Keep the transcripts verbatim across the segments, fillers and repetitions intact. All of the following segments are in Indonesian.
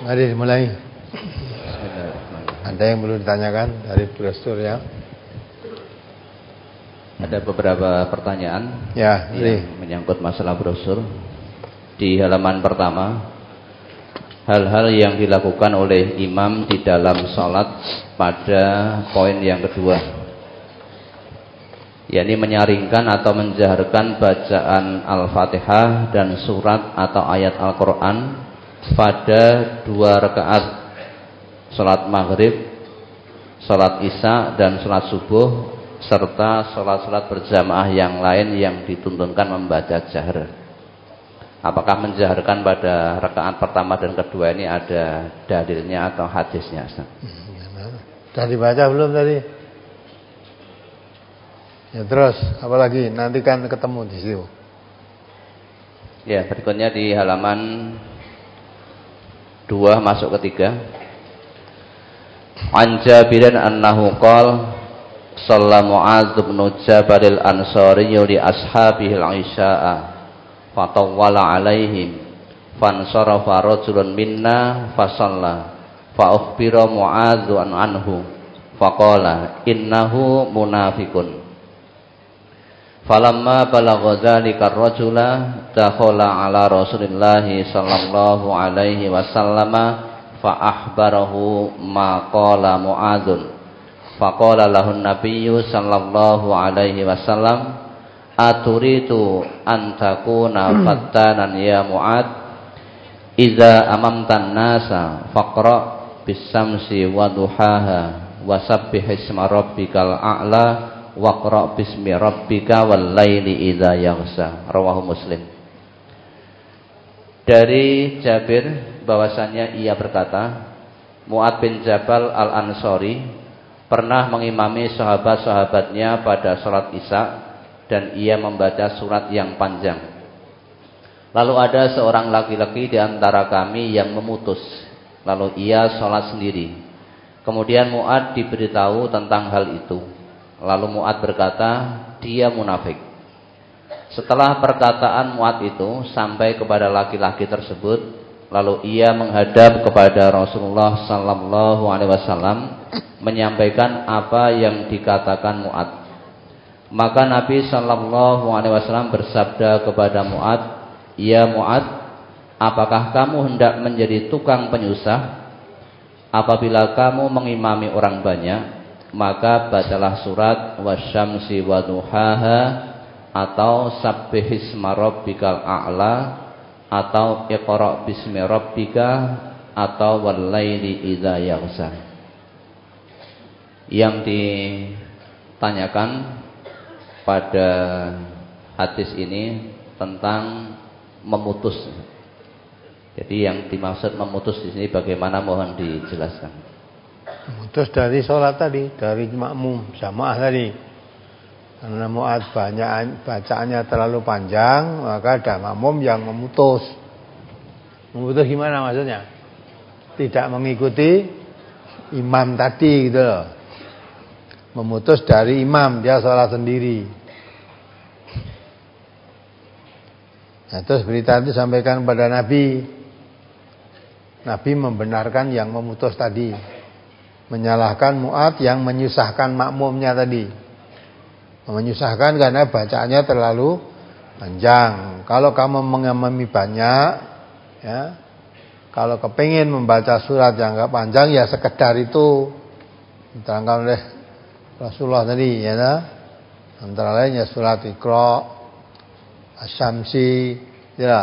Mari dimulai. Ada yang perlu ditanyakan dari brosur ya? Ada beberapa pertanyaan ya, yang menyangkut masalah brosur. Di halaman pertama, hal-hal yang dilakukan oleh imam di dalam sholat pada poin yang kedua, yakni menyaringkan atau menjaharkan bacaan Al-Fatihah dan surat atau ayat Al-Quran pada dua rakaat sholat maghrib, sholat isya dan sholat subuh, serta sholat-sholat berjamaah yang lain yang dituntunkan membaca jahar. Apakah menjaharkan pada rakaat pertama dan kedua ini ada dalilnya atau hadisnya? Sudah dibaca belum tadi? Ya terus, apalagi nanti kan ketemu di situ. Ya, berikutnya di halaman dua masuk ke tiga. An Jabirin annahu qala shalla Mu'adz bin Jabal al-Ansari li ashabihi al-isya'a fatawwala alaihim fansarafa rajulun minna fasalla fa ukhbira Mu'adz anhu faqala innahu munafiqun falamma balagha dzalika ar-rajula dakhala ala Rasulillahi sallallahu alaihi wasallama fa akhbarahu ma qala Mu'adzun faqala lahu an-nabiyyu sallallahu alaihi wasallam aturitu an takuna fattanan ya Mu'adz idza amamtan nasa faqra bis-samsi wa duhaha wa sabbih isma rabbikal a'la waqra bismi rabbika wal laili idza yaghsha. Rawahu Muslim. Dari Jabir bahwasanya ia berkata, Mu'adz bin Jabal al-Ansari pernah mengimami sahabat-sahabatnya pada salat Isya dan ia membaca surat yang panjang. Lalu ada seorang laki-laki di antara kami yang memutus, lalu ia salat sendiri. Kemudian Mu'adz diberitahu tentang hal itu. Lalu Mu'adz berkata, dia munafik. Setelah perkataan Mu'adz itu sampai kepada laki-laki tersebut, lalu ia menghadap kepada Rasulullah sallallahu alaihi wasallam menyampaikan apa yang dikatakan Mu'adz. Maka Nabi sallallahu alaihi wasallam bersabda kepada Mu'adz, "Ya Mu'adz, apakah kamu hendak menjadi tukang penyusah? Apabila kamu mengimami orang banyak, maka bacalah surat wasyamsi waduhaha atau sabbihisma rabbikal a'la atau iqra bismi rabbika atau wal laili idza yaghsha." Yang ditanyakan pada hadis ini tentang memutus. Jadi yang dimaksud memutus di sini bagaimana, mohon dijelaskan. Memutus dari sholat tadi, dari makmum jamaah tadi. Karena Mu'adz banyak bacaannya terlalu panjang, maka ada makmum yang memutus. Memutus gimana maksudnya? Tidak mengikuti imam tadi gitu loh. Memutus dari imam, dia sholat sendiri. Nah, terus berita itu sampaikan kepada Nabi. Nabi membenarkan yang memutus tadi, menyalahkan Mu'adz yang menyusahkan makmumnya tadi. Menyusahkan karena bacaannya terlalu panjang. Kalau kamu mengimami banyak, ya, kalau kepingin membaca surat yang enggak panjang, ya sekedar itu diterangkan oleh Rasulullah tadi, ya, nah? Antara lainnya surat Iqra, Asy-Syamsi, ya,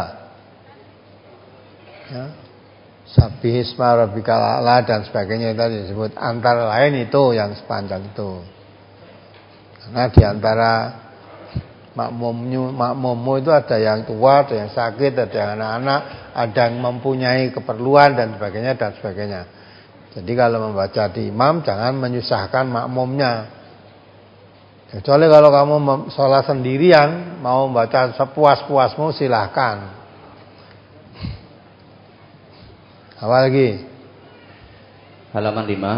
ya, Sabbihisma rabbikal a'la dan sebagainya tadi disebut. Antara lain itu yang sepanjang itu. Karena di antara makmummu, makmummu itu ada yang tua, ada yang sakit, ada yang anak-anak, ada yang mempunyai keperluan dan sebagainya dan sebagainya. Jadi kalau membaca di imam jangan menyusahkan makmumnya. Kecuali kalau kamu sholat sendirian, mau membaca sepuas-puasmu silahkan. Apa lagi? Halaman lima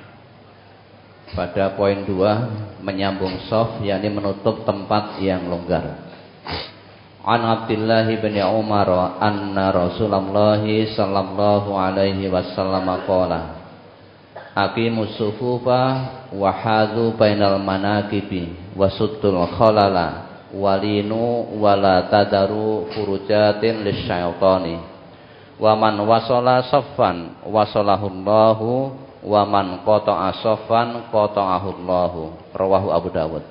pada poin dua, menyambung shaf, yakni menutup tempat yang longgar. An Abdullah bin Umar anna Rasulullah sallallahu alaihi wasallam qala aqimus sufufa wa hadhu bainal manaqibi wasuddul khalala walinu wala tadaru furujatin lisyaitani wa man wasala saffan wasalahullahu wa man qata'a saffan qata'ahullahu. Rawahu Abu Dawud.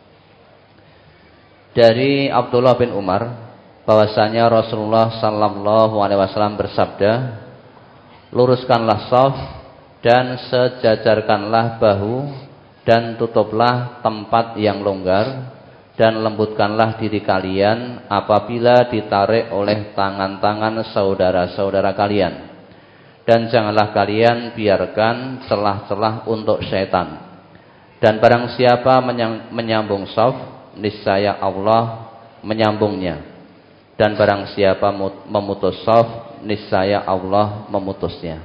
Dari Abdullah bin Umar bahwasanya Rasulullah sallallahu alaihi wasallam bersabda, luruskanlah shaf dan sejajarkanlah bahu dan tutuplah tempat yang longgar dan lembutkanlah diri kalian apabila ditarik oleh tangan-tangan saudara-saudara kalian, dan janganlah kalian biarkan celah-celah untuk syaitan. Dan barang siapa menyambung shaf, niscaya Allah menyambungnya, dan barang siapa memutus shaf, niscaya Allah memutusnya.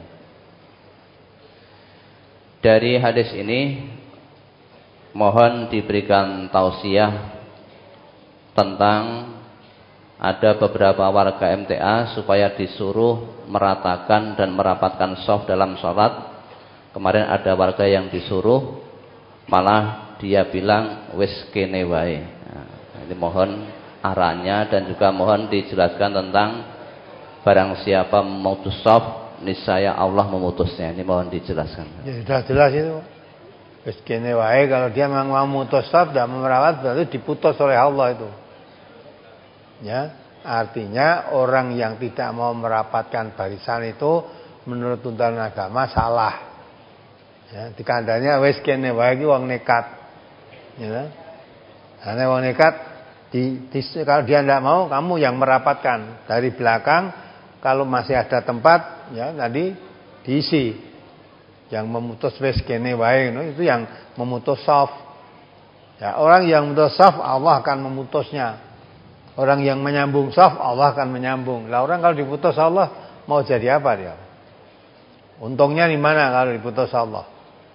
Dari hadis ini mohon diberikan tausiah tentang ada beberapa warga M T A supaya disuruh meratakan dan merapatkan shaf dalam sholat. Kemarin ada warga yang disuruh malah dia bilang wis kene wae. Nah, ini mohon arahnya dan juga mohon dijelaskan tentang barang siapa memutus shaf, niscaya Allah memutusnya. Ini mohon dijelaskan. Ya sudah jelas itu. Wis kene wae, kalau dia memang mau memutus shaf dan merawat berarti diputus oleh Allah itu. Ya, artinya orang yang tidak mau merapatkan barisan itu menurut tuntunan agama salah. Ya, dikandanya wis kene wae iki wong nekat. Ya, karena wong nekat di, di, kalau dia tidak mau, kamu yang merapatkan dari belakang. Kalau masih ada tempat, ya tadi diisi. Yang memutus wes kene wae, no, itu yang memutus shaf. Ya, orang yang memutus shaf, Allah akan memutusnya. Orang yang menyambung shaf, Allah akan menyambung. Lah orang kalau diputus Allah mau jadi apa dia? Untungnya di mana kalau diputus Allah?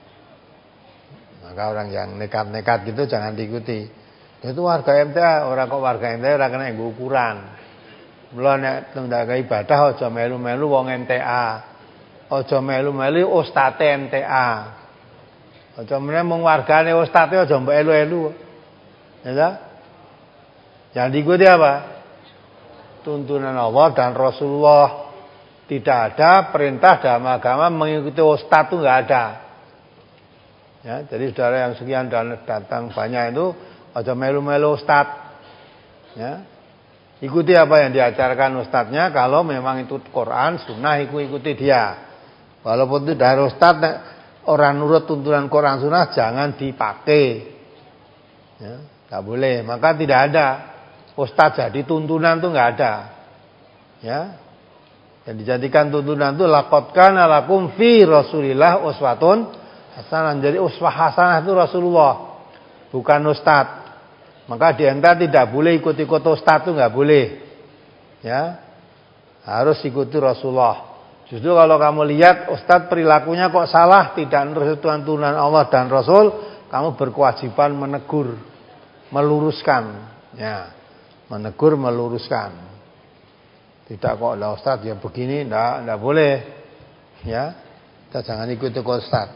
Maka orang yang nekat-nekat gitu jangan diikuti. Itu warga M T A, orang kok warga M T A ora kena nggo ukuran. Mula nek tendaka ibadah aja melu-melu wong M T A. Aja melu-melu ustate M T A. Aja meneh mung wargane ustate aja mbok elu-elu. Ya. Yang diikuti apa? Tuntunan Allah dan Rasulullah. Tidak ada perintah dalam agama mengikuti ustaz itu enggak ada. Ya, jadi saudara yang sekian dan datang banyak itu aja melu-melu ustaz. Ya. Ikuti apa yang diajarkan ustaznya. Kalau memang itu Quran, sunnah, ikuti dia. Walaupun itu dari ustaz, orang nurut tuntunan Quran sunnah jangan dipakai. Ya, enggak boleh. Maka tidak ada ustaz jadi tuntunan itu enggak ada. Ya. Yang dijadikan tuntunan itu laqad kana lakum fi Rasulillah uswatun hasanah. Jadi uswah hasanah itu Rasulullah, bukan ustaz. Maka di enta tidak boleh ikut-ikut ustaz itu enggak boleh. Ya. Harus ikuti Rasulullah. Justru kalau kamu lihat ustaz perilakunya kok salah, tidak menurut tuntunan Allah dan Rasul, kamu berkewajiban menegur, meluruskan. Ya. Menegur, meluruskan. Tidak kok lah ustaz ya begini, enggak, enggak boleh. Ya. Kita jangan ikuti ustaz.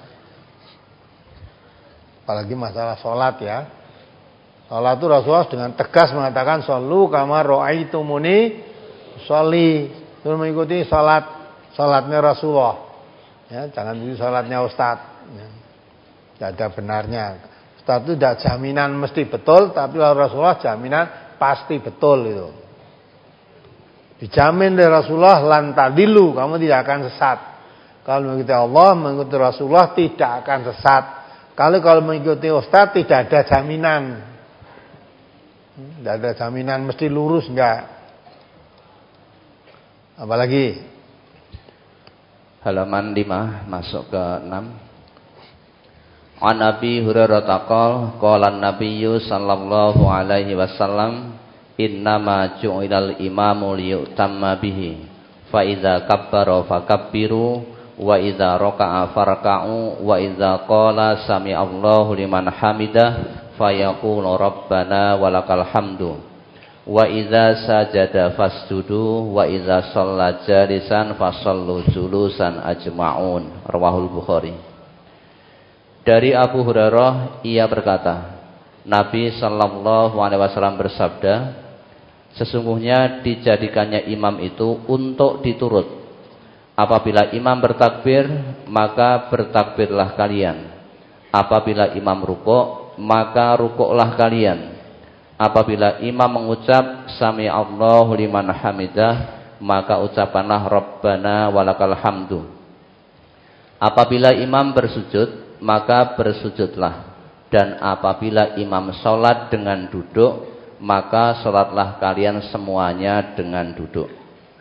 Apalagi masalah sholat ya. Sholat itu Rasulullah dengan tegas mengatakan shollu kama ra'aitumuni sholli. Itu mengikuti sholat sholatnya Rasulullah. Ya, jangan ikuti sholatnya ustaz. Ya. Tidak ada benarnya. Ustaz itu tidak jaminan mesti betul, tapi Rasulullah jaminan pasti betul itu. Dijamin dari Rasulullah lan tadilu, kamu tidak akan sesat. Kalau mengikuti Allah, mengikuti Rasulullah tidak akan sesat. Kalau kalau mengikuti ustaz tidak ada jaminan. Tidak ada jaminan mesti lurus enggak. Apalagi halaman lima masuk ke enam. An Abi Hurairah taqal qala an-nabiyyu sallallahu alaihi wasallam innama ju'ilal imamu liyutamma bihi fa idza kabbara fakabbiru wa idza raka'a farka'u wa idza qala sami'allahu liman hamidah fayaqulu rabbana walakal hamdu Wa idza sajada fasjudu wa idza shalla jalisan fasallu julusan ajma'un. Rawahul Bukhari. Dari Abu Hurairah ia berkata, Nabi sallallahu alaihi wasallam bersabda, sesungguhnya dijadikannya imam itu untuk diturut. Apabila imam bertakbir, maka bertakbirlah kalian. Apabila imam rukuk, maka rukuklah kalian. Apabila imam mengucap Sami Allahu liman hamidah, maka ucapanlah Rabbana walakal hamdu. Apabila imam bersujud, maka bersujudlah. Dan apabila imam sholat dengan duduk, maka sholatlah kalian semuanya dengan duduk.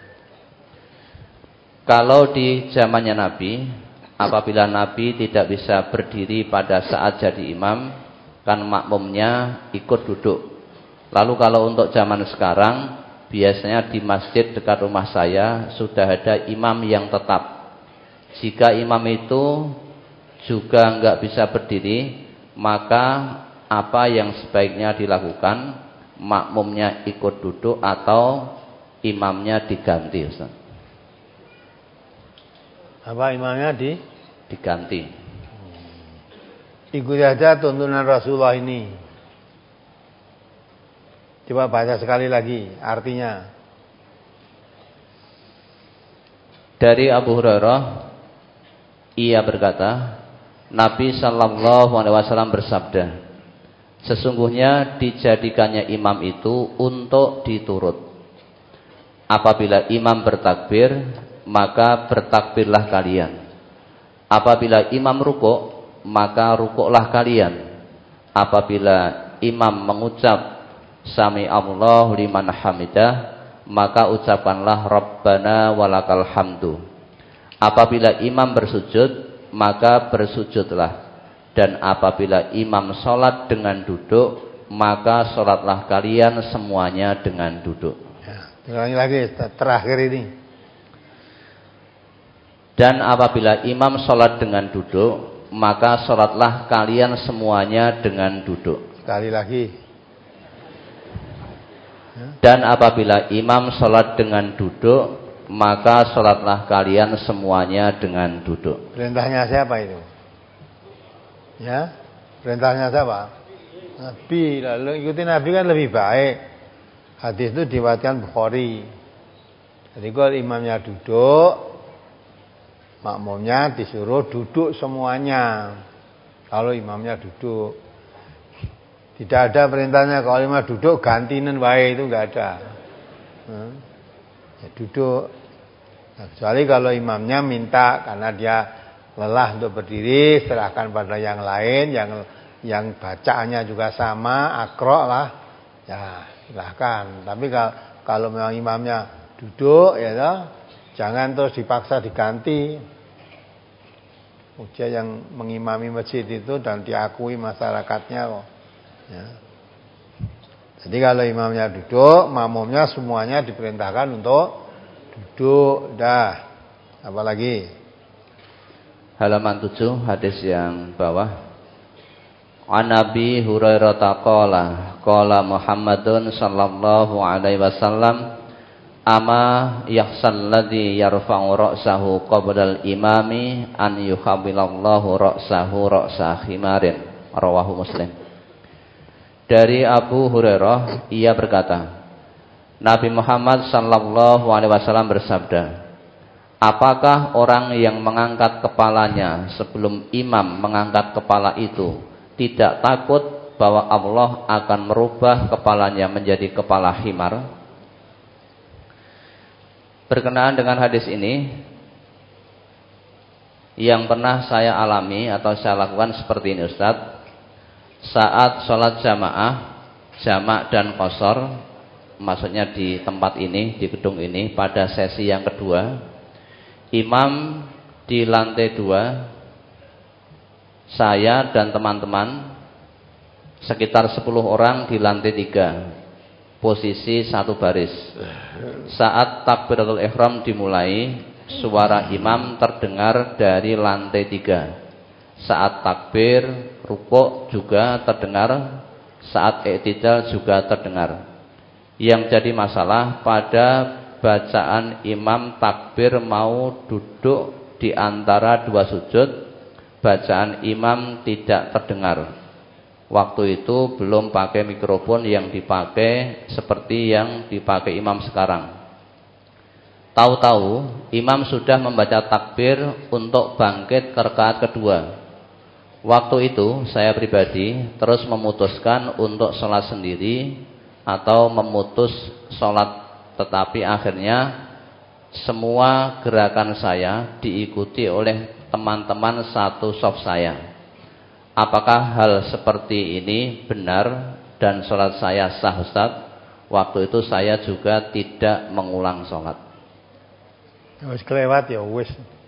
Kalau di zamannya Nabi, apabila Nabi tidak bisa berdiri pada saat jadi imam, kan makmumnya ikut duduk. Lalu kalau untuk zaman sekarang, biasanya di masjid dekat rumah saya sudah ada imam yang tetap. Jika imam itu juga enggak bisa berdiri, maka apa yang sebaiknya dilakukan? Makmumnya ikut duduk atau imamnya diganti, Ustaz? Apa imamnya di? Diganti. Ikuti aja tuntunan Rasulullah ini. Coba baca sekali lagi artinya. Dari Abu Hurairah ia berkata, Nabi sallallahu alaihi wasallam bersabda, sesungguhnya dijadikannya imam itu untuk diturut. Apabila imam bertakbir, maka bertakbirlah kalian. Apabila imam rukuk, maka rukuklah kalian. Apabila imam mengucap Sami Allahu liman hamidah, maka ucapkanlah Rabbana walakal hamdu. Apabila imam bersujud, maka bersujudlah. Dan apabila imam sholat dengan duduk, maka sholatlah kalian semuanya dengan duduk. Ya, ulangi lagi terakhir ini. Dan apabila imam sholat dengan duduk, maka sholatlah kalian semuanya dengan duduk. Sekali lagi. Dan apabila imam sholat dengan duduk, maka sholatlah kalian semuanya dengan duduk. Perintahnya siapa itu? Ya, perintahnya siapa? Nabi. Lalu ikuti Nabi kan lebih baik. Hadis itu diriwayatkan Bukhari. Jadi kalau imamnya duduk, makmumnya disuruh duduk semuanya. Kalau imamnya duduk. Tidak ada perintahnya kalau imam duduk gantinen wae, itu enggak ada. Hmm. Ya, duduk. Nah, kecuali kalau imamnya minta karena dia lelah untuk berdiri, serahkan pada yang lain yang yang bacaannya juga sama, akro lah. Ya, silahkan. Tapi kalau kalau memang imamnya duduk ya toh, jangan terus dipaksa diganti. Ujian yang mengimami masjid itu dan diakui masyarakatnya kok. Ya. Jadi kalau imamnya duduk, makmumnya semuanya diperintahkan untuk duduk. Dah. Apalagi? Halaman tujuh hadis yang bawah. An Nabi Hurairah taqala qala Muhammadun sallallahu alaihi wasallam ama yahsal ladzi yarfa'u ra'sahu qabla al-imami an yukhabbilallahu ra'sahu ra'sa khimarin. Rawahu Muslim. Dari Abu Hurairah ia berkata, Nabi Muhammad sallallahu alaihi wasallam bersabda, apakah orang yang mengangkat kepalanya sebelum imam mengangkat kepala itu tidak takut bahwa Allah akan merubah kepalanya menjadi kepala himar? Berkenaan dengan hadis ini, yang pernah saya alami atau saya lakukan seperti ini, Ustaz. Saat sholat jamaah, jamak dan qashar, maksudnya di tempat ini, di gedung ini, pada sesi yang kedua, imam di lantai dua, saya dan teman-teman sekitar sepuluh orang di lantai tiga, posisi satu baris. Saat takbiratul ihram dimulai, suara imam terdengar dari lantai tiga. Saat takbir, rukuk juga terdengar. Saat i'tidal juga terdengar. Yang jadi masalah pada bacaan imam takbir mau duduk di antara dua sujud, bacaan imam tidak terdengar. Waktu itu belum pakai mikrofon yang dipakai seperti yang dipakai imam sekarang. Tahu-tahu imam sudah membaca takbir untuk bangkit ke rakaat kedua. Waktu itu saya pribadi terus memutuskan untuk sholat sendiri atau memutus sholat, tetapi akhirnya semua gerakan saya diikuti oleh teman-teman satu shop saya. Apakah hal seperti ini benar dan sholat saya sah, Ustaz? Waktu itu saya juga tidak mengulang sholat. Wis kelewat ya wis.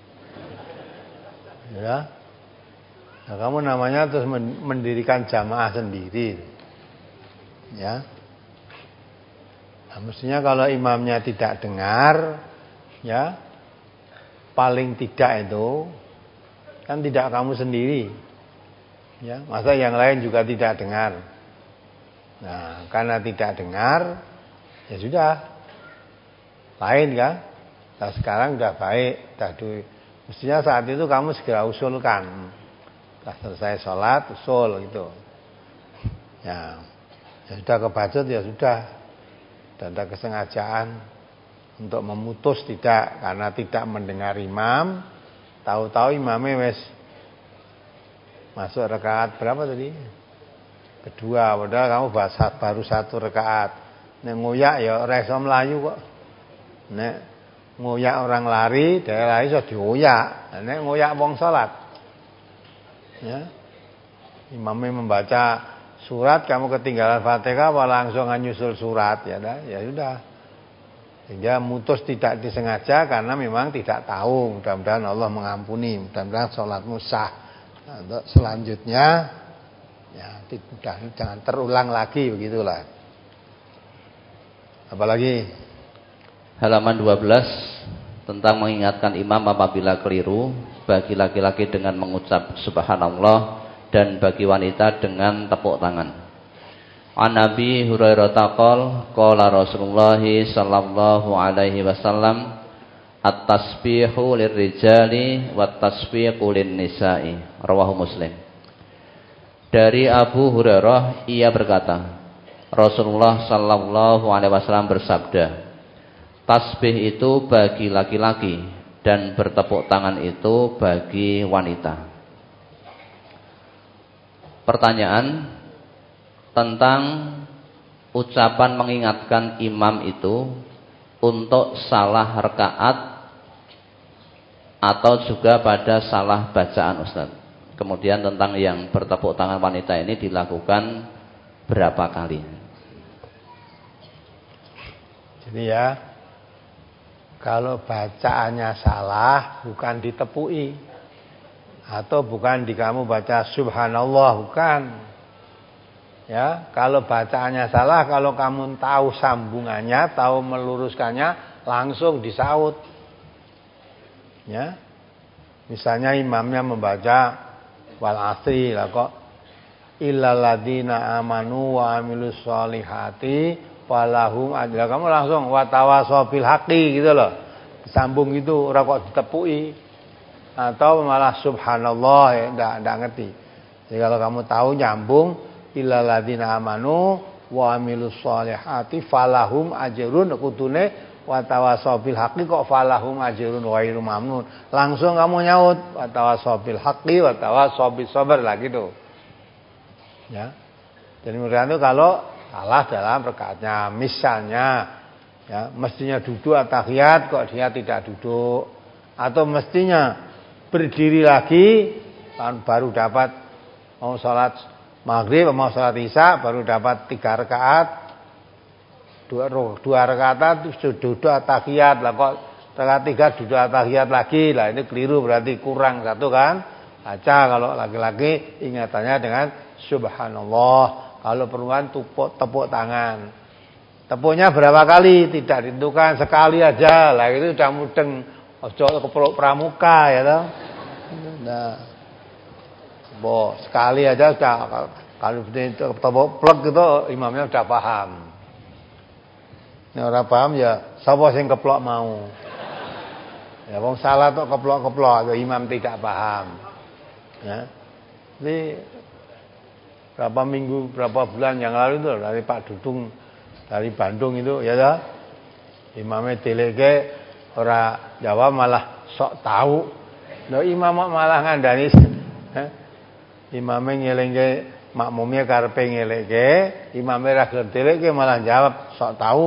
Ya. Nah, kamu namanya terus mendirikan jamaah sendiri. Ya. Nah, mestinya kalau imamnya tidak dengar, ya, paling tidak itu kan tidak kamu sendiri. Ya, masa yang lain juga tidak dengar. Nah, karena tidak dengar, ya sudah. Lain kan? Nah, sekarang sudah baik, sudah du... mestinya saat itu kamu segera usulkan. Setelah selesai sholat, usul gitu. Ya, ya sudah kebacut ya sudah. Dan ada kesengajaan untuk memutus tidak, karena tidak mendengar imam. Tahu-tahu imamnya wes masuk rakaat berapa tadi? Kedua, padahal kamu baru satu rakaat. Nek ngoyak ya ora iso mlayu kok. Nek ngoyak orang lari, dia lari iso dioyak. Nek ngoyak wong salat. Ya. Imamnya membaca surat, kamu ketinggalan Fatihah apa langsung nyusul surat, ya dah, ya sudah. Sehingga mutus tidak disengaja karena memang tidak tahu. Mudah-mudahan Allah mengampuni, mudah-mudahan salatmu sah. Nah, untuk selanjutnya ya tidak, jangan terulang lagi, begitulah. Apalagi halaman dua belas tentang mengingatkan imam apabila keliru, bagi laki-laki dengan mengucap subhanallah dan bagi wanita dengan tepuk tangan. An Nabi Hurairah taqol qala Rasulullah sallallahu alaihi wasallam at-tasbihu lirrijali wat tasbiqu lin-nisa'i, rawahu Muslim. Dari Abu Hurairah ia berkata, Rasulullah sallallahu alaihi wasallam bersabda, tasbih itu bagi laki-laki dan bertepuk tangan itu bagi wanita. Pertanyaan tentang ucapan mengingatkan imam itu untuk salah rakaat atau juga pada salah bacaan, Ustaz. Kemudian tentang yang bertepuk tangan wanita ini dilakukan berapa kali? Jadi ya, kalau bacaannya salah bukan ditepui, atau bukan di kamu baca subhanallah, bukan. Ya, kalau bacaannya salah, kalau kamu tahu sambungannya, tahu meluruskannya, langsung disaut. Ya. Misalnya imamnya membaca wal asri, lah kok illal ladzina amanu wa amilus solihati falahum ajra, kamu langsung wa tawasau bil haqqi gitu loh. Sambung gitu, ora kok ditepui. Atau malah subhanallah, ya enggak enggak ngerti. Jadi kalau kamu tahu nyambung illal ladzina amanu wa amilus solihati falahum ajrun, kutune wa tawasau bil haqqi, kok falahum ajrun ghairu mamnun. Langsung kamu nyaut wa tawasau bil haqqi wa tawasau bis sabr lah gitu. Ya. Jadi menurut itu kalau salah dalam rakaatnya, misalnya ya, mestinya duduk at-tahiyat kok dia tidak duduk, atau mestinya berdiri lagi kan baru dapat, mau salat maghrib mau salat isya baru dapat tiga rakaat, dua dua rakaat duduk at-tahiyat, lah kok rakaat tiga duduk at-tahiyat lagi, lah ini keliru, berarti kurang satu kan. Baca kalau laki-laki ingatannya dengan subhanallah, kalau perempuan tepuk, tepuk tangan. Tepuknya berapa kali tidak ditentukan, sekali aja lah, itu udah mudeng, ojo kepeluk pramuka ya toh. Nah, bo sekali aja sudah, kalau itu tepuk plek itu imamnya sudah paham. Nek ora paham ya sapa sing keplok mau. Ya wong salah tok keplok-keplok, ya imam tidak paham. Ya. Ini berapa minggu, berapa bulan yang lalu itu dari Pak Dudung dari Bandung itu ya dah. Imamnya deleke ora jawab malah sok tahu. Lho imam malah ngandani. Imamnya ngelingke makmumnya karepe ngeleke, imamnya ra gelem deleke malah jawab sok tahu.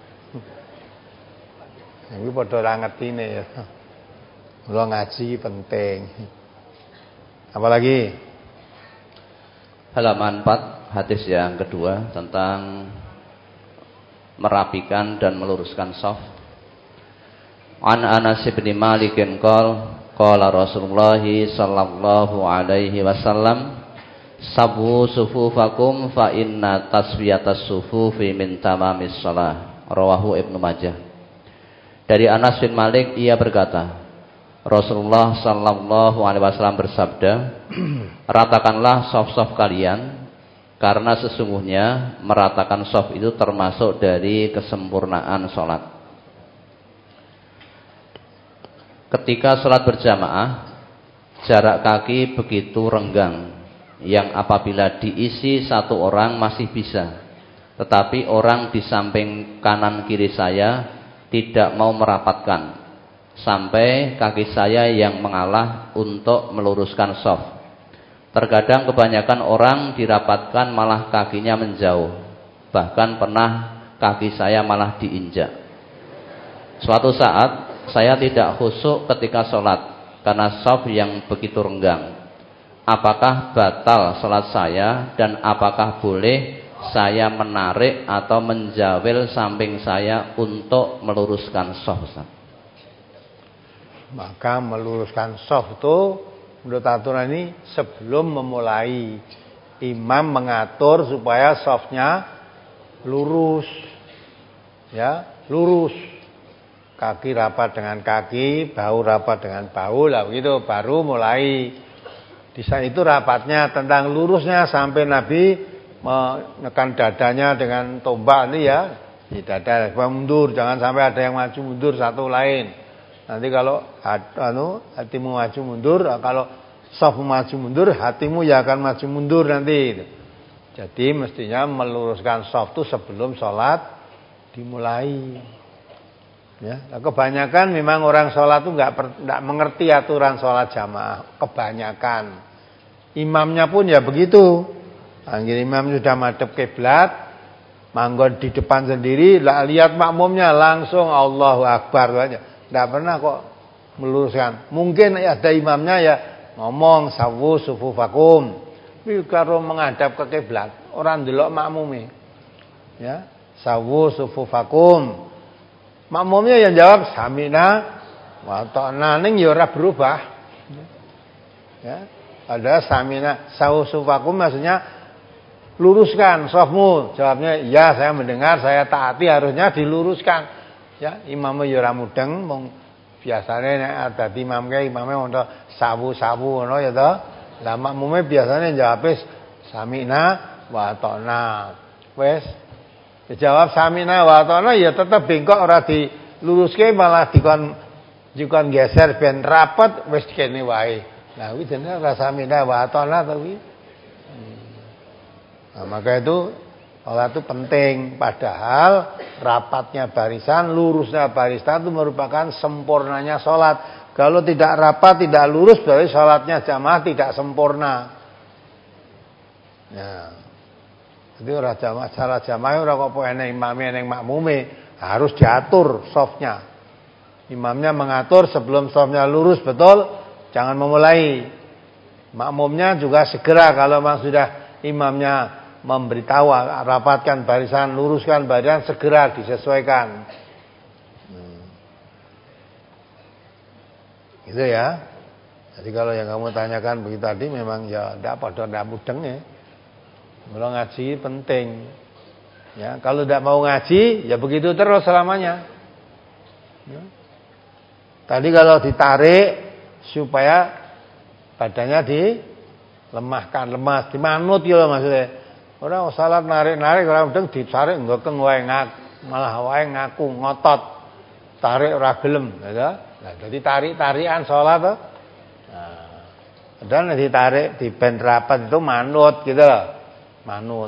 Iki padha ora ngertine ya. Mula ngaji penting. Apalagi halaman empat hadis yang kedua tentang merapikan dan meluruskan shaf. An Anas bin Malik qol qala Rasulullah sallallahu alaihi wasallam sabu sufufakum fa inna taswiyatas sufufi min tamamis shalah. Rawahu Ibnu Majah. Dari Anas bin Malik ia berkata, Rasulullah sallallahu alaihi wasallam bersabda, ratakanlah shaf-shaf kalian karena sesungguhnya meratakan shaf itu termasuk dari kesempurnaan salat. Ketika salat berjamaah, jarak kaki begitu renggang yang apabila diisi satu orang masih bisa, tetapi orang di samping kanan kiri saya tidak mau merapatkan sampai kaki saya yang mengalah untuk meluruskan shaf. Terkadang kebanyakan orang dirapatkan malah kakinya menjauh. Bahkan pernah kaki saya malah diinjak. Suatu saat saya tidak khusyuk ketika sholat karena shaf yang begitu renggang. Apakah batal sholat saya dan apakah boleh saya menarik atau menjawil samping saya untuk meluruskan shaf? Maka meluruskan shaf itu menurut aturan ini sebelum memulai, imam mengatur supaya shafnya lurus, ya lurus, kaki rapat dengan kaki, bahu rapat dengan bahu, lah begitu baru mulai. Di saat itu rapatnya tentang lurusnya sampai Nabi menekan dadanya dengan tombak ini ya, di dada mundur, jangan sampai ada yang maju mundur satu lain. Nanti kalau anu hatimu maju mundur, kalau shaf maju mundur, hatimu ya akan maju mundur nanti. Jadi mestinya meluruskan shaf itu sebelum sholat dimulai. Ya, kebanyakan memang orang sholat itu nggak nggak mengerti aturan sholat jamaah. Kebanyakan, imamnya pun ya begitu. Anggir imam sudah madhep kiblat, manggon di depan sendiri, lah lihat makmumnya langsung Allahu Akbar aja. Tidak pernah kok meluruskan. Mungkin ada imamnya ya ngomong sawu sufufakum. Tapi kalau menghadap ke kiblat, orang delok makmume. Ya, sawu sufufakum. Makmumnya yang jawab samina wa ta'na, ning ya ora berubah. Ya, ada samina sawu sufufakum maksudnya luruskan shafmu. Jawabnya ya, saya mendengar, saya taati, harusnya diluruskan. Ya, imamnya ya ora mudeng, mung biasane nek dadi imam kae imame ngono sawu-sawu ngono ya to. Lah makmume biasane jawab samina wa ta'na. Wis dijawab samina wa ta'na ya tetep bengkok, ora diluruske malah dikon dikon geser ben rapet wis kene wae. Lah kuwi jenenge ora samina wa ta'na to kuwi. Nah, maka itu sholat itu penting. Padahal rapatnya barisan, lurusnya barisan itu merupakan sempurnanya sholat. Kalau tidak rapat, tidak lurus, berarti sholatnya jamaah tidak sempurna. Ya, jadi orang jamaah, cara jamaah orang kok enek imamnya, enek makmume, harus diatur shafnya. Imamnya mengatur sebelum shafnya lurus betul, jangan memulai. Makmumnya juga segera kalau memang sudah imamnya memberitahu rapatkan barisan, luruskan barisan, segera disesuaikan. Hmm. Gitu ya. Jadi kalau yang kamu tanyakan begitu tadi memang ya tidak pada tidak mudeng ya. Kalau ngaji penting. Ya, kalau tidak mau ngaji ya begitu terus selamanya. Ya. Tadi kalau ditarik supaya badannya dilemahkan, lemas, dimanut gitu maksudnya. Orang salat narik-narik orang mudeng ditarik ngokeng wae malah wae ngaku ngotot, tarik ora gelem, ya. Nah, dadi tarik-tarikan salat to. Nah, padahal ditarik di ben rapat itu manut gitu loh. Manut.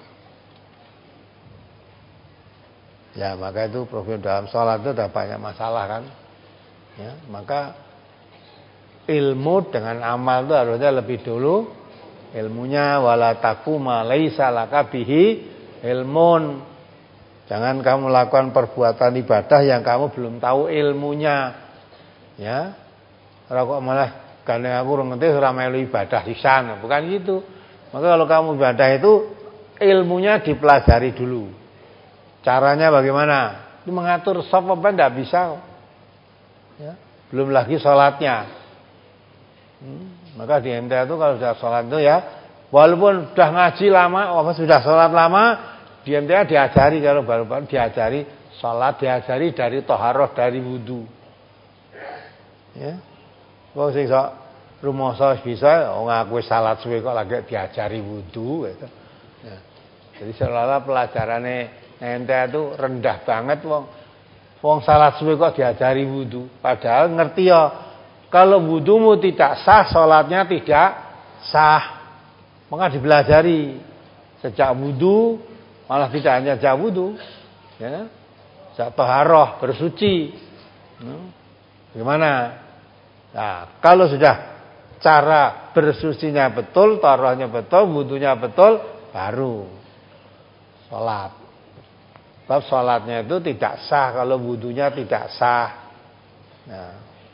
Ya, maka itu problem dalam salat itu ada banyak masalah kan. Ya, maka ilmu dengan amal itu harusnya lebih dulu. Ilmunya wala taquma laisa laka bihi ilmun. Jangan kamu lakukan perbuatan ibadah yang kamu belum tahu ilmunya. Ya. Ora kok malah gandeng aku ora ngerti ora melu ibadah sisan, bukan gitu. Maka kalau kamu ibadah itu ilmunya dipelajari dulu. Caranya bagaimana? Itu mengatur shaf apa enggak bisa. Ya. Belum lagi salatnya. Hmm. Maka di M T A itu kalau sudah sholat itu ya, walaupun sudah ngaji lama, apa sudah sholat lama, di M T A diajari kalau baru-baru diajari sholat, diajari dari toharoh, dari wudu. Ya, kalau sih so rumah saya bisa, oh ngaku salat suwe kok lagi diajari wudu, gitu. Ya. Jadi seolah-olah pelajarannya M T A itu rendah banget, wong, wong salat suwe kok diajari wudu, padahal ngerti ya. Kalau wudumu tidak sah, sholatnya tidak sah. Maka dipelajari sejak wudu, malah tidak hanya sejak wudu, ya, sejak taharah bersuci. Hmm. Gimana? Nah, kalau sudah cara bersucinya betul, taharahnya betul, wudunya betul, baru sholat. Sebab sholatnya itu tidak sah kalau wudunya tidak sah. Nah.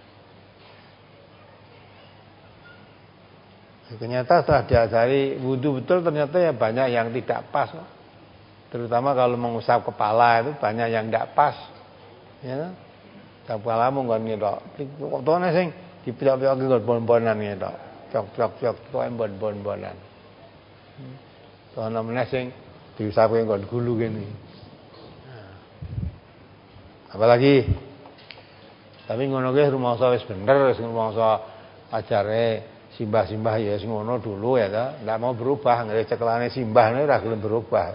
Ternyata setelah diajari wudu betul ternyata ya banyak yang tidak pas. Terutama kalau mengusap kepala itu banyak yang tidak pas. Ya. Kepalamu nggon ngedok. Kontone sing dipiyok-piyok nggon bon-bonan ngedok. Cok-cok-cok kok bon-bon-bonan. Sono meneh sing diusape nggon gulu kene. Nah. Apalagi tapi ngono ge rumangsa wis bener wis rumangsa ajare simbah-simbah ya sing ngono dulu ya ta, ndak mau berubah, ngene cekelane simbah niku ora gelem berubah.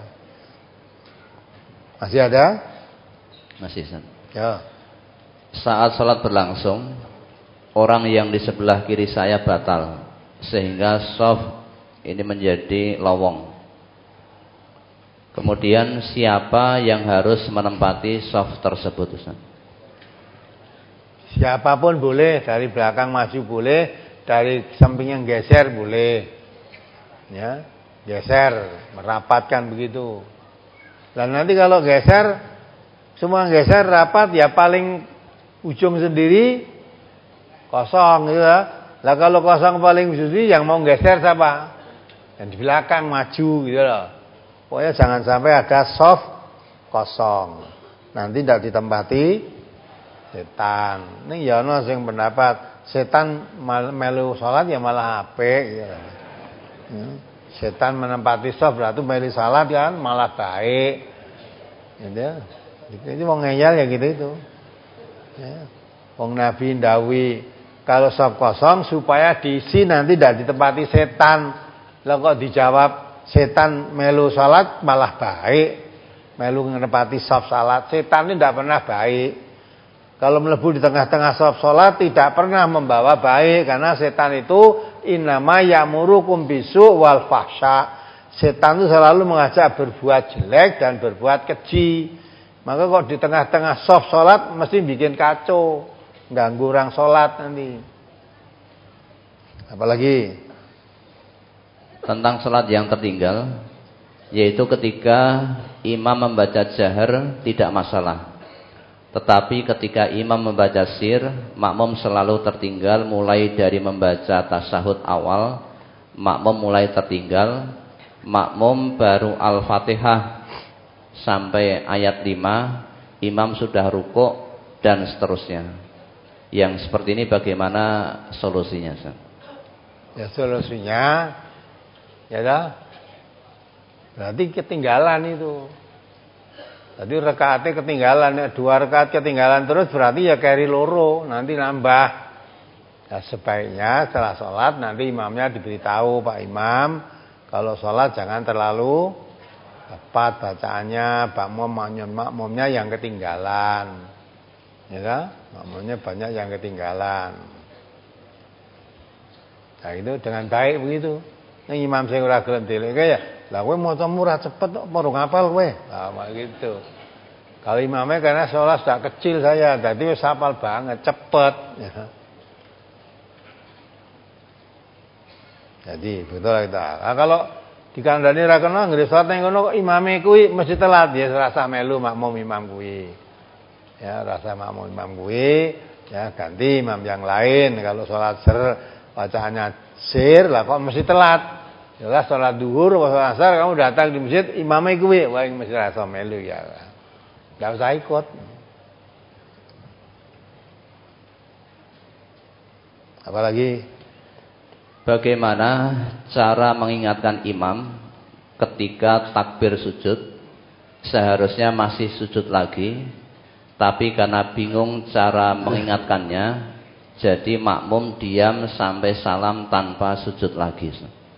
Masih ada? Masih, San. Ya. Saat salat berlangsung, orang yang di sebelah kiri saya batal sehingga shaf ini menjadi lowong. Kemudian siapa yang harus menempati shaf tersebut, Ustaz? Siapapun boleh, dari belakang maju boleh, dari samping yang geser boleh, ya, geser, merapatkan begitu. Dan nanti kalau geser, semua geser rapat, ya paling ujung sendiri kosong, gitu ya. Lah kalau kosong paling sendiri, yang mau geser siapa? Yang di belakang maju, gitu loh. Pokoknya jangan sampai ada soft kosong. Nanti tidak ditempati setan. Ini ya ono sing pendapat setan melu salat ya malah apik ya. Setan menempati shaf berarti melu salat kan malah baik. Gitu. Itu wong ngeyel ya gitu itu. Ya. Wong Nabi ndawi kalau shaf kosong supaya diisi nanti tidak ditempati setan. Lah kok dijawab setan melu salat malah baik. Melu menempati shaf salat, setan ini tidak pernah baik. Kalau melebu di tengah-tengah shaf salat tidak pernah membawa baik karena setan itu innama ya'murukum bisu wal fahsya. Setan itu selalu mengajak berbuat jelek dan berbuat keji. Maka kok di tengah-tengah shaf salat mesti bikin kacau, ganggu orang salat nanti. Apalagi tentang salat yang tertinggal, yaitu ketika imam membaca jahar tidak masalah. Tetapi ketika imam membaca sir, makmum selalu tertinggal mulai dari membaca tasyahud awal, makmum mulai tertinggal, makmum baru Al-Fatihah sampai ayat lima, imam sudah rukuk dan seterusnya. Yang seperti ini bagaimana solusinya, Ustaz? Ya solusinya ya dah. Berarti ketinggalan itu. Tadi rakaatnya ketinggalan, dua rakaat ketinggalan terus berarti ya carry loro, nanti nambah. Nah, sebaiknya setelah sholat nanti imamnya diberitahu, Pak Imam, kalau sholat jangan terlalu tepat bacaannya, makmum makmumnya yang ketinggalan. Ya kan? Makmumnya banyak yang ketinggalan. Nah itu dengan baik begitu. Ning imam sing ora gelem deleke ya, lah kowe maca murah cepet kok ora ngapal kowe. Lah gitu. Kalau imamnya karena sholat sudah kecil saya, jadi wis hafal banget, cepet. Ya. Jadi betul kita. Nah, kalau dikandani ra kena nggih salat ning kono kok imame kuwi mesti telat ya rasa melu makmum imam kuwi. Ya rasa makmum imam kuwi ya ganti imam yang lain. Kalau salat ser bacaannya sir lah kok mesti telat. Jelas salat zuhur atau salat asar kamu datang di masjid imame kuwi wah mesti rasa melu ya. Enggak usah ikut. Apalagi bagaimana cara mengingatkan imam ketika takbir sujud, seharusnya masih sujud lagi, tapi karena bingung cara mengingatkannya, jadi makmum diam sampai salam tanpa sujud lagi.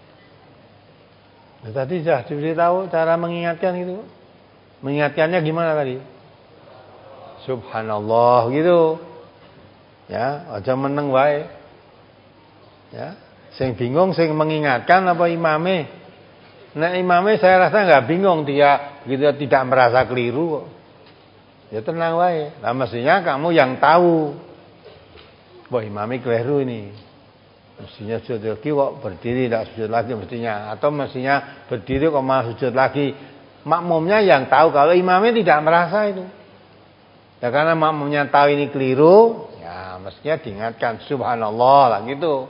Nah, tadi sudah diberitahu cara mengingatkan itu. Mengingatkannya gimana tadi? Subhanallah gitu. Ya, aja meneng wae. Ya. Sing bingung sing mengingatkan apa imame? Nah imame saya rasa nggak bingung, dia gitu tidak merasa keliru kok. Ya tenang wae. Nah mestinya kamu yang tahu. Wah imame keliru ini. Mestinya sujud lagi kok berdiri tidak sujud lagi mestinya. Atau mestinya berdiri kok malah sujud lagi. Makmumnya yang tahu kalau imamnya tidak merasa itu. Ya karena makmumnya tahu ini keliru, ya mestinya diingatkan subhanallah lah gitu.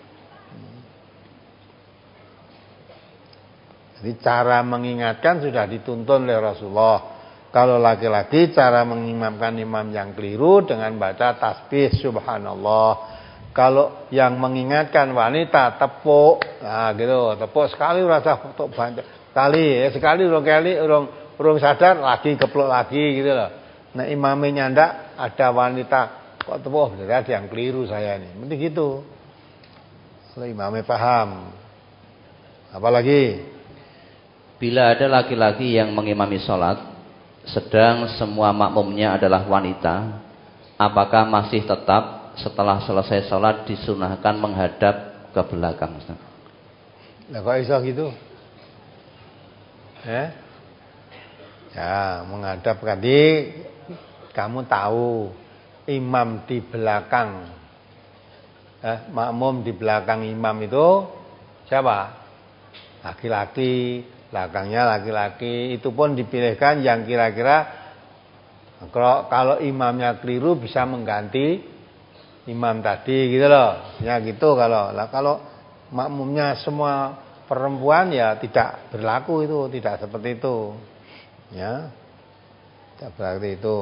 Jadi cara mengingatkan sudah dituntun oleh Rasulullah. Kalau laki-laki cara mengimamkan imam yang keliru dengan baca tasbih subhanallah. Kalau yang mengingatkan wanita tepuk, nah gitu, tepuk sekali rasa tepuk banyak. Kali ya sekali urung kali urung urung sadar lagi keplok lagi gitu loh. Nah imamnya ndak ada wanita kok tepuk berarti ada yang keliru saya ini. Mesti gitu. Kalau imamnya paham. Apalagi bila ada laki-laki yang mengimami sholat, sedang semua makmumnya adalah wanita, apakah masih tetap setelah selesai sholat disunahkan menghadap ke belakang? Lah kok iso gitu? Eh? Ya, menghadap tadi kamu tahu imam di belakang, eh, makmum di belakang imam itu siapa? Laki-laki, belakangnya laki-laki. Itu pun dipilihkan yang kira-kira kalau, kalau imamnya keliru bisa mengganti imam tadi gitu loh. Ya gitu kalau lah kalau makmumnya semua perempuan ya tidak berlaku itu, tidak seperti itu. Ya. Tidak berarti itu.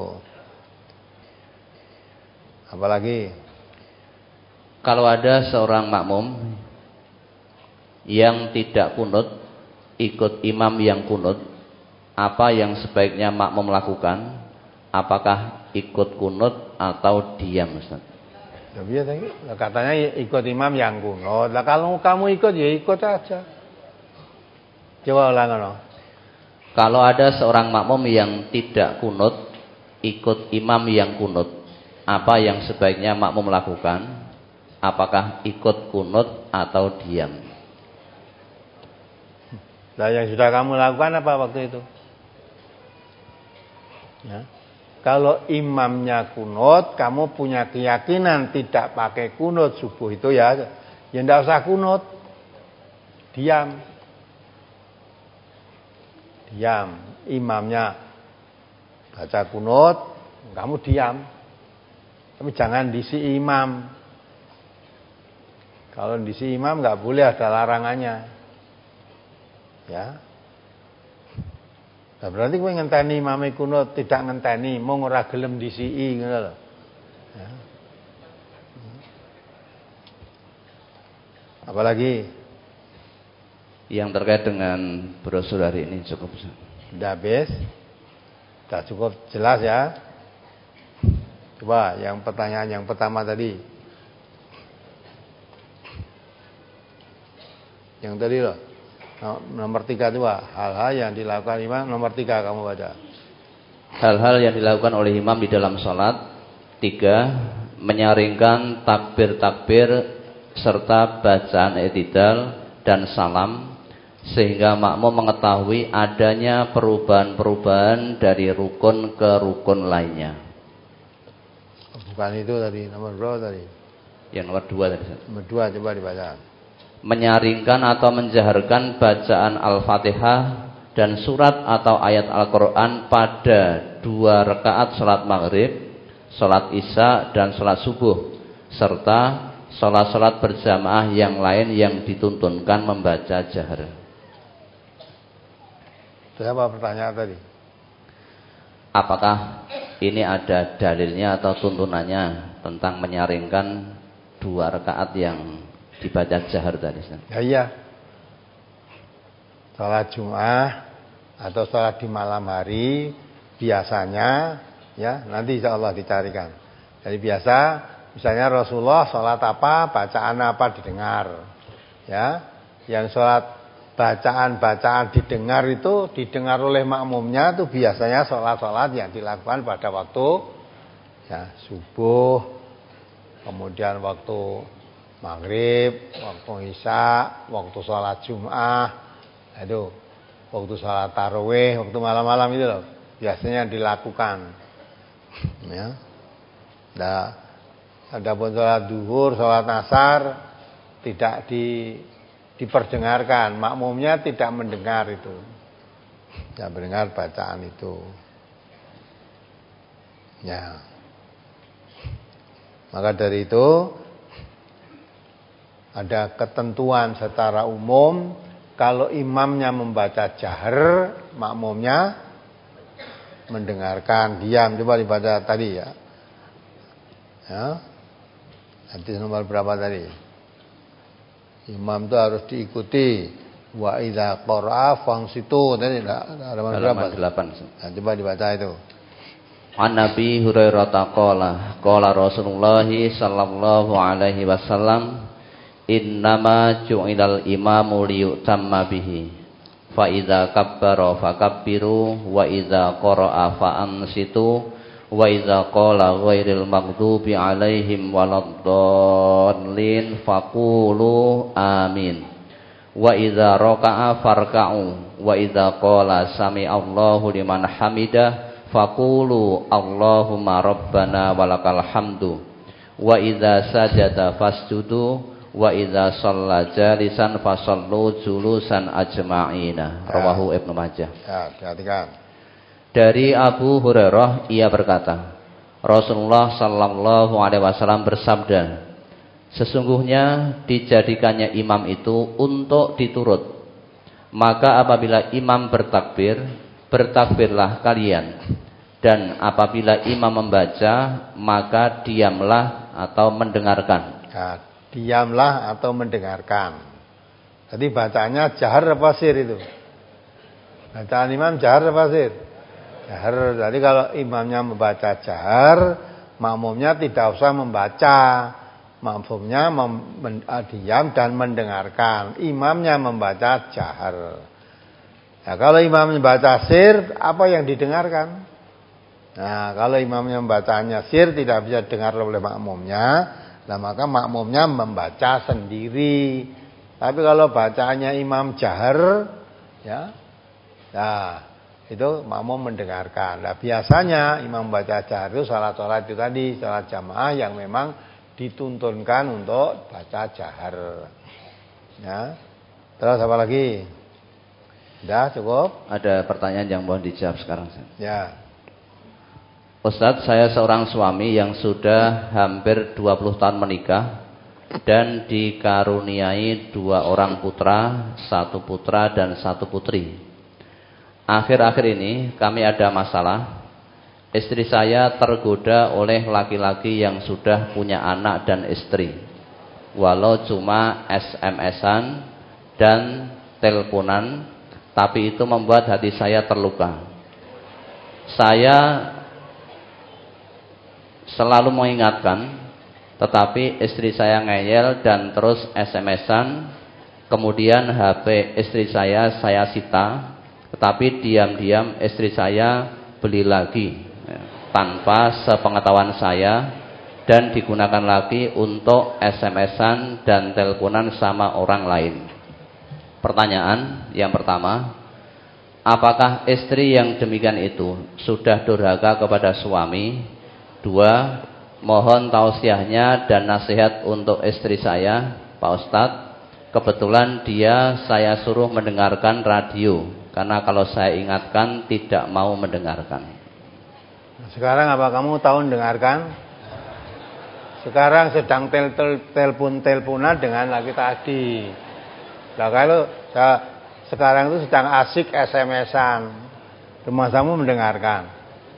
Apalagi kalau ada seorang makmum yang tidak kunut ikut imam yang kunut, apa yang sebaiknya makmum lakukan? Apakah ikut kunut atau diam, Ustaz? Ya biasa katanya ikut imam yang kunut. Lah kalau kamu ikut ya ikut aja. Coba ulang no. Kalau ada seorang makmum yang tidak kunut ikut imam yang kunut, apa yang sebaiknya makmum lakukan? Apakah ikut kunut atau diam? Nah yang sudah kamu lakukan apa waktu itu? Ya. Kalau imamnya kunut, kamu punya keyakinan tidak pakai kunut subuh itu ya, ya tidak usah kunut, diam, diam. Imamnya baca kunut, kamu diam, tapi jangan diisi imam. Kalau diisi imam nggak boleh, ada larangannya. Ya. Nah, berarti kowe ngenteni imame kunut, tidak ngenteni, mung ora gelem disiki ngono lho. Ya. Apalagi yang terkait dengan brosur hari ini cukup. Sudah habis? Sudah cukup jelas ya? Coba yang pertanyaan yang pertama tadi. Yang tadi loh. Nomor tiga itu hal-hal yang dilakukan imam. Nomor tiga kamu baca. Hal-hal yang dilakukan oleh imam di dalam sholat. Tiga, menyaringkan takbir-takbir serta bacaan i'tidal dan salam, sehingga makmum mengetahui adanya perubahan-perubahan dari rukun ke rukun lainnya. Bukan itu tadi, nomor berapa tadi? Yang nomor dua tadi. Nomor dua coba dibaca. Menyaringkan atau menjaharkan bacaan Al-Fatihah dan surat atau ayat Al-Quran pada dua rakaat sholat maghrib, sholat isya dan sholat subuh, serta sholat-sholat berjamaah yang lain yang dituntunkan membaca jahar. Itu apa pertanyaan tadi? Apakah ini ada dalilnya atau tuntunannya tentang menyaringkan dua rakaat yang dibaca jahar tadi? Ya iya. Sholat Jumat atau sholat di malam hari biasanya, ya nanti insya Allah dicarikan. Jadi biasa, misalnya Rasulullah sholat apa, bacaan apa didengar, ya. Yang sholat bacaan-bacaan didengar itu didengar oleh makmumnya itu biasanya sholat-sholat yang dilakukan pada waktu ya subuh, kemudian waktu maghrib, waktu isya, waktu sholat Jumat, itu waktu sholat tarawih, waktu malam-malam itu loh biasanya dilakukan. Ya, nah, adapun sholat duhur, sholat asar tidak di diperdengarkan, makmumnya tidak mendengar itu, tidak mendengar bacaan itu. Ya, maka dari itu ada ketentuan secara umum, kalau imamnya membaca jahar, makmumnya mendengarkan diam. Coba dibaca tadi ya. Ya. Hadis nomor berapa tadi? Imam itu harus diikuti. Wa idza qara'a fangsitu. Tadi ada berapa? delapan. Nah, coba dibaca itu. An Nabi Hurairah taqala qala Rasulullah sallallahu alaihi wasallam innama ju'ilal imamu liyutamma bihi fa idza kabbara fakabbiru wa idza qara'a fa ansitu wa idza qala ghairil maghdubi alaihim waladdallin faqulu amin wa idza raka'a farka'u wa idza qala sami'allahu liman hamidah faqulu Allahumma rabbana walakal hamdu wa idza sajada fasjudu wa idza shalla jalisan fasallu julusan ajma'ina. Rawahu Ibnu Majah. Ya, perhatikan. Dari Abu Hurairah ia berkata, Rasulullah sallallahu alaihi wasallam bersabda, sesungguhnya dijadikannya imam itu untuk diturut. Maka apabila imam bertakbir, bertakbirlah kalian. Dan apabila imam membaca, maka diamlah atau mendengarkan. Nah, diamlah atau mendengarkan. Jadi bacanya jahar apa sir itu? Bacaan imam jahar apa sir? Jahar. Jadi kalau imamnya membaca jahar, makmumnya tidak usah membaca. Makmumnya mem, men, diam dan mendengarkan. Imamnya membaca jahar. Nah, kalau imam membaca sir, apa yang didengarkan? Nah, kalau imamnya membacanya sir tidak bisa dengar oleh makmumnya, nah maka makmumnya membaca sendiri. Tapi kalau bacaannya imam jahar, ya, nah itu makmum mendengarkan. Nah, biasanya imam baca jahar itu salat-salat itu tadi, salat jamaah yang memang dituntunkan untuk baca jahar. Ya. Terus apa lagi? Sudah cukup? Ada pertanyaan yang mohon dijawab sekarang. Ya. Ustadz, saya seorang suami yang sudah hampir dua puluh tahun menikah dan dikaruniai dua orang putra, satu putra dan satu putri. Akhir-akhir ini kami ada masalah. Istri saya tergoda oleh laki-laki yang sudah punya anak dan istri, walau cuma S M S-an dan teleponan, tapi itu membuat hati saya terluka. Saya selalu mengingatkan, tetapi istri saya ngeyel dan terus S M S-an Kemudian H P istri saya saya sita, tetapi diam-diam istri saya beli lagi tanpa sepengetahuan saya dan digunakan lagi untuk S M S-an dan teleponan sama orang lain. Pertanyaan yang pertama, apakah istri yang demikian itu sudah durhaka kepada suami? Dua, mohon tausiahnya dan nasihat untuk istri saya, Pak Ustadz. Kebetulan dia saya suruh mendengarkan radio, karena kalau saya ingatkan tidak mau mendengarkan. Sekarang apa kamu tahu mendengarkan? Sekarang sedang telepon-teleponan dengan laki tadi. Nah kalau sekarang itu sedang asik S M S-an, masamu mendengarkan.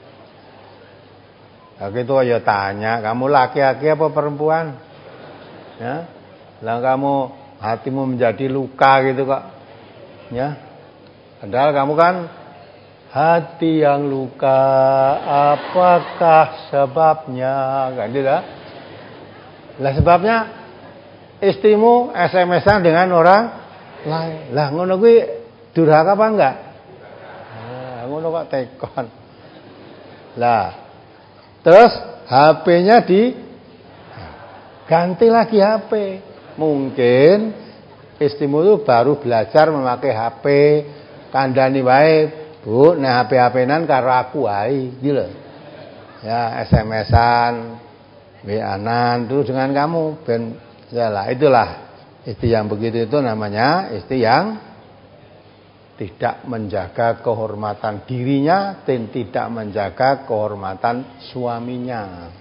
Nah gitu aja tanya, kamu laki-laki apa perempuan? Ya, lah kamu hatimu menjadi luka gitu kok, ya. Padahal kamu kan hati yang luka, apakah sebabnya? Kan tidak? Lah sebabnya istrimu S M S-an dengan orang lain. Lah ngono kuwi durhaka apa enggak? Nah, ngono kok tekon. Lah terus H P-nya di ganti lagi H P. Mungkin istrimu itu baru belajar memakai H P, kandhani wae, Bu, nek H P-H P-nan karo aku wae, iki lho. Ya, S M S-an, W A-nan terus dengan kamu ben yalah, itulah istri yang begitu itu namanya istri yang tidak menjaga kehormatan dirinya dan tidak menjaga kehormatan suaminya.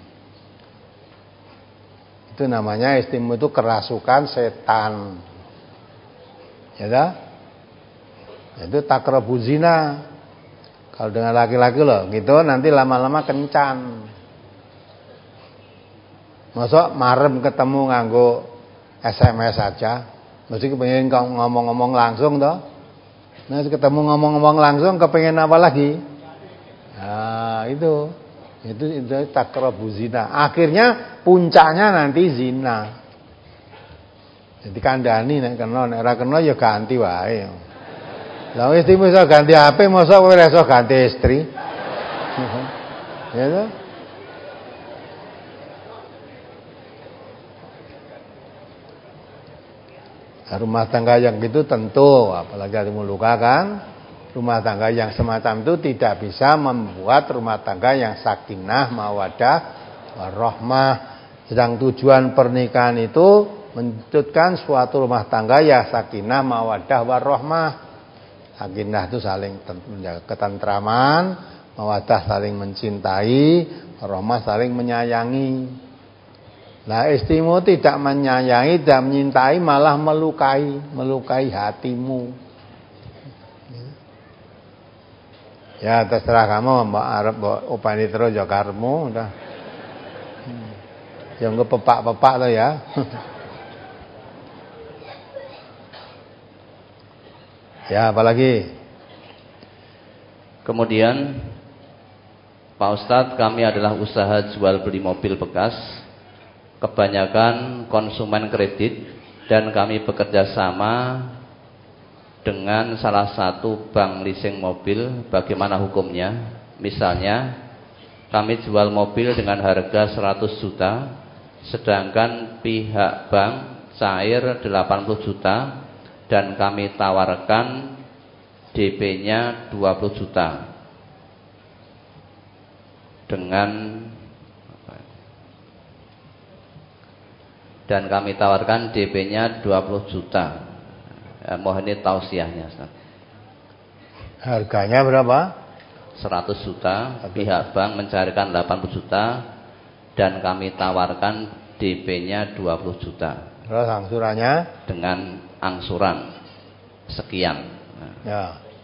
Itu namanya istrimu itu kerasukan setan. Ya dah? Itu takrabuz zina. Kalau dengan laki-laki loh, gitu nanti lama-lama kencan. Masa marem ketemu nganggo S M S aja. Mesti kepengen ngomong-ngomong langsung toh. Nah, ketemu ngomong-ngomong langsung kepengen apa lagi? Nah, itu. Itu itu takrabuz zina. Akhirnya puncaknya nanti zina. Jadi kandhani nek kena, nek ora kena ya ganti wae. Lah istrimu iso ganti H P, mosok kowe ora iso ganti istri. Ya toh? Rumah tangga yang gitu tentu, apalagi hatimu luka kan, rumah tangga yang semacam itu tidak bisa membuat rumah tangga yang sakinah, mawaddah, warahmah. Sedang tujuan pernikahan itu menjadikan suatu rumah tangga yang sakinah, mawaddah, warahmah. Sakinah itu saling menjaga ketentraman, mawaddah saling mencintai, warahmah saling menyayangi. Nah, istrimu tidak menyayangi dan menyintai, malah melukai, melukai hatimu. Ya terserah kamu, mbak Arab, mbak opani terus ya karmu, udah. Yang nggak pepak-pepak tuh ya. Ya apalagi. Kemudian Pak Ustadz, kami adalah usaha jual beli mobil bekas. Kebanyakan konsumen kredit dan kami bekerja sama dengan salah satu bank leasing mobil. Bagaimana hukumnya? Misalnya kami jual mobil dengan harga seratus juta, sedangkan pihak bank cair delapan puluh juta dan kami tawarkan D P-nya dua puluh juta dengan dan kami tawarkan D P-nya dua puluh juta. Eh, mohon ini tausiahnya, Ustaz. Harganya berapa? seratus juta, pihak bank mencarikan delapan puluh juta dan kami tawarkan D P-nya dua puluh juta. Terus angsurannya? Dengan angsuran sekian. Nah. Ya.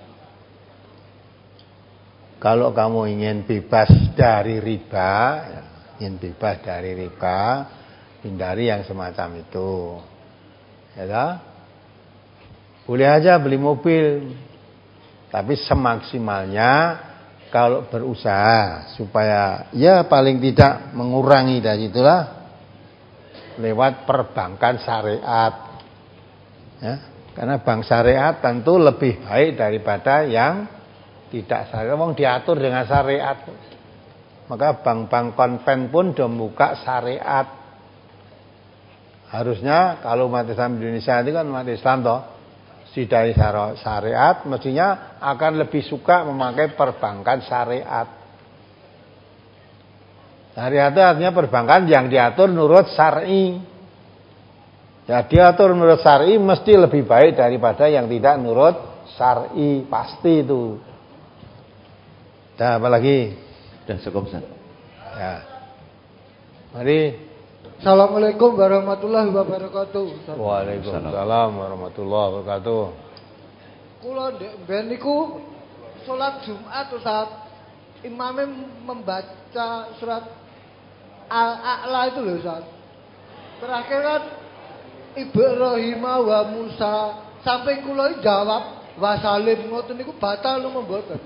Kalau kamu ingin bebas dari riba, ya, ingin bebas dari riba, hindari yang semacam itu. Ya tak? Boleh aja beli mobil, tapi semaksimalnya kalau berusaha supaya ya paling tidak mengurangi dari itulah lewat perbankan syariat. Ya. Karena bank syariat tentu lebih baik daripada yang tidak syariat. Wong diatur dengan syariat. Maka bank-bank konven pun sudah buka syariat. Harusnya kalau umat Islam di Indonesia itu kan umat Islam toh, si dari syariat, mestinya akan lebih suka memakai perbankan syariat. Syariat itu artinya perbankan yang diatur menurut syar'i. Ya diatur menurut syar'i mesti lebih baik daripada yang tidak menurut syar'i, pasti itu. Nah, apa lagi? Sudah cukup, Ustaz. Ya. Mari. Assalamualaikum warahmatullahi wabarakatuh. Waalaikumsalam warahmatullahi wabarakatuh. Kula ndek ben niku salat Jumat Ustaz, imamnya membaca surat Al-A'la itu loh Ustaz. Terakhir kan Ibrahim wa Musa, sampai kula jawab wasalim ngoten niku batal napa mboten?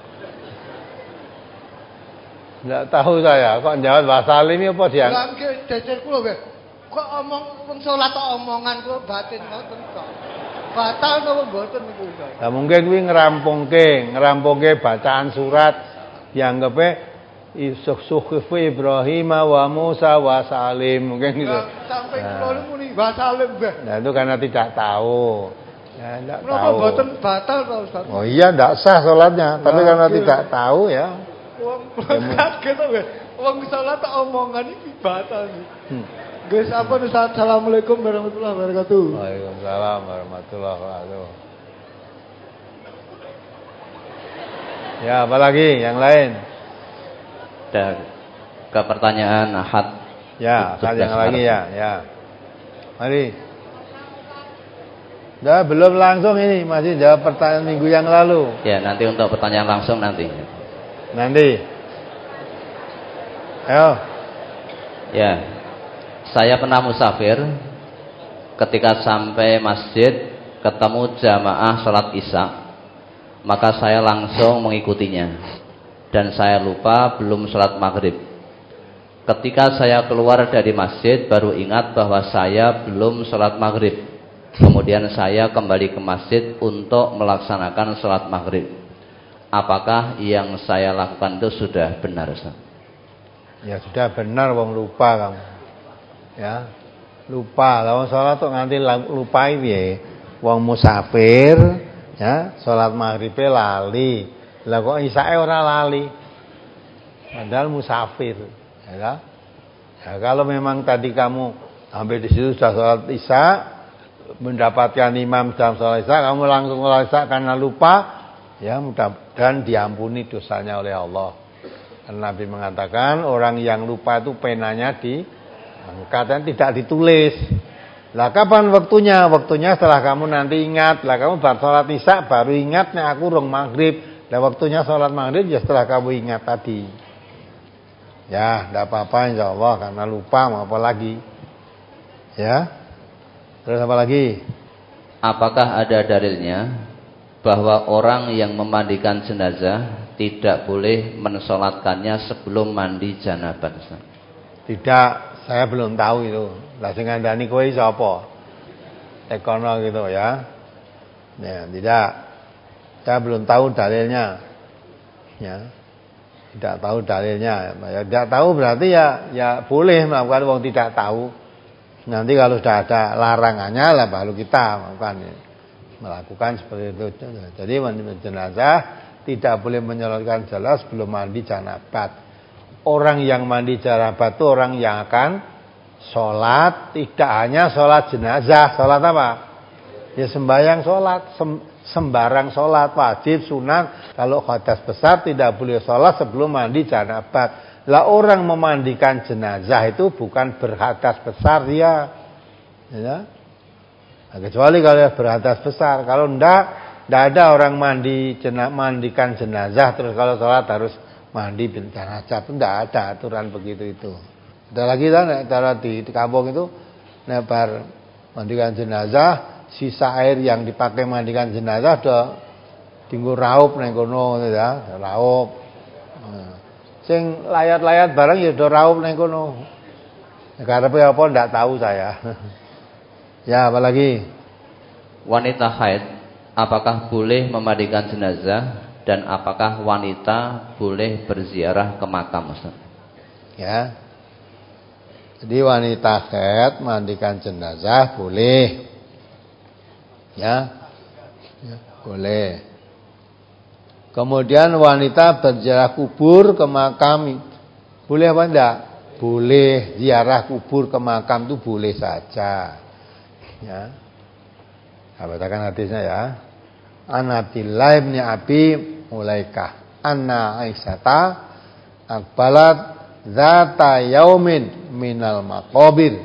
Enggak tahu saya, kok jawab wasalim apa dia? Lah nggih jejer kula nggih. Kok omong wong salat tok omongan kula batin ngoten kok. Batal napa mboten niku Ustaz? Lah mungkin kuwi ngerampungke, ngerampungke bacaan surat dianggepe Suhuf Ibrahim wa Musa wa Salim mungkin gitu. Nah, sampai kula muni wa Salim nggih. Nah itu karena tidak tahu. Ya enggak tahu. Napa mboten batal to Ustaz? Oh iya enggak sah salatnya, tapi karena tidak tahu ya. Wong kaget to nggih. Wong salat omongan iki batal iki. Hmm. Guys, apa Ustaz? Assalamualaikum warahmatullahi wabarakatuh. Waalaikumsalam warahmatullahi wabarakatuh. Ya, apalagi yang lain? Dan ke pertanyaan Ahad. Ya, Ahad yang lagi ya, ya. Mari. Dah belum langsung ini, masih jawab pertanyaan minggu yang lalu. Ya, nanti untuk pertanyaan langsung nanti. Nanti. Ayo. Ya. Saya pernah musafir, ketika sampai masjid ketemu jamaah salat Isya, maka saya langsung mengikutinya. Dan saya lupa belum sholat maghrib. Ketika saya keluar dari masjid baru ingat bahwa saya belum sholat maghrib. Kemudian saya kembali ke masjid untuk melaksanakan sholat maghrib. Apakah yang saya lakukan itu sudah benar, Ustaz? Ya sudah benar, wong lupa kamu. Ya lupa. Lawan sholat tuh nganti lupa piye? Wong musafir, ya sholat maghribnya lali. Lah kok isyae ora lali. Padahal musafir, ya kan? Ya kalau memang tadi kamu sampai di situ sudah sholat Isya, mendapatkan imam dalam sholat Isya, kamu langsung sholat Isya karena lupa, ya mudah-mudahan diampuni dosanya oleh Allah. Karena Nabi mengatakan orang yang lupa itu penanya diangkat dan tidak ditulis. Lah kapan waktunya? Waktunya setelah kamu nanti ingat. Lah kamu baru sholat Isya baru ingat nih aku rong maghrib. Dan waktunya sholat maghrib ya setelah kamu ingat tadi. Ya, tidak apa-apa insya Allah karena lupa mau apa lagi. Ya. Terus apa lagi? Apakah ada dalilnya bahwa orang yang memandikan jenazah tidak boleh mensolatkannya sebelum mandi janabah? Tidak, saya belum tahu itu. Lah sing ngandani kowe sapa? Ekono gitu ya. Ya, tidak. Saya belum tahu dalilnya, ya, tidak tahu dalilnya. Ya, tidak tahu berarti ya, ya boleh melakukan wong tidak tahu. Nanti kalau sudah ada larangannya lah baru kita melakukan, melakukan seperti itu. Jadi mandi jenazah tidak boleh menyolatkan jenazah sebelum mandi janabat. Orang yang mandi janabat itu orang yang akan sholat, tidak hanya sholat jenazah, sholat apa? Ya sembahyang sholat. Sem sembarang sholat wajib sunat. Kalau hadas besar tidak boleh sholat sebelum mandi janabat. Lah orang memandikan jenazah itu bukan berhadas besar dia, ya. Nah, kecuali kalau berhadas besar. Kalau ndak, ndak ada orang mandi jenazah, mandikan jenazah terus kalau sholat harus mandi jenazah. Ndak ada aturan begitu itu. Ada lagi kan cara di, di kampung itu nebar mandikan jenazah. Sisa air yang dipakai mandikan jenazah udah tinggal raup nang kono ya, raup. Nah, sing layat-layat barang ya udah raup nang kono. Karepe apa ndak tahu saya. Ya, apalagi? wanita haid apakah boleh memandikan jenazah dan apakah wanita boleh berziarah ke makam, Ustaz? Ya. Jadi wanita haid mandikan jenazah boleh. Ya. Ya, boleh. Kemudian wanita berziarah kubur ke makam boleh apa enggak? Boleh. Ziarah kubur ke makam itu boleh saja. Ya. Saya bacakan hadisnya ya. An Abdillah bin Abi Mulaikah anna Aisyata aqbalat zata yaumin minal maqabir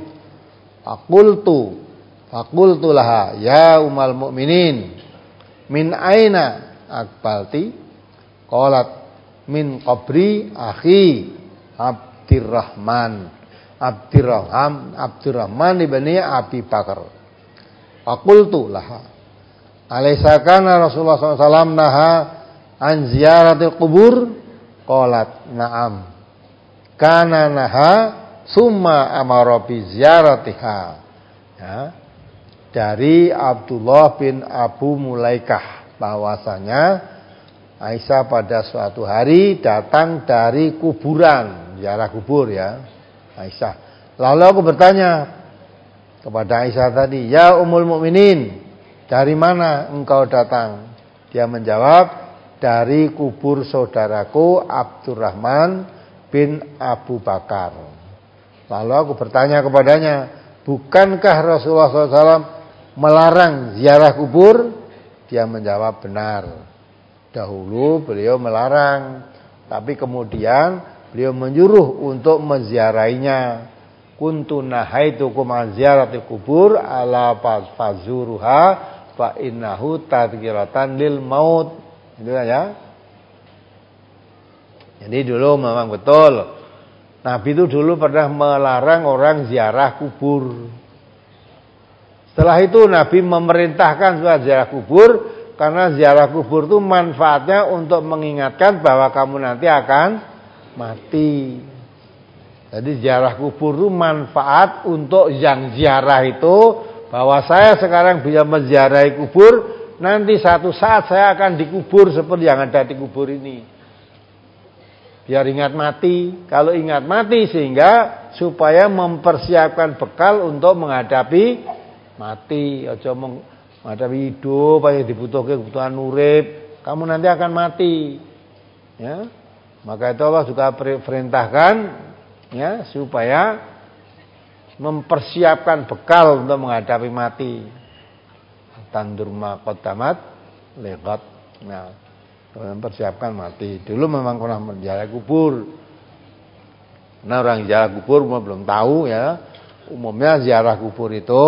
faqultu faqultu laha ya ummal mu'minin min aina aqbalti qalat min qabri akhi Abdurrahman Abdurrahman Abdurrahman ibni Abi Bakar faqultu laha alaysa kana Rasulullah sallallahu alaihi wasallam naha an ziyaratil qubur qalat na'am kana naha summa amara bi ziyaratiha. Ya. Dari Abdullah bin Abu Mulaikah bahwasanya Aisyah pada suatu hari datang dari kuburan, ziarah kubur ya Aisyah. Lalu aku bertanya kepada Aisyah tadi, ya Ummul Mukminin, dari mana engkau datang? Dia menjawab, dari kubur saudaraku Abdurrahman bin Abu Bakar. Lalu aku bertanya kepadanya, bukankah Rasulullah shallallahu alaihi wasallam melarang ziarah kubur? Dia menjawab, benar. Dahulu beliau melarang, tapi kemudian beliau menyuruh untuk menziarahinya. Kuntu nahaitukum an ziyaratil kubur ala fazuruha fa innahu tadhkiratan lil maut. Itu ya. Jadi dulu memang betul Nabi itu dulu pernah melarang orang ziarah kubur. Setelah itu Nabi memerintahkan supaya ziarah kubur, karena ziarah kubur itu manfaatnya untuk mengingatkan bahwa kamu nanti akan mati. Jadi ziarah kubur itu manfaat untuk yang ziarah itu, bahwa saya sekarang bisa menziarahi kubur, nanti satu saat saya akan dikubur seperti yang ada di kubur ini. Biar ingat mati. Kalau ingat mati sehingga supaya mempersiapkan bekal untuk menghadapi mati. Aja menghadapi hidup, apa yang dibutuhkan kebutuhan urip. Kamu nanti akan mati. Ya. Maka itu Allah juga perintahkan ya supaya mempersiapkan bekal untuk menghadapi mati. Tandur ma qaddamat liqat. Nah, mempersiapkan mati. Dulu memang pernah menziarah kubur. Nah, orang ziarah kubur belum tahu ya. Umumnya ziarah kubur itu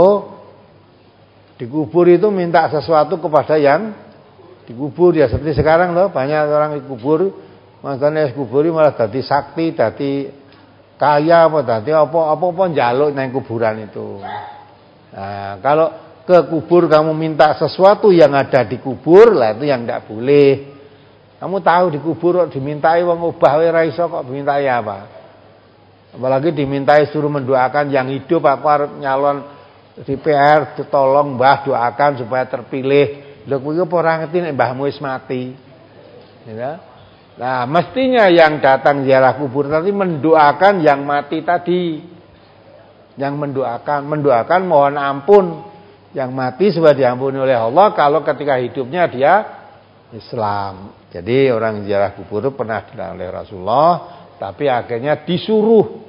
di kubur itu minta sesuatu kepada yang dikubur ya, seperti sekarang loh, banyak orang dikubur, makanya kubur malah dadi sakti, dadi kaya apa dadi apa-apa njaluk nang kuburan itu. Nah, kalau ke kubur kamu minta sesuatu yang ada di kubur, lah itu yang tidak boleh. Kamu tahu di kubur kok dimintai wong obah wae ra iso, kok dimintai apa? Apalagi dimintai suruh mendoakan yang hidup, aku arep nyalon D P R, tolong Mbah doakan supaya terpilih. Lha kuwi apa ora ngerti nek mbahmu wis mati. Ya. Nah, mestinya yang datang ziarah kubur tadi mendoakan yang mati tadi. Yang mendoakan, mendoakan mohon ampun yang mati supaya diampuni oleh Allah kalau ketika hidupnya dia Islam. Jadi orang ziarah kubur itu pernah dilarang oleh Rasulullah, tapi akhirnya disuruh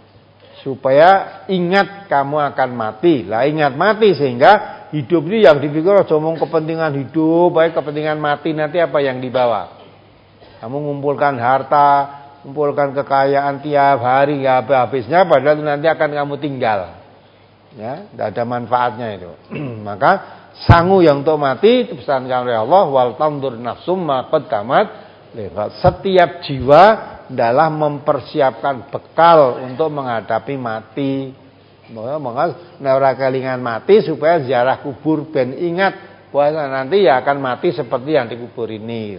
supaya ingat kamu akan mati. Lah ingat mati sehingga hidup ini yang dipikir aja omong kepentingan hidup, baik kepentingan mati nanti apa yang dibawa. Kamu mengumpulkan harta, mengumpulkan kekayaan tiap hari enggak habis-habisnya, padahal nanti akan kamu tinggal. Ya, tidak ada manfaatnya itu. Maka sangu yang untuk mati dipesankan oleh Allah, wal tandur nafsum ma qaddamat lihat. Setiap jiwa adalah mempersiapkan bekal untuk menghadapi mati. Maka ora kelingan mati supaya ziarah kubur ben ingat bahwa nanti ya akan mati seperti yang dikubur ini.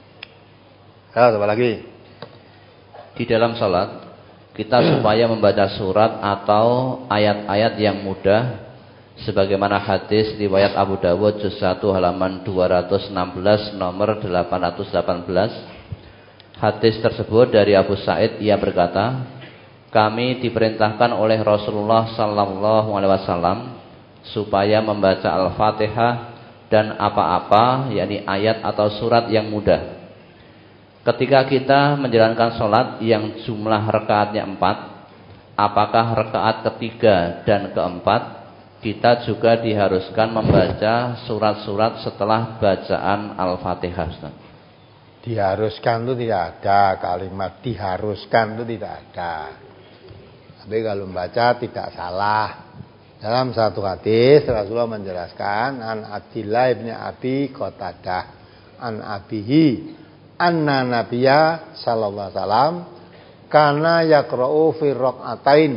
Ya, apa lagi? Di dalam salat kita supaya membaca surat atau ayat-ayat yang mudah sebagaimana hadis riwayat Abu Dawud juz satu halaman dua ratus enam belas nomor delapan ratus delapan belas. Hadis tersebut dari Abu Sa'id, ia berkata, kami diperintahkan oleh Rasulullah sallallahu alaihi wasallam supaya membaca Al-Fatihah dan apa-apa, yakni ayat atau surat yang mudah. Ketika kita menjalankan sholat yang jumlah rakaatnya empat, apakah rakaat ketiga dan keempat kita juga diharuskan membaca surat-surat setelah bacaan Al-Fatihah, Ustaz? Diharuskan itu tidak ada, kalimat diharuskan itu tidak ada. Tapi kalau membaca tidak salah. Dalam satu hadis Rasulullah menjelaskan, an Abdillah ibn Abi Qatadah an abihi anna nabiyya sallallahu alaihi wasallam kana yaqra'u fi raq'atain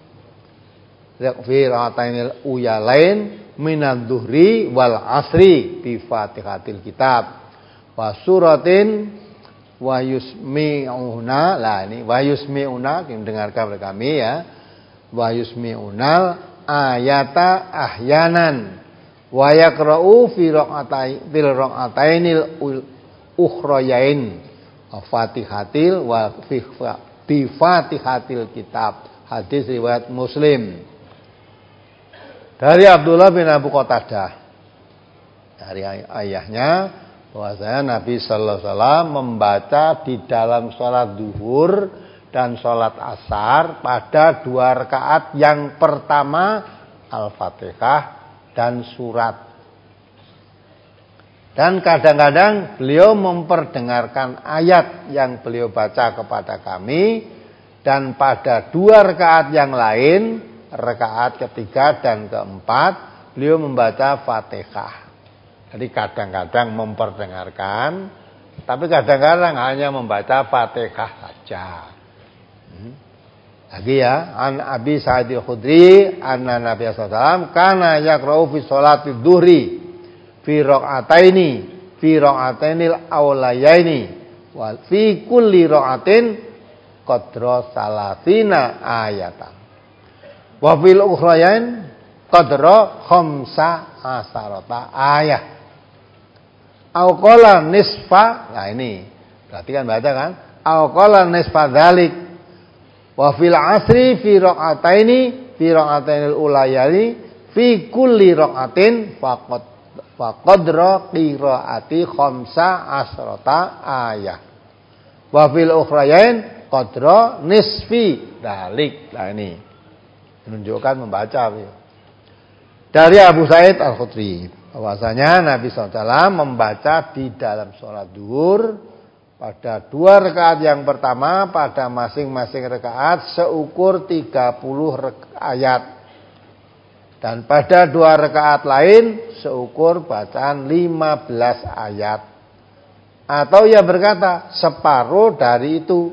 fi raq'atainil uyalain minadh dhuhri wal asri bi Fatihatil kitab wa suratin wa yusmi'una. Lah ini wa yusmi'una, dengarkan oleh kami ya. Wa yusmi'unal ayata ahyanan wa yaqra'u fi raq'atai fil raq'atainil ukhrayain Fatihatil wa fi Fatihatil kitab. Hadis riwayat Muslim. Dari Abdullah bin Abu Qatadah, dari ayahnya, bahwasanya Nabi sallallahu alaihi wasallam membaca di dalam sholat duhur dan sholat asar pada dua rakaat yang pertama Al-Fatihah dan surat. Dan kadang-kadang beliau memperdengarkan ayat yang beliau baca kepada kami, dan pada dua rakaat yang lain, rakaat ketiga dan keempat, beliau membaca Fatihah. Jadi kadang-kadang memperdengarkan, tapi kadang-kadang hanya membaca Fatihah saja. Hmm. Lagi ya, an Abi Sa'id al-Khudri anna Nabi sallallahu alaihi wasallam kana yaqra'u fi sholati dhuhri fi raq'ataini fi raq'atainil awlayaini wa fi kulli raq'atin qadra salasina ayatan wa fil ukhrayain qadra khamsa asarata ayat au qala nisfa. Nah ini berarti kan baca kan, au qala nisfa dzalik wa fil asri fi raq'ataini fi raq'atainil ulayani fi kulli raq'atin faqad faqadra qiraati khamsa asrata ayat wa fil ukhrayain qadra nisfi dzalik. Nah ini menunjukkan membaca dari Abu Sa'id al-Khudri, bahwasanya Nabi sallallahu alaihi wasallam membaca di dalam sholat duhur pada dua rakaat yang pertama, pada masing-masing rakaat seukur tiga puluh ayat, dan pada dua rakaat lain seukur bacaan lima belas ayat, atau ia berkata separuh dari itu.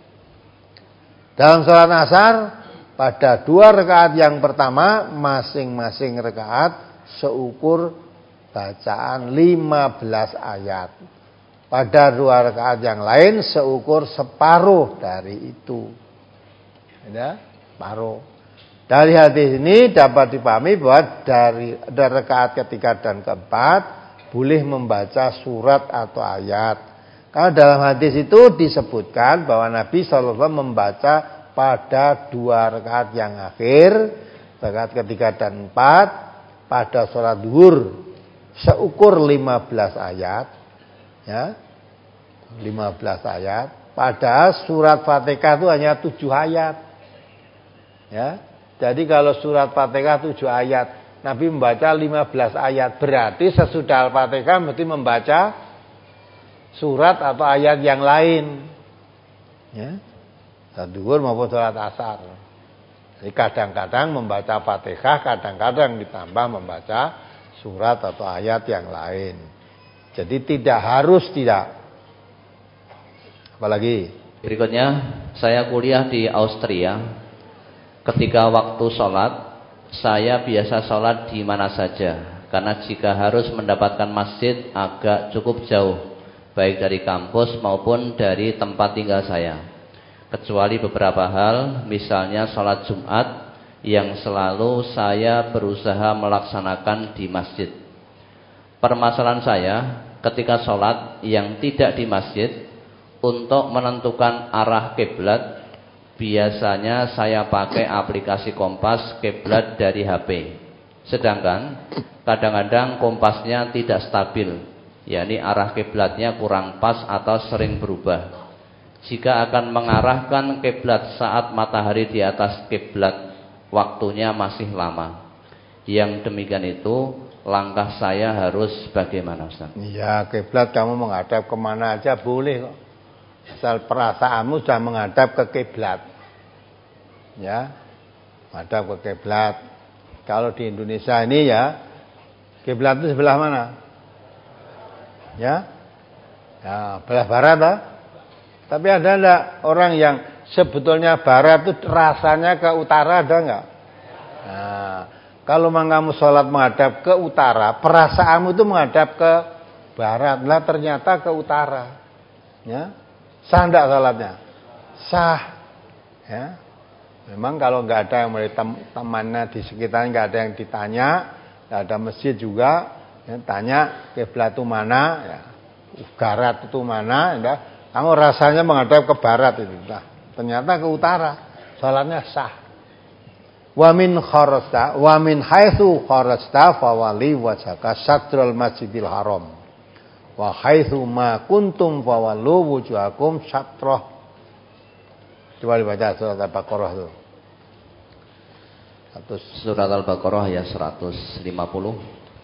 Dalam sholat asar pada dua rakaat yang pertama, masing-masing rakaat seukur bacaan lima belas ayat. Pada dua rakaat yang lain seukur separuh dari itu. Ya, separuh. Dari hadis ini dapat dipahami bahwa dari, dari rakaat ketiga dan keempat boleh membaca surat atau ayat. Karena dalam hadis itu disebutkan bahwa Nabi sallallahu alaihi wasallam membaca pada dua rakaat yang akhir, rakaat ketiga dan empat, pada sholat duhur seukur lima belas ayat, ya, lima belas ayat. Padahal surat Fatihah itu hanya tujuh ayat, ya. Jadi kalau surat Fatihah tujuh ayat, Nabi membaca lima belas ayat, berarti sesudah Al-Fatihah mesti membaca surat atau ayat yang lain, ya. Sholat duhur maupun sholat asar. Jadi kadang-kadang membaca Fatihah, kadang-kadang ditambah membaca surat atau ayat yang lain. Jadi tidak harus tidak. Apalagi? Berikutnya, saya kuliah di Austria. Ketika waktu sholat, saya biasa sholat di mana saja. Karena jika harus mendapatkan masjid agak cukup jauh, baik dari kampus maupun dari tempat tinggal saya. Kecuali beberapa hal, misalnya sholat Jumat yang selalu saya berusaha melaksanakan di masjid. Permasalahan saya ketika sholat yang tidak di masjid, untuk menentukan arah kiblat biasanya saya pakai aplikasi kompas kiblat dari H P. Sedangkan kadang-kadang kompasnya tidak stabil, yakni arah kiblatnya kurang pas atau sering berubah. Jika akan mengarahkan kiblat saat matahari di atas kiblat, waktunya masih lama. Yang demikian itu langkah saya harus bagaimana, Ustaz? Iya, kiblat kamu menghadap kemana aja boleh kok. Asal perasaanmu sudah menghadap ke kiblat. Ya, menghadap ke kiblat. Kalau di Indonesia ini ya, kiblat itu sebelah mana? Ya, ya belah barat lah. Tapi ada enggak orang yang sebetulnya barat itu rasanya ke utara, ada enggak? Nah, kalau kamu sholat menghadap ke utara, perasaanmu itu menghadap ke barat. Lah ternyata ke utara. Ya, sah enggak sholatnya? Sah. Ya. Memang kalau enggak ada yang mulai tem temannya di sekitarnya, enggak ada yang ditanya, enggak ada masjid juga, ya, tanya kiblat itu mana, ya, barat itu mana, ya, kamu rasanya menghadap ke barat itu, nah, ternyata ke utara, sholatnya sah. Wa min kharasta, wa min haitsu kharasta fawali wajhaka satrul masjidil haram. Wa haitsu ma kuntum fawallu wujuhakum satrah. Coba dibaca surat Al-Baqarah itu. Surat Al-Baqarah ya seratus lima puluh.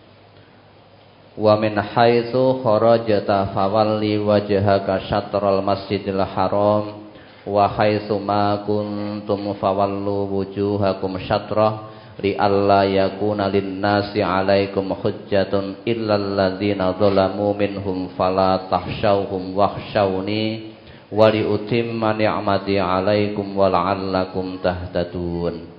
Wa min haitsu kharajta fawalli wajhaka syatral masjidil haram wa haitsu ma kuntum fawallu wujuhakum syatrah li alla yakuna lin-nasi 'alaikum hujjatun illal ladzina zalamu minhum fala tahsyauhum wakhshawni wa li utimma ni'mati 'alaikum wa la'allakum tahtadun.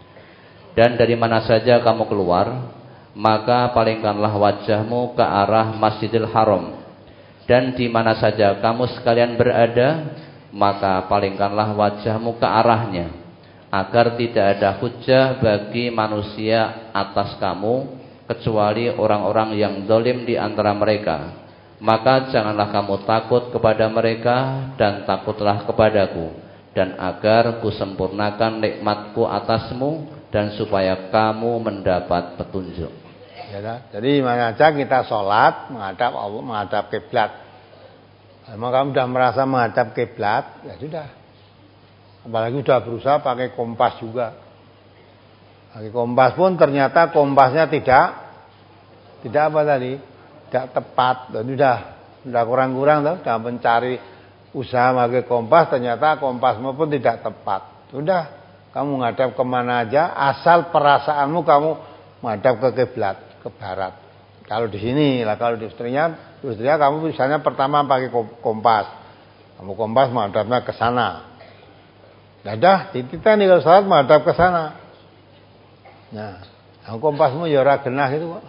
Dan dari mana saja kamu keluar, maka palingkanlah wajahmu ke arah Masjidil Haram. Dan di mana saja kamu sekalian berada, maka palingkanlah wajahmu ke arahnya, agar tidak ada hujjah bagi manusia atas kamu, kecuali orang-orang yang zalim di antara mereka. Maka janganlah kamu takut kepada mereka, dan takutlah kepadaku, dan agar kusempurnakan nikmatku atasmu, dan supaya kamu mendapat petunjuk. Ya, jadi mana aja kita sholat menghadap Allah, menghadap kiblat. Memang kamu sudah merasa menghadap kiblat, ya sudah. Apalagi sudah berusaha pakai kompas juga. Pakai kompas pun ternyata kompasnya tidak, tidak apa tadi, tidak tepat. Dan sudah, sudah kurang-kurang tuh, sudah mencari usaha pakai kompas, ternyata kompasmu pun tidak tepat. Sudah. Kamu menghadap kemana aja, asal perasaanmu kamu menghadap ke kiblat, ke barat. Kalau di sini lah, kalau di istrinya, istrinya kamu misalnya pertama pakai kompas, kamu kompas menghadapnya ke sana. Dadah, kita nih kalau sholat menghadap ke sana. Nah, kamu kompasmu ya ora genah itu kok.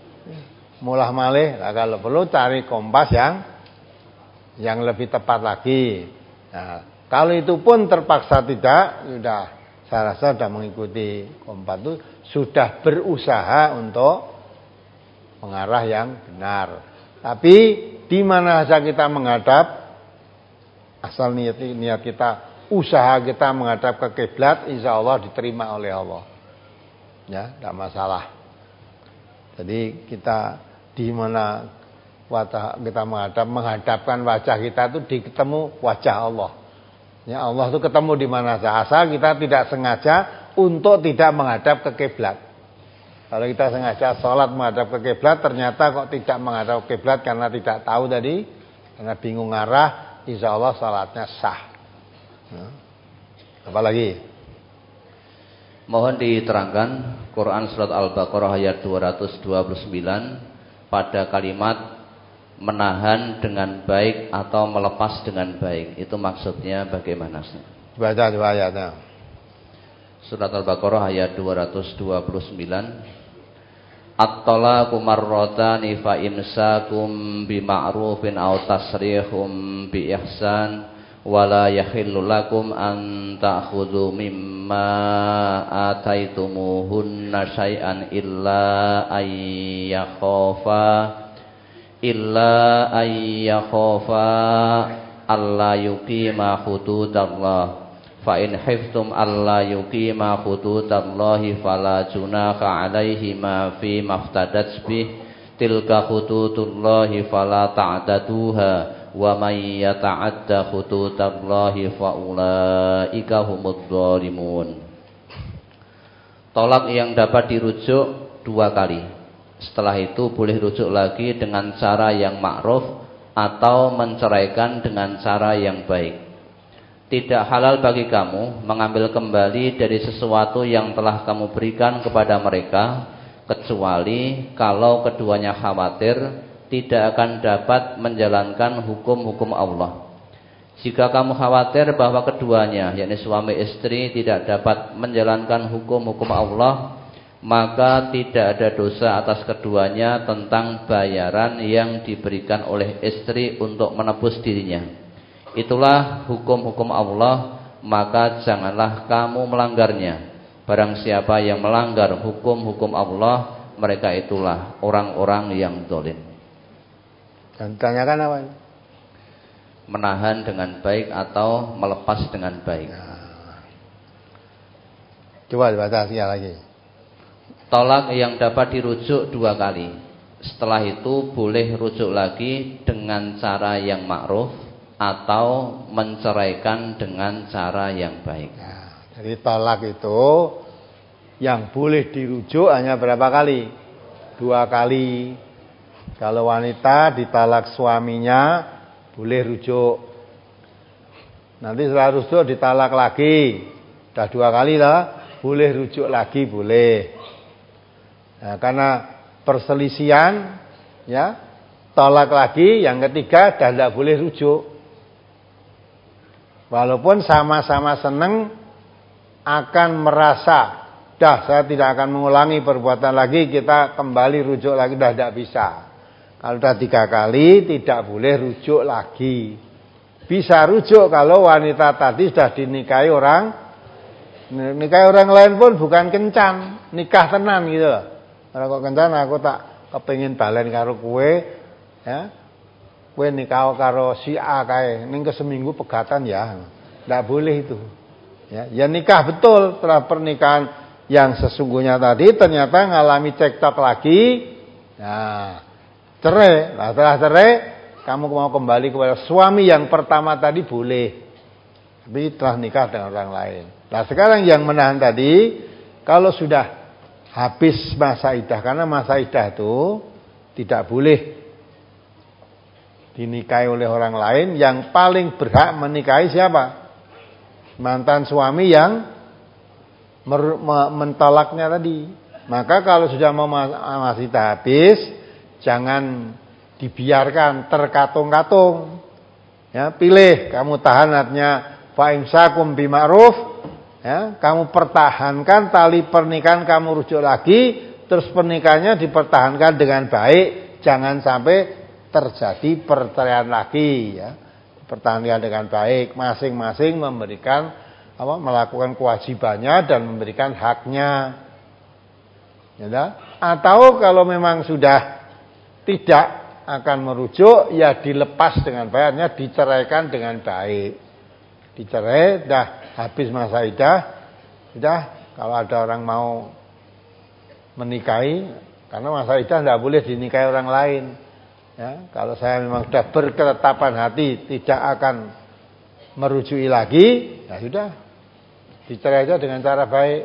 Mulah malih, lah kalau perlu cari kompas yang yang lebih tepat lagi. Nah, kalau itu pun terpaksa tidak, sudah. Saya rasa sudah mengikuti kompas itu sudah berusaha untuk mengarah yang benar. Tapi di mana saja kita menghadap, asal niat niat kita, usaha kita menghadap ke kiblat, insya Allah diterima oleh Allah. Ya, tidak masalah. Jadi kita di mana wajah kita menghadap, menghadapkan wajah kita itu diketemu wajah Allah. Ya, Allah itu ketemu di mana saja, asal kita tidak sengaja untuk tidak menghadap ke kiblat. Kalau kita sengaja sholat menghadap ke kiblat, ternyata kok tidak menghadap ke kiblat karena tidak tahu tadi, karena bingung arah, insya Allah sholatnya sah. Ya. Apalagi? Mohon diterangkan Quran surat Al-Baqarah ayat dua ratus dua puluh sembilan pada kalimat menahan dengan baik atau melepas dengan baik, itu maksudnya bagaimana? Baca dua ayatnya. Surat Al-Baqarah ayat dua ratus dua puluh sembilan. At-talaqu marratani fa imsakum bima'rufin aw tasrihum bi ihsan wala yahillu lakum an ta'khudhu mimma ataitumuhunna syai'an illa ayyakhafa illa ayyakhafa alla yuqima hududallah fa in khiftum alla yuqima hududallahi fala junaha alaihima fi maftadat bih tilka hududullahi fala ta'taduha wa may yata'adda hududallahi fa ulaika humudz zalimun. Tolak yang dapat dirujuk dua kali. Setelah itu boleh rujuk lagi dengan cara yang ma'ruf atau menceraikan dengan cara yang baik. Tidak halal bagi kamu mengambil kembali dari sesuatu yang telah kamu berikan kepada mereka, kecuali kalau keduanya khawatir tidak akan dapat menjalankan hukum-hukum Allah. Jika kamu khawatir bahwa keduanya, yakni suami istri, tidak dapat menjalankan hukum-hukum Allah, maka tidak ada dosa atas keduanya tentang bayaran yang diberikan oleh istri untuk menebus dirinya. Itulah hukum-hukum Allah, maka janganlah kamu melanggarnya. Barang siapa yang melanggar hukum-hukum Allah, mereka itulah orang-orang yang zalim. Dan tanyakan apa? Menahan dengan baik atau melepas dengan baik. Nah. Coba dibaca sekali lagi. Tolak yang dapat dirujuk dua kali. Setelah itu boleh rujuk lagi dengan cara yang ma'ruf atau menceraikan dengan cara yang baik. Nah, jadi tolak itu yang boleh dirujuk hanya berapa kali? Dua kali. Kalau wanita ditalak suaminya boleh rujuk. Nanti setelah rujuk ditalak lagi. Sudah dua kali lah, boleh rujuk lagi, boleh. Nah, karena perselisihan, ya, tolak lagi, yang ketiga dah tidak boleh rujuk. Walaupun sama-sama senang, akan merasa, dah saya tidak akan mengulangi perbuatan lagi, kita kembali rujuk lagi, dah tidak bisa. Kalau sudah tiga kali tidak boleh rujuk lagi. Bisa rujuk kalau wanita tadi sudah dinikahi orang, nikahi orang lain pun bukan kencan, nikah tenan gitu loh. Kalau kok kencan aku tak kepengin balen karo kue, ya. Kue nikah karo si A kae, ning ke seminggu pegatan ya. Tidak boleh itu. Ya, ya nikah betul setelah pernikahan yang sesungguhnya tadi ternyata ngalami cekcok lagi. Nah, cerai, nah, setelah cerai kamu mau kembali kepada suami yang pertama tadi boleh, tapi telah nikah dengan orang lain. Nah sekarang yang menahan tadi, kalau sudah habis masa iddah, karena masa iddah itu tidak boleh dinikahi oleh orang lain, yang paling berhak menikahi siapa? Mantan suami yang mentolaknya tadi. Maka kalau sudah mau masa iddah habis, jangan dibiarkan terkatung-katung. Ya, pilih kamu tahan artinya fa imsakum bima'ruf, ya, kamu pertahankan tali pernikahan, kamu rujuk lagi, terus pernikahannya dipertahankan dengan baik, jangan sampai terjadi perceraian lagi, ya. Pertahankan dengan baik, masing-masing memberikan apa melakukan kewajibannya dan memberikan haknya. Ya, atau kalau memang sudah tidak akan merujuk, ya dilepas dengan baiknya, diceraikan dengan baik. Dicerai, dah habis masa iddah, sudah kalau ada orang mau menikahi, karena masa iddah tidak boleh dinikahi orang lain. Ya, kalau saya memang sudah berketetapan hati tidak akan merujui lagi, ya sudah dicerai aja dengan cara baik.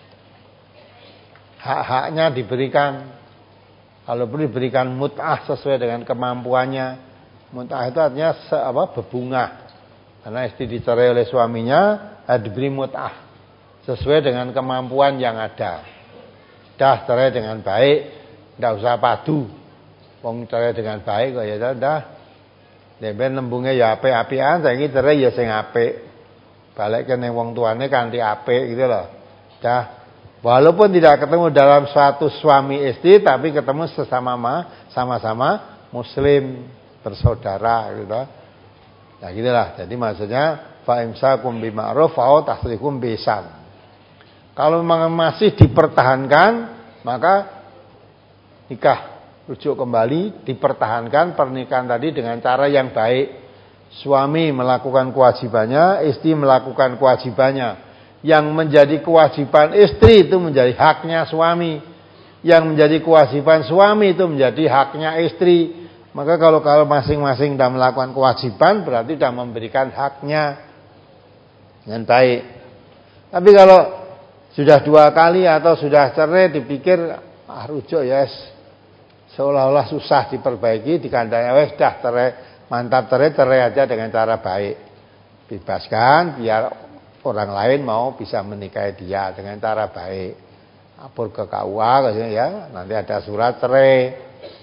Hak-haknya diberikan. Kalau perlu diberikan mut'ah sesuai dengan kemampuannya. Mut'ah itu artinya se, apa, bebungah. Karena istri dicerai oleh suaminya, harus diberi mut'ah sesuai dengan kemampuan yang ada. Dah cerai dengan baik, tidak usah padu. Wong cerai dengan baik kok ya dah. Demben lembungnya ya apik-apikan, saiki cerai ya sing apik. Balik ke ning wong tuane kanthi apik gitu loh. Dah. Walaupun tidak ketemu dalam suatu suami istri, tapi ketemu sesama sama-sama muslim, bersaudara gitu. Nah gitulah. Jadi maksudnya fa imsakum bima'ruf fa tasrihum biihsan. Kalau memang masih dipertahankan, maka nikah rujuk kembali, dipertahankan pernikahan tadi dengan cara yang baik. Suami melakukan kewajibannya, istri melakukan kewajibannya. Yang menjadi kewajiban istri itu menjadi haknya suami. Yang menjadi kewajiban suami itu menjadi haknya istri. Maka kalau kalau masing-masing sudah melakukan kewajiban, berarti sudah memberikan haknya dengan baik. Tapi kalau sudah dua kali atau sudah cerai, dipikir ah rujuk ya, seolah-olah susah diperbaiki, dikandai wes dah cerai, mantap cerai, cerai aja dengan cara baik. Bebaskan biar orang lain mau bisa menikahi dia dengan cara baik. Lapor ke K U A ya, nanti ada surat cerai.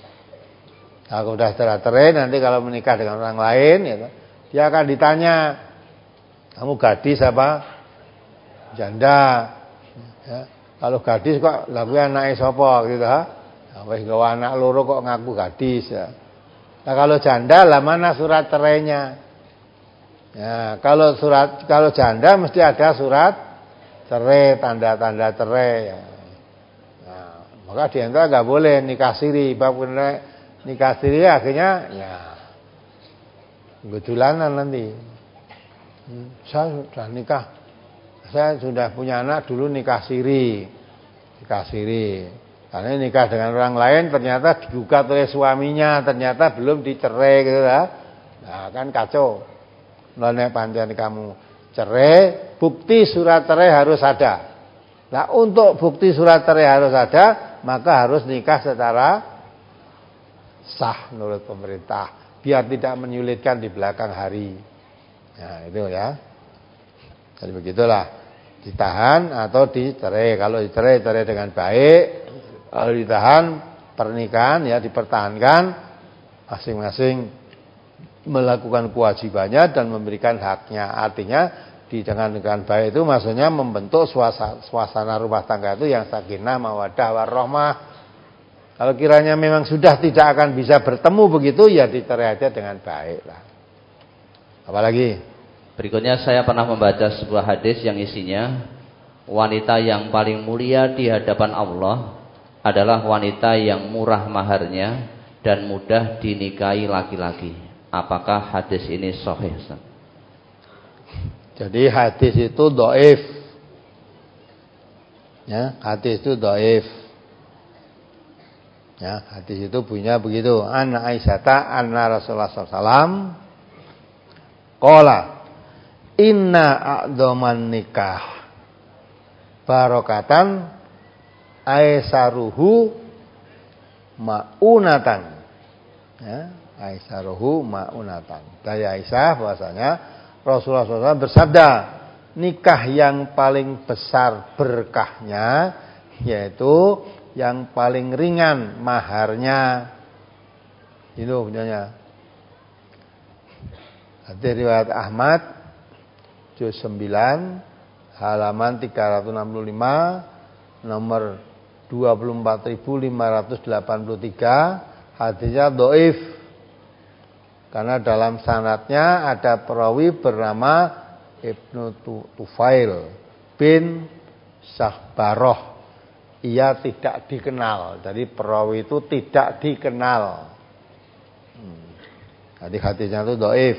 Kalau sudah cerai, nanti kalau menikah dengan orang lain ya, dia akan ditanya, kamu gadis apa? Janda. Ya, kalau gadis kok lagu anake sapa gitu ha? Wis nggawa anak loro kok ngaku gadis ya. Nah, kalau janda lah mana surat cerainya? Ya, kalau surat kalau janda mesti ada surat cerai, tanda-tanda cerai ya. Nah, maka di antara enggak boleh nikah siri, bab nikah siri akhirnya ya gedulanan nanti. Hmm, saya sudah nikah. Saya sudah punya anak dulu nikah siri. Nikah siri. Karena nikah dengan orang lain ternyata digugat oleh suaminya, ternyata belum dicerai gitu lah. Nah, kan kacau. Nek pancen kamu cerai, bukti surat cerai harus ada. Nah, untuk bukti surat cerai harus ada, maka harus nikah secara sah menurut pemerintah, biar tidak menyulitkan di belakang hari. Nah, itu ya. Jadi begitulah, ditahan atau dicerai. Kalau dicerai, cerai dengan baik. Kalau ditahan, pernikahan ya dipertahankan, masing-masing melakukan kewajibannya dan memberikan haknya. Artinya di dengan dengan baik itu maksudnya membentuk suasana, suasana rumah tangga itu yang sakinah, mawaddah, warahmah. Kalau kiranya memang sudah tidak akan bisa bertemu begitu, ya dicerai aja dengan baik lah. Apalagi? Berikutnya saya pernah membaca sebuah hadis yang isinya, wanita yang paling mulia di hadapan Allah adalah wanita yang murah maharnya dan mudah dinikahi laki-laki. Apakah hadis ini sahih? Jadi hadis itu dhaif. Ya, hadis itu dhaif. Ya, hadis itu bunyinya begitu. An Aisyata anna Rasulullah sallallahu alaihi wasallam qala inna a'dhaman nikah barokatan aisaruhu ma'unatan. Ya, aisaruhu ma'unatan. Dari Aisyah bahwasanya Rasulullah sallallahu alaihi wasallam bersabda, nikah yang paling besar berkahnya yaitu yang paling ringan maharnya. Itu punyanya. Hadis riwayat Ahmad juz sembilan halaman tiga ratus enam puluh lima nomor dua puluh empat ribu lima ratus delapan puluh tiga. Hadisnya dhaif karena dalam sanadnya ada perawi bernama Ibnu Tufail bin Sahbaroh. Ia tidak dikenal. Jadi perawi itu tidak dikenal. Hmm. Jadi hadisnya itu dhaif.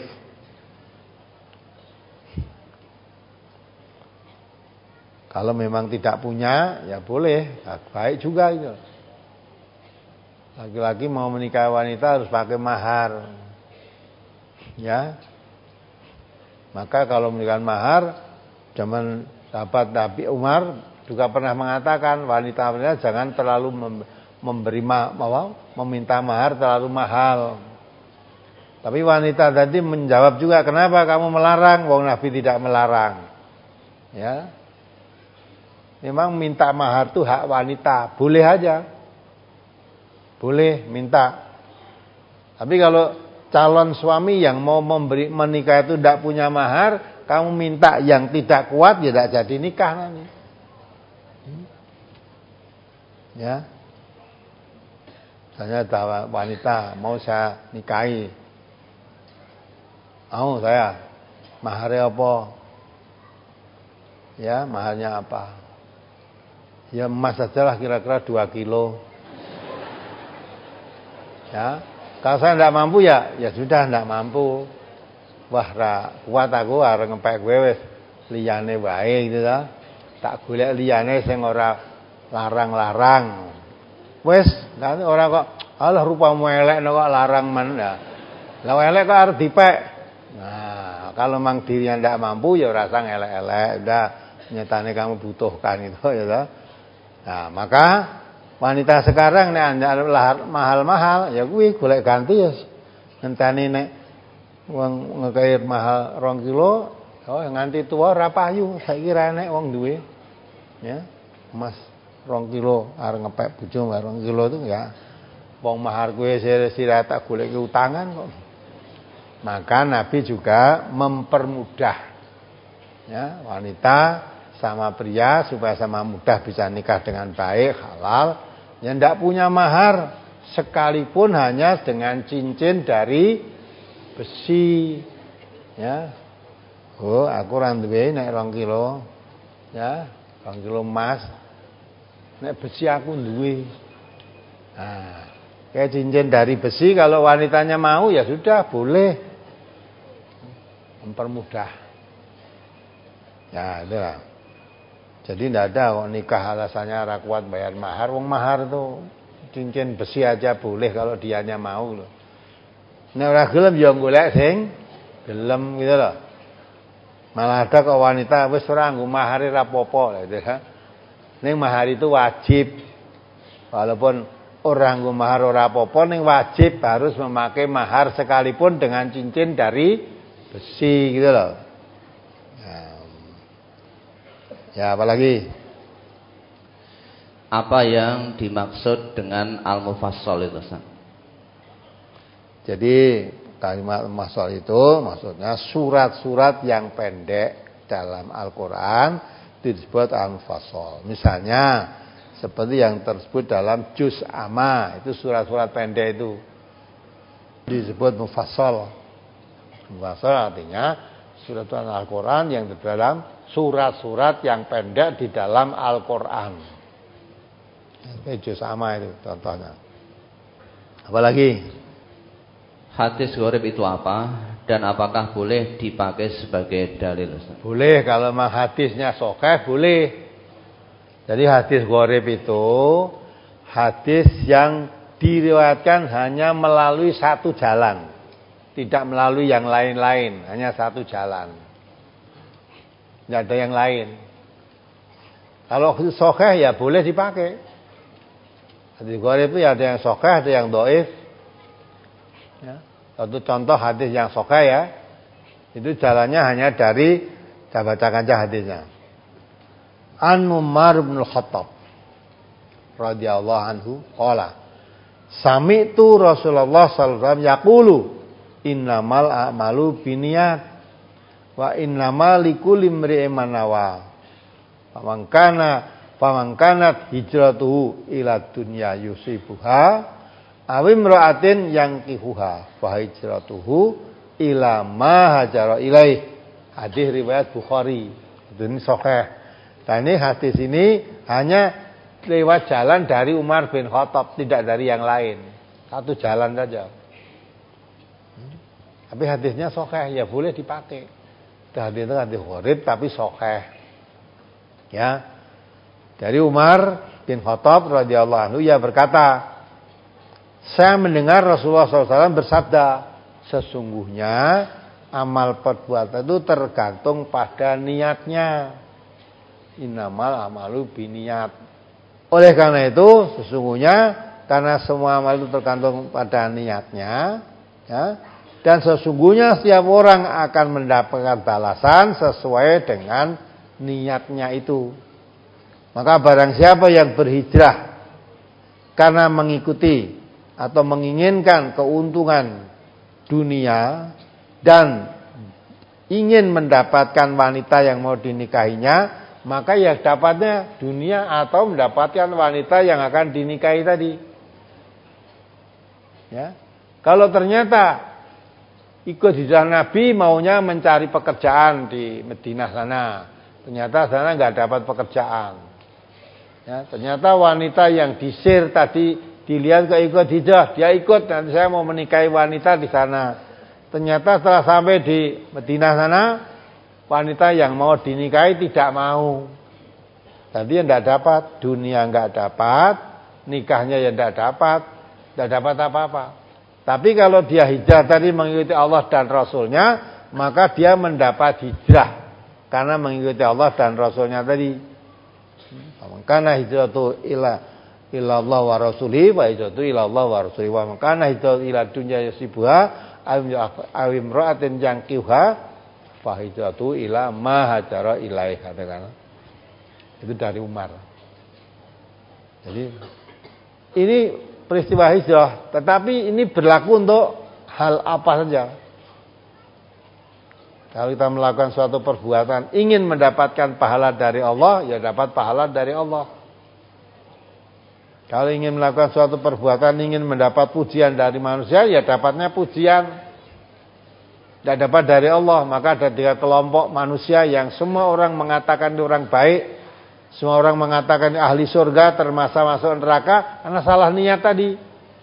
Kalau memang tidak punya, ya boleh, ya baik juga itu. Laki-laki mau menikahi wanita harus pakai mahar, ya. Maka kalau menikahi mahar, zaman sahabat Nabi Umar juga pernah mengatakan wanita-wanita jangan terlalu memberi mahar, meminta mahar terlalu mahal. Tapi wanita tadi menjawab juga, kenapa kamu melarang? Wong Nabi tidak melarang, ya. Memang minta mahar itu hak wanita, boleh aja. Boleh minta. Tapi kalau calon suami yang mau memberi menikah itu tidak punya mahar, kamu minta yang tidak kuat, ya tidak jadi nikah nanti. Ya. Misalnya ada wanita mau saya nikahi. Mau saya. Maharnya apa? Ya, maharnya apa? Ya emas saja lah kira-kira dua kilo. Ya, kalau saya tidak mampu ya, ya sudah tidak mampu. Wah, ra kuat aku arep ngepek kowe wis liyane wae gitu ta. Tak golek liyane sing ora larang-larang. Wis, nanti ora kok alah rupamu elek kok larang men. Lah elek kok arep dipek. Nah, kalau memang dirinya tidak mampu ya ora usah elek-elek, udah nyatane kamu butuhkan itu ya ta. Nah, maka wanita sekarang nek mahal-mahal ya kuwi golek ganti ya ngenteni nek wong ngekair mahal rong kilo, oh nganti tua ora payu, saiki ra enek wong duwe. Ya. Emas rong kilo arep ngepek bojo rong kilo itu ya. Wong mahar kowe sira tak goleki utangan kok. Maka Nabi juga mempermudah ya, wanita sama pria supaya sama mudah bisa nikah dengan baik, halal. Yang tidak punya mahar sekalipun hanya dengan cincin dari besi, ya. Oh, aku ra duwe nek rong kilo, ya, rong kilo emas. Nek besi aku duwe. Nah, kayak cincin dari besi kalau wanitanya mau ya sudah boleh. Mempermudah. Ya, itulah. Jadi tidak ada kok nikah alasannya ra kuat bayar mahar. Wong mahar tuh cincin besi aja boleh kalau dianya mau loh. Nek ora gelem ya golek sing gelem gitu loh. Malah ada kok wanita wis ora nggo mahar ora apa-apa gitu kan. Ning mahar itu wajib. Walaupun orang nggo mahar ora apa-apa ning wajib harus memakai mahar sekalipun dengan cincin dari besi gitu loh. Nah. Ya apalagi apa yang dimaksud dengan al-mufassal itu, Ustaz? Jadi kalimat mufassal itu maksudnya surat-surat yang pendek dalam Al-Qur'an disebut al-mufassal. Misalnya seperti yang tersebut dalam juz amma, itu surat-surat pendek itu disebut mufassal. Mufassal artinya surat-surat Al-Qur'an yang di dalam surat-surat yang pendek di dalam Al-Qur'an. Itu juz amma itu contohnya. Apalagi hadis gharib itu apa dan apakah boleh dipakai sebagai dalil, Ustaz? Boleh kalau memang hadisnya sahih boleh. Jadi hadis gharib itu hadis yang diriwayatkan hanya melalui satu jalan, tidak melalui yang lain-lain, hanya satu jalan. Tidak ada yang lain. Kalau sahih ya boleh dipakai. Hadis gharib itu ya ada yang sahih, ada yang dhaif. Ya. Satu contoh hadis yang sahih ya, itu jalannya hanya dari, saya bacakan aja hadisnya. An Umar bin Khattab radhiyallahu anhu qala sami'tu Rasulullah sallallahu alaihi wasallam yaqulu innamal a'malu binniyat wa innamal likulli imri'in ma nawa. Faman kana faman kanat hijratuhu ila dunya yusibuha awim ra'atin yang kihuha fa hijratuhu ila ma hajara ilaih. Hadis riwayat Bukhari. Itu ini sahih. Dan ini hadis ini hanya lewat jalan dari Umar bin Khattab, tidak dari yang lain. Satu jalan saja. Hmm. Tapi hadisnya sahih, ya boleh dipakai. Hadis itu hadis gharib tapi sahih. Ya. Dari Umar bin Khattab radhiyallahu anhu ia berkata, saya mendengar Rasulullah shallallahu alaihi wasallam bersabda, sesungguhnya amal perbuatan itu tergantung pada niatnya. Innamal amalu biniyat. Oleh karena itu, sesungguhnya karena semua amal itu tergantung pada niatnya, ya, dan sesungguhnya setiap orang akan mendapatkan balasan sesuai dengan niatnya itu. Maka barang siapa yang berhijrah karena mengikuti atau menginginkan keuntungan dunia dan ingin mendapatkan wanita yang mau dinikahinya, maka ya dapatnya dunia atau mendapatkan wanita yang akan dinikahi tadi. Ya. Kalau ternyata ikut hijrah Nabi maunya mencari pekerjaan di Madinah sana. Ternyata sana nggak dapat pekerjaan. Ya, ternyata wanita yang disir tadi dilihat ke ikut hijrah, dia ikut, nanti saya mau menikahi wanita di sana. Ternyata setelah sampai di Madinah sana, wanita yang mau dinikahi tidak mau. Jadi yang tidak dapat, dunia nggak dapat, nikahnya yang tidak dapat, tidak dapat apa-apa. Tapi kalau dia hijrah tadi mengikuti Allah dan Rasulnya, maka dia mendapat hijrah karena mengikuti Allah dan Rasulnya tadi. Karena hijrah itu ila ila Allah wa Rasulih, wa hijrah itu ila Allah wa Rasulih. Wa karena hijrah ila dunya yusibuha, awim ra'atin jangkiha, fa hijrah itu ila ma hajara ilaih, katakan. Itu dari Umar. Jadi ini peristiwa hijrah, tetapi ini berlaku untuk hal apa saja. Kalau kita melakukan suatu perbuatan ingin mendapatkan pahala dari Allah, ya dapat pahala dari Allah. Kalau ingin melakukan suatu perbuatan ingin mendapat pujian dari manusia, ya dapatnya pujian. Tidak dapat dari Allah, maka ada tiga kelompok manusia yang semua orang mengatakan orang baik, semua orang mengatakan ahli surga, termasuk masuk neraka karena salah niat tadi.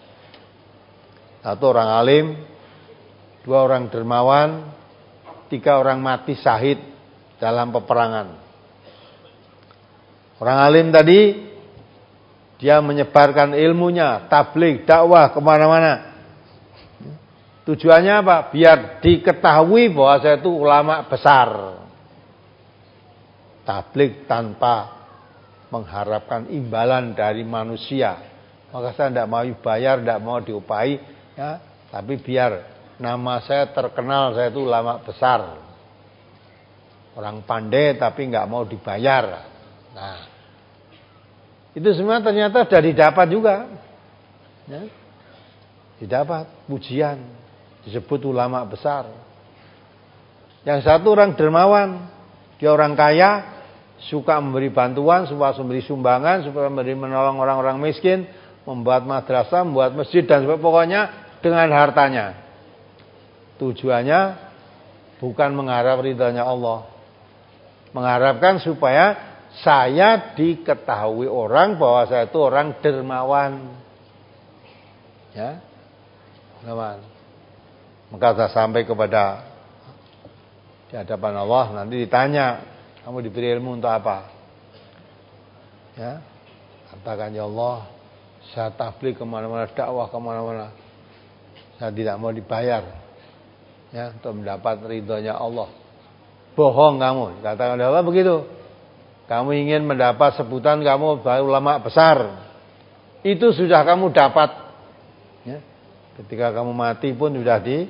Satu orang alim, dua orang dermawan, tiga orang mati syahid dalam peperangan. Orang alim tadi dia menyebarkan ilmunya, tabligh, dakwah kemana-mana. Tujuannya apa? Biar diketahui bahwa saya itu ulama besar. Tabligh tanpa mengharapkan imbalan dari manusia. Maka saya tidak mau bayar, tidak mau diupahi, ya, tapi biar nama saya terkenal, saya itu ulama besar. Orang pandai tapi nggak mau dibayar. Nah, itu semua ternyata sudah didapat juga. Ya, didapat pujian, disebut ulama besar. Yang satu orang dermawan, dia orang kaya, suka memberi bantuan, suka memberi sumbangan, suka memberi menolong orang-orang miskin, membuat madrasah, membuat masjid dan sebagainya, pokoknya dengan hartanya. Tujuannya bukan mengharap ridhonya Allah, mengharapkan supaya saya diketahui orang bahwa saya itu orang dermawan. Ya, dermawan. Maka saya sampai kepada di hadapan Allah, nanti ditanya, kamu diberi ilmu untuk apa? Ya, katakan, ya Allah, saya tabligh kemana-mana, dakwah kemana-mana, saya tidak mau dibayar. Ya, untuk mendapat ridhonya Allah. Bohong kamu, katakan Allah begitu. Kamu ingin mendapat sebutan kamu ulama besar, itu sudah kamu dapat. Ya, ketika kamu mati pun sudah di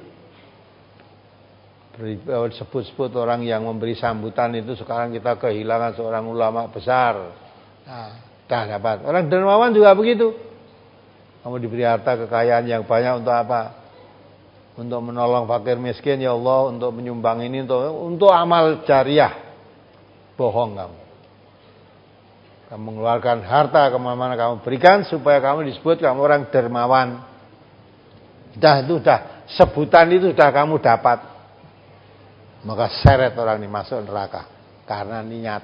sebut-sebut orang yang memberi sambutan itu. Sekarang kita kehilangan seorang ulama besar. Nah, dah dapat. Orang dermawan juga begitu. Kamu diberi harta kekayaan yang banyak untuk apa? Untuk menolong fakir miskin, ya Allah, untuk menyumbang ini, untuk untuk amal jariah. Bohong kamu. Kamu mengeluarkan harta kemana-mana kamu berikan supaya kamu disebut kamu orang dermawan. Dah itu dah, sebutan itu sudah kamu dapat. Maka seret orang ini masuk neraka karena niat.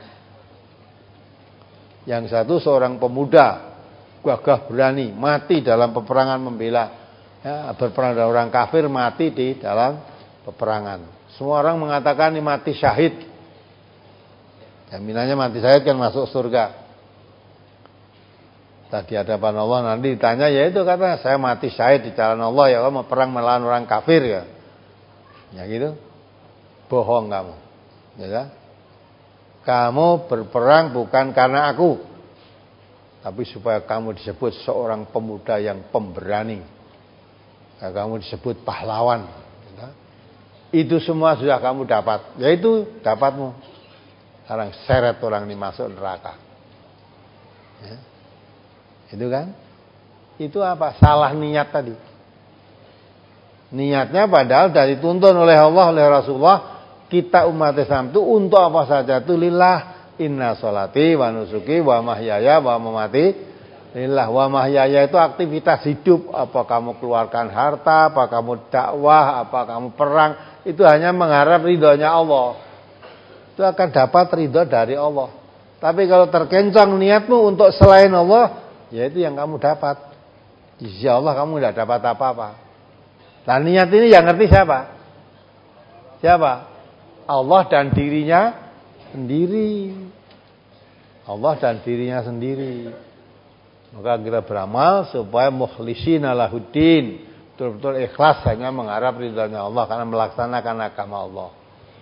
Yang satu seorang pemuda gagah berani, mati dalam peperangan membela, ya, berperang dengan orang kafir, mati di dalam peperangan. Semua orang mengatakan ini mati syahid. Jaminannya mati syahid kan masuk surga. Tadi hadapan Allah nanti ditanya, ya itu kata saya mati syahid di jalan Allah, ya kamu perang melawan orang kafir ya. Ya gitu. Bohong kamu. Ya. Kamu berperang bukan karena aku, tapi supaya kamu disebut seorang pemuda yang pemberani. Nah, kamu disebut pahlawan. Ya. Itu semua sudah kamu dapat. Ya itu dapatmu. Sekarang seret orang ini masuk neraka. Ya. Itu kan? Itu apa? Salah niat tadi. Niatnya padahal dari dituntun oleh Allah, oleh Rasulullah, kita umat Islam itu untuk apa saja itu lillah. Inna sholati wa nusuki wa mahyaya wa mamati lillah. Wa mahyaya itu aktivitas hidup, apa kamu keluarkan harta, apa kamu dakwah, apa kamu perang, itu hanya mengharap ridhonya Allah. Itu akan dapat ridho dari Allah. Tapi kalau terkencang niatmu untuk selain Allah, ya itu yang kamu dapat. Di sisi Allah kamu tidak dapat apa-apa. Nah niat ini yang ngerti siapa? Siapa? Allah dan dirinya sendiri. Allah dan dirinya sendiri. Maka kita beramal supaya mukhlishina lahuddin, betul-betul ikhlas hanya mengharap ridhonya Allah karena melaksanakan agama Allah.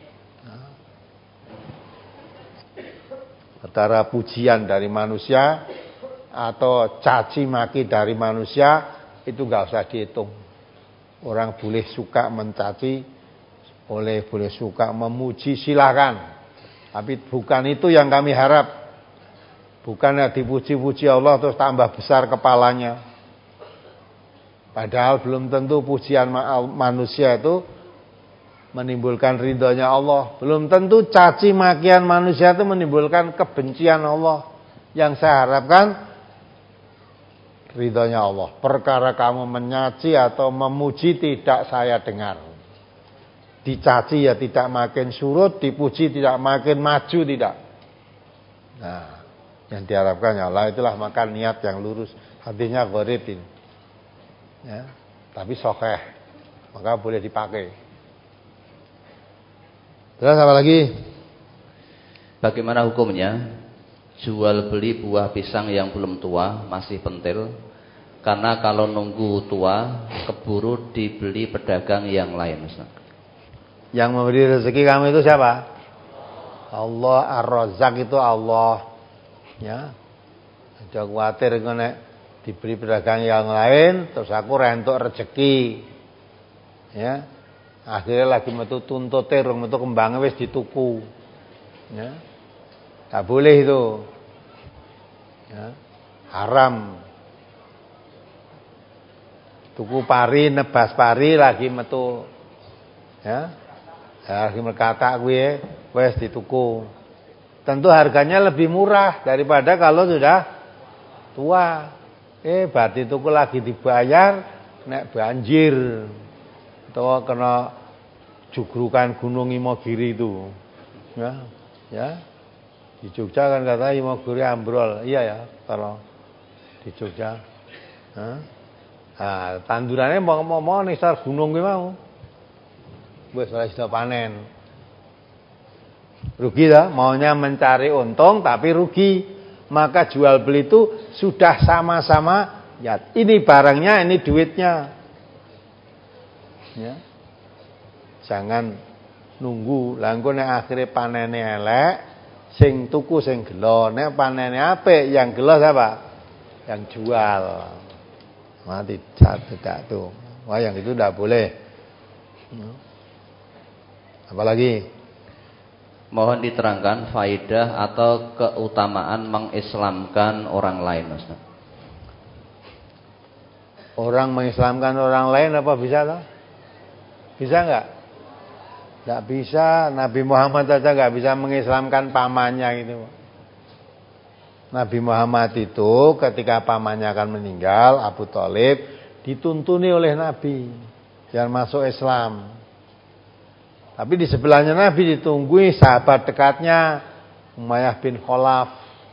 Antara pujian dari manusia atau caci maki dari manusia itu enggak usah dihitung. Orang boleh suka mencaci, boleh boleh suka memuji, silakan. Tapi bukan itu yang kami harap. Bukannya dipuji-puji Allah terus tambah besar kepalanya. Padahal belum tentu pujian manusia itu menimbulkan ridhonya Allah. Belum tentu caci makian manusia itu menimbulkan kebencian Allah. Yang saya harapkan ridhonya Allah. Perkara kamu menyaci atau memuji tidak saya dengar. Dicaci ya tidak makin surut, dipuji tidak makin maju, tidak. Nah, yang diharapkan ya Allah itulah maka niat yang lurus, hatinya gharib ini. Ya, tapi sahih. Maka boleh dipakai. Terus apa lagi? Bagaimana hukumnya jual beli buah pisang yang belum tua, masih pentil? Karena kalau nunggu tua keburu dibeli pedagang yang lain, Ustaz. Yang memberi rezeki kamu itu siapa? Allah. Ar-Razzaq itu Allah. Ya. Aja kuwatir nek dibeli pedagang yang lain terus aku rentuk rezeki. Ya. Akhirnya lagi metu tuntute rung metu kembange wis dituku. Ya. Tak boleh itu. Ya. Haram. Tuku pari, nebas pari lagi metu. Ya. Lagi merkatak kuwi wis dituku. Tentu harganya lebih murah daripada kalau sudah tua. Eh berarti tuku lagi dibayar nek banjir. Atau kena jugrukan Gunung Imogiri itu. Ya. Ya. Di Jogja kan kata Imogiri ambrol. Iya ya, kalau di Jogja. Hah? Nah, tandurannya mau-mau ning sar gunung ki mau. Wis ora iso panen. Rugi dah, maunya mencari untung tapi rugi. Maka jual beli itu sudah sama-sama ya. Ini barangnya, ini duitnya. Ya. Jangan nunggu, lah engko nek akhire panene elek, sing tuku sing gelo, nek panene apik yang gelo siapa? Yang jual. Mati tidak tuh. Wah, yang itu tidak boleh. Apalagi? Mohon diterangkan faidah atau keutamaan mengislamkan orang lain, Ustaz. Orang mengislamkan orang lain apa bisa toh? Bisa enggak? Enggak bisa. Nabi Muhammad saja enggak bisa mengislamkan pamannya gitu. Nabi Muhammad itu ketika pamannya akan meninggal, Abu Thalib, dituntuni oleh Nabi jangan masuk Islam. Tapi di sebelahnya Nabi ditunggui sahabat dekatnya Umayyah bin Khalaf.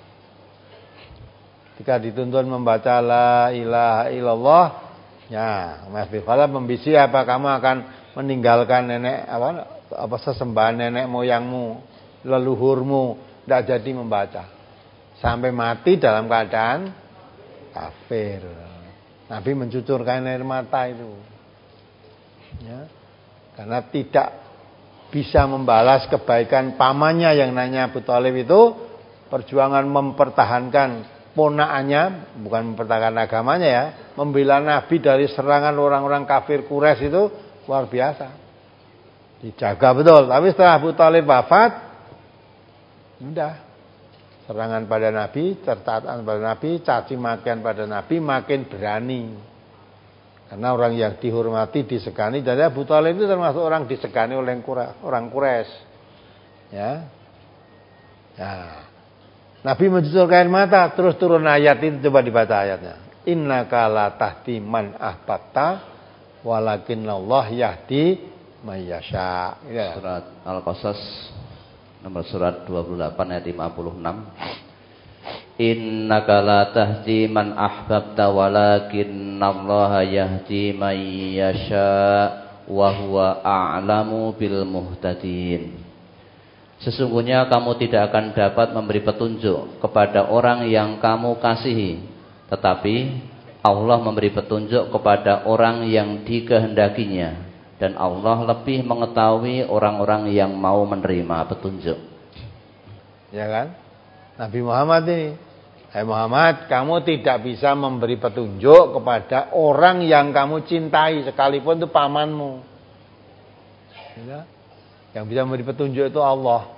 Ketika dituntun membaca la ilaha illallah, ya Umayyah bin Khalaf membisi apa kamu akan meninggalkan nenek apa apa sesembahan nenek moyangmu, leluhurmu, tidak jadi membaca. Sampai mati dalam keadaan kafir. Nabi mencucurkan air mata itu. Ya. Karena tidak bisa membalas kebaikan pamannya yang nanya Abu Thalib itu, perjuangan mempertahankan ponakannya, bukan mempertahankan agamanya ya, membela Nabi dari serangan orang-orang kafir Quraisy itu luar biasa. Dijaga betul. Tapi setelah Abu Thalib wafat, sudah serangan pada Nabi, cercaan pada Nabi, caci makian pada Nabi makin berani. Karena orang yang dihormati, disegani, jadi Abu Thalib itu termasuk orang disegani oleh orang Quraisy. Ya. Nah, Nabi mencucurkan air mata, terus turun ayat itu, coba dibaca ayatnya. Innaka la tahdi man ahbabta walakinallah yahdi may yasha. Ya. Surat Al-Qasas nomor surat dua puluh delapan ayat lima puluh enam. Innaka la tahdi man ahbabta walakinnallaha yahdi may yasha wa huwa a'lamu bil muhtadin. Sesungguhnya kamu tidak akan dapat memberi petunjuk kepada orang yang kamu kasihi, tetapi Allah memberi petunjuk kepada orang yang dikehendakinya, dan Allah lebih mengetahui orang-orang yang mau menerima petunjuk. Ya kan? Nabi Muhammad ini, hai Muhammad, kamu tidak bisa memberi petunjuk kepada orang yang kamu cintai, sekalipun itu pamanmu. Ya? Yang bisa memberi petunjuk itu Allah.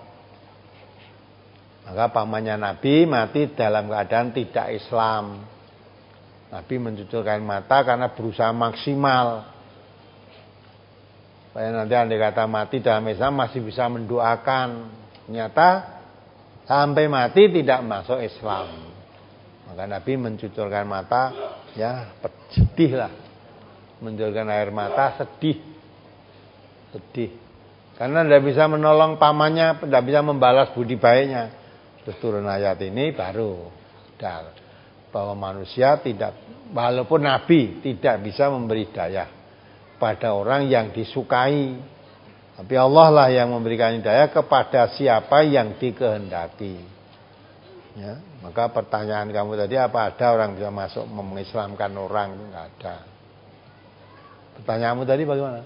Maka pamannya Nabi mati dalam keadaan tidak Islam. Nabi mencucurkan mata karena berusaha maksimal. Supaya nanti andai kata mati dalam Islam masih bisa mendoakan. Ternyata sampai mati tidak masuk Islam. Maka Nabi mencucurkan mata, ya sedih lah. Mencucurkan air mata, sedih. Sedih. Karena tidak bisa menolong pamannya, tidak bisa membalas budi baiknya. Terus turun ayat ini baru sadar bahwa manusia tidak, walaupun Nabi tidak bisa memberi hidayah pada orang yang disukai, tapi Allah lah yang memberikan hidayah kepada siapa yang dikehendaki. Ya, maka pertanyaan kamu tadi, apa ada orang bisa masuk mengislamkan orang? Enggak ada. Pertanyaanmu tadi bagaimana?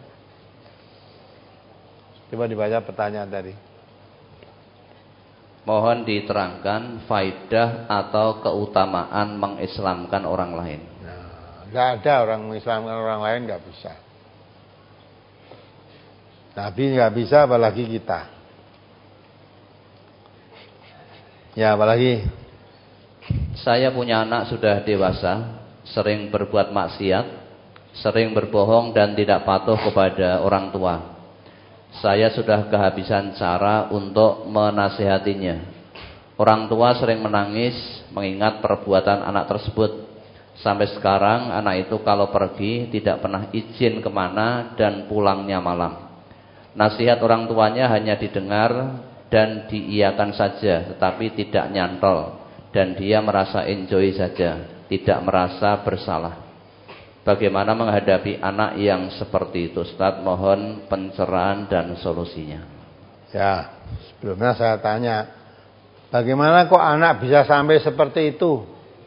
Coba dibaca pertanyaan tadi. Mohon diterangkan faidah atau keutamaan mengislamkan orang lain. Nah, enggak ada orang mengislamkan orang lain, enggak bisa. Nabi enggak bisa, apalagi kita. Ya, apalagi? Saya punya anak sudah dewasa, sering berbuat maksiat, sering berbohong dan tidak patuh kepada orang tua. Saya sudah kehabisan cara untuk menasihatinya. Orang tua sering menangis mengingat perbuatan anak tersebut. Sampai sekarang anak itu kalau pergi tidak pernah izin kemana dan pulangnya malam. Nasihat orang tuanya hanya didengar dan diiyakan saja, tetapi tidak nyantol. Dan dia merasa enjoy saja, tidak merasa bersalah. Bagaimana menghadapi anak yang seperti itu, Ustaz? Mohon pencerahan dan solusinya. Ya, sebelumnya saya tanya, bagaimana kok anak bisa sampai seperti itu?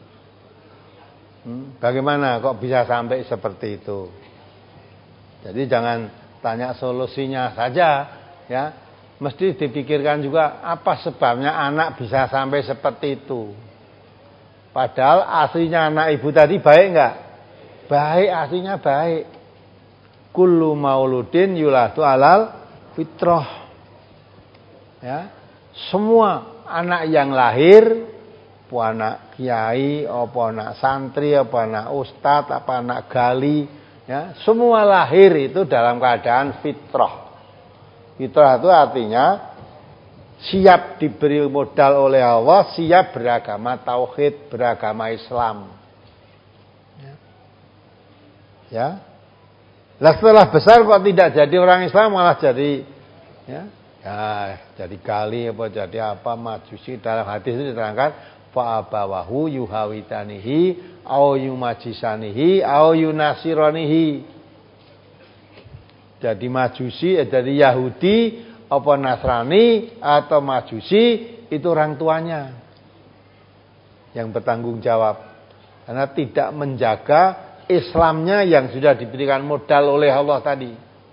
Hmm, bagaimana kok bisa sampai seperti itu? Jadi jangan tanya solusinya saja, ya. Mesti dipikirkan juga apa sebabnya anak bisa sampai seperti itu. Padahal aslinya anak ibu tadi baik enggak? Baik, aslinya baik. Kullu mauludin yuladu alal fitrah. Ya, semua anak yang lahir, apa anak kiai, apa anak santri, apa anak ustadz, apa anak gali, ya, semua lahir itu dalam keadaan fitrah. Fitrah itu artinya siap diberi modal oleh Allah, siap beragama tauhid, beragama Islam. Ya, lah setelah besar kok tidak jadi orang Islam, malah jadi, ya, ya jadi gali apa jadi apa majusi. Dalam hadis itu diterangkan fa abawahu yuhawitanihi au yumajisanihi au yunasiranihi. Jadi majusi, eh, jadi Yahudi apa Nasrani atau majusi, itu orang tuanya yang bertanggung jawab karena tidak menjaga Islamnya yang sudah diberikan modal oleh Allah tadi.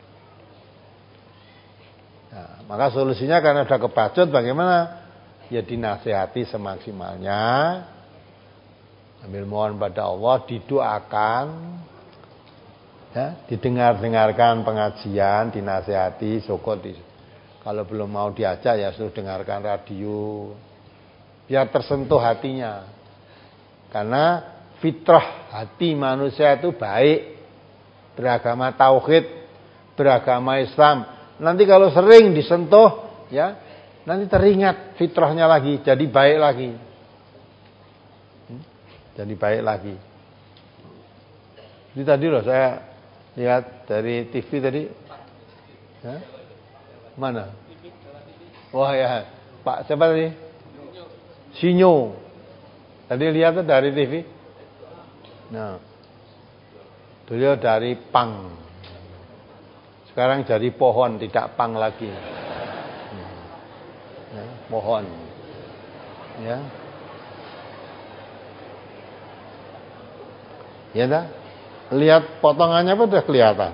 Nah, maka solusinya karena sudah kebacut, bagaimana? Ya dinasihati semaksimalnya, ambil mohon pada Allah, didoakan, ya, didengar-dengarkan pengajian, dinasihati, syukur. Di, kalau belum mau diajak ya suruh dengarkan radio, biar tersentuh hatinya. Karena fitrah hati manusia itu baik, beragama tauhid, beragama Islam. Nanti kalau sering disentuh, ya, nanti teringat fitrahnya lagi, jadi baik lagi. jadi baik lagi. Jadi tadi loh saya lihat dari T V tadi. Hah? Mana? Wah ya, Pak siapa tadi? Sinyo. Tadi lihat tuh dari T V. Nah, beliau dari pang. Sekarang jadi pohon, tidak pang lagi. Ya, pohon. Ya. Ya dah. Lihat potongannya pun sudah kelihatan.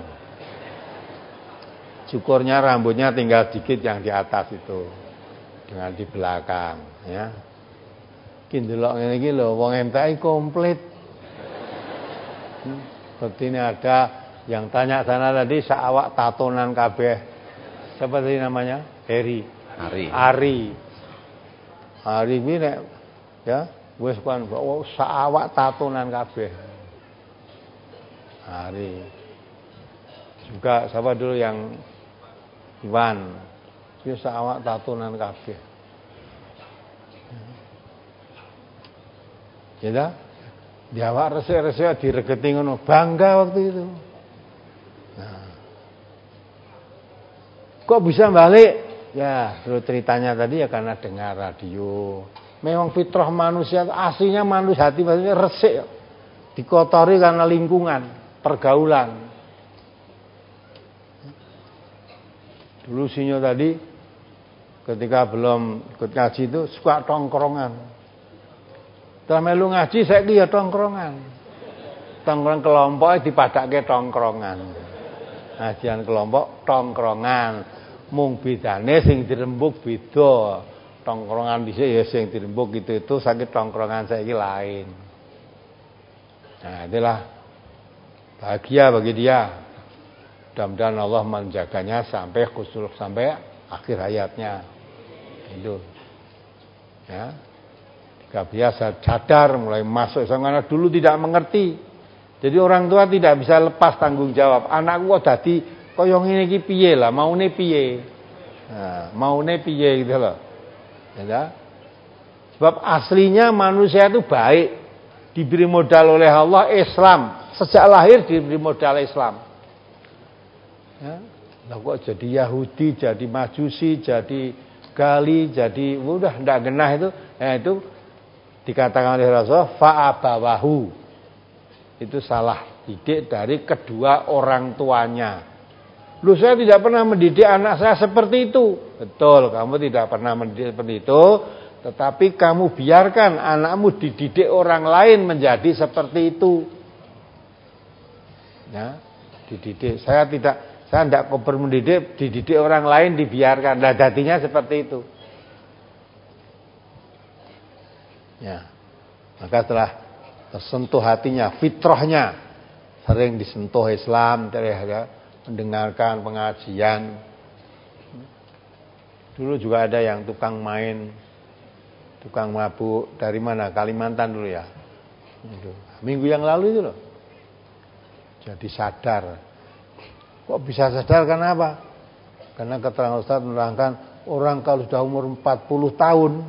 Cukurnya rambutnya tinggal dikit yang di atas itu. Dengan di belakang, ya. Ki ndelok ngene iki lho, wong M T I komplit. Hmm, seperti ini ada yang tanya sana tadi saawak tatonan kabeh. Siapa tadi namanya? Heri. Ari. Ari. Ari iki nek ya, wis kan oh, saawak tatonan kabeh. Ari. Juga siapa dulu yang Iwan. Dia saawak tatonan kabeh. Ya dah. Diawak resik-resik diregeti ngono, bangga waktu itu. Nah. Kok bisa balik? Ya, dulu ceritanya tadi ya karena dengar radio. Memang fitrah manusia aslinya manusia hati manusia resik. Dikotori karena lingkungan, pergaulan. Dulu Sinyo tadi ketika belum ikut ngaji itu suka tongkrongan. Setelah melu ngaji saya dia tongkrongan. Tongkrong kelompok dipadake tongkrongan. Ngajian kelompok tongkrongan. Mung bedane sing dirembuk beda. Tongkrongan dhisik ya sing dirembuk itu-itu sakit tongkrongan saiki lain. Nah, itulah bahagia bagi dia. Mudah-mudahan Allah menjaganya sampai khusus sampai akhir hayatnya. Itu. Ya. Gak biasa sadar mulai masuk karena dulu tidak mengerti. Jadi orang tua tidak bisa lepas tanggung jawab. Anakku kok dadi kaya ngene iki piye lah, maune piye. Nah, maune piye gitu loh. Ya. Sebab aslinya manusia itu baik. Diberi modal oleh Allah Islam. Sejak lahir diberi modal Islam. Ya. Lah kok jadi Yahudi, jadi Majusi, jadi Gali, jadi udah ndak genah itu. Ya itu dikatakan oleh Rasulullah fa'abawahu. Itu salah didik dari kedua orang tuanya. Loh saya tidak pernah mendidik anak saya seperti itu. Betul, kamu tidak pernah mendidik seperti itu, tetapi kamu biarkan anakmu dididik orang lain menjadi seperti itu. Ya, dididik. Saya tidak saya tidak koper mendidik, dididik orang lain dibiarkan. Nah, jadinya seperti itu. Ya, maka setelah tersentuh hatinya, fitrahnya sering disentuh Islam, ya, mendengarkan pengajian. Dulu juga ada yang tukang main, tukang mabuk dari mana? Kalimantan dulu ya. Minggu yang lalu itu loh. Jadi sadar. Kok bisa sadar? Karena apa? Karena keterangan Ustaz menerangkan orang kalau sudah umur empat puluh tahun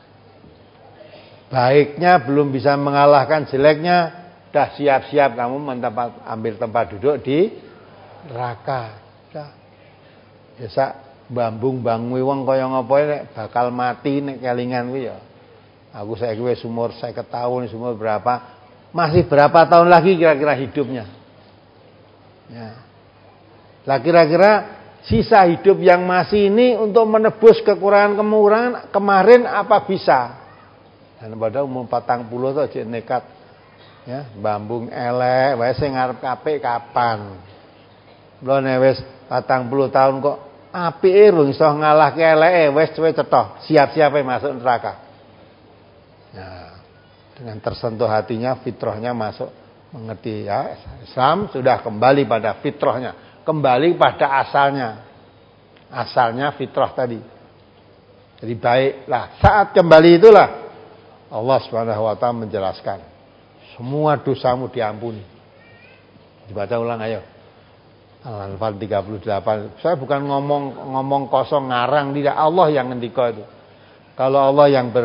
baiknya belum bisa mengalahkan jeleknya, dah siap-siap kamu mentempat, ambil tempat duduk di neraka. Dah. Biasa bambung bangui wong kaya ngapa nek bakal mati nek kelingan kuwi ya. Aku saiki wis umur seket tahun, umur berapa? Masih berapa tahun lagi kira-kira hidupnya? Ya. Lah kira-kira sisa hidup yang masih ini untuk menebus kekurangan-kekurangan kemarin apa bisa? Dan pada umur patang puluh tuh aja nekat ya, bambung elek wae sing ngarep apik kapan. Lho nek wis patang puluh tahun kok apike urung iso ngalahke eleke, wis kowe cetoh, siap-siap masuk neraka. Nah, dengan tersentuh hatinya, fitrahnya masuk mengerti ya, Islam sudah kembali pada fitrahnya, kembali pada asalnya. Asalnya fitrah tadi. Jadi baiklah, saat kembali itulah Allah Subhanahu wa taala menjelaskan semua dosamu diampuni. Dibaca ulang ayo. Al-Anfal tiga puluh delapan. Saya bukan ngomong ngomong kosong ngarang, tidak, Allah yang ngendika itu. Kalau Allah yang ber,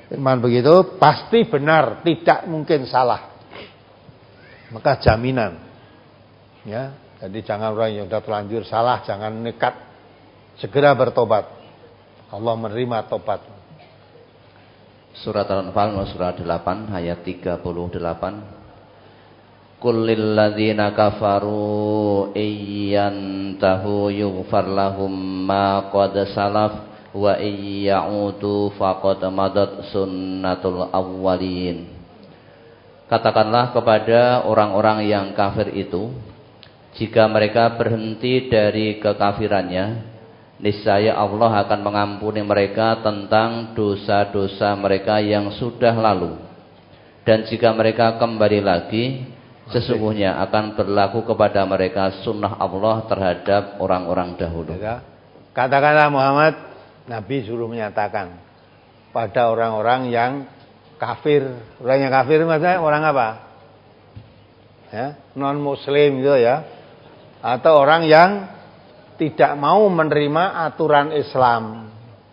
Iman begitu pasti benar, tidak mungkin salah. Maka jaminan. Ya, jadi jangan orang yang sudah terlanjur salah, jangan nekat, segera bertobat. Allah menerima tobat. Surat Al-Anfal surah delapan ayat tiga puluh delapan. Qul lil ladzina kafaru iyyantahu yughfar lahum ma qad salaf wa iyya'udu faqad madat sunnatul awwalin. Katakanlah kepada orang-orang yang kafir itu, jika mereka berhenti dari kekafirannya, niscaya Allah akan mengampuni mereka tentang dosa-dosa mereka yang sudah lalu. Dan jika mereka kembali lagi, sesungguhnya akan berlaku kepada mereka sunnah Allah terhadap orang-orang dahulu. Katakanlah Muhammad, Nabi suruh menyatakan pada orang-orang yang kafir. Orang yang kafir maksudnya orang apa? Ya, non muslim gitu ya. Atau orang yang tidak mau menerima aturan Islam.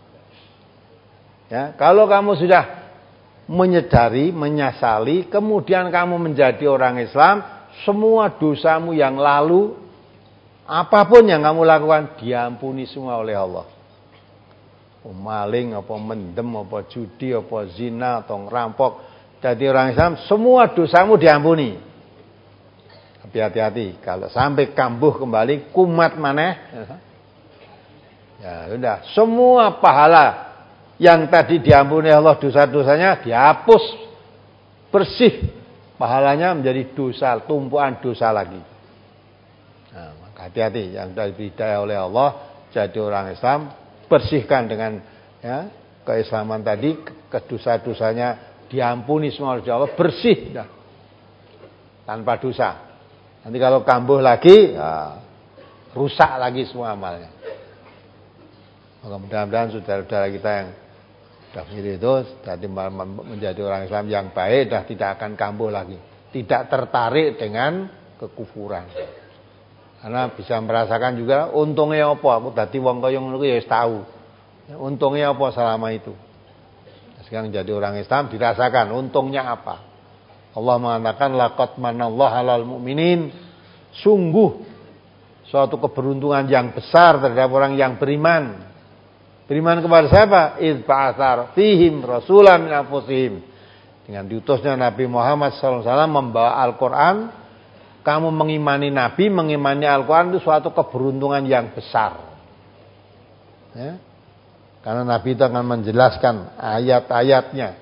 Ya, kalau kamu sudah menyadari, menyesali, kemudian kamu menjadi orang Islam, semua dosamu yang lalu, apapun yang kamu lakukan, diampuni semua oleh Allah. Maling, apa mendem, apa judi, apa zina, atau ngerampok, jadi orang Islam, semua dosamu diampuni. Tapi hati-hati, kalau sampai kambuh kembali, kumat maneh, ya sudah, semua pahala yang tadi diampuni Allah dosa-dosanya dihapus, bersih, pahalanya menjadi dosa, tumpuan dosa lagi. Nah, maka hati-hati, yang sudah diberi hidayah oleh Allah jadi orang Islam, bersihkan dengan ya, keislaman tadi, kedosa-dosanya diampuni semua oleh Allah, bersih dah, tanpa dosa. Nanti kalau kambuh lagi, ya, rusak lagi semua amalnya. Maka mudah-mudahan saudara-saudara kita yang sudah begitu itu, jadi menjadi orang Islam yang baik, dah tidak akan kambuh lagi, tidak tertarik dengan kekufuran. Karena bisa merasakan juga untungnya apa, aku dadi wong kaya ngono ya wis tahu. Untungnya apa selama itu. Sekarang jadi orang Islam dirasakan untungnya apa. Allah mengatakan laqad manallahu 'alal mu'minin, sungguh suatu keberuntungan yang besar terhadap orang yang beriman. Beriman kepada siapa? Idz ba'atsar fihim rasulan min anfusihim. Dengan diutusnya Nabi Muhammad sallallahu alaihi wasallam membawa Al-Qur'an. Kamu mengimani Nabi, mengimani Al-Quran itu suatu keberuntungan yang besar. Ya. Karena Nabi itu akan menjelaskan ayat-ayatnya,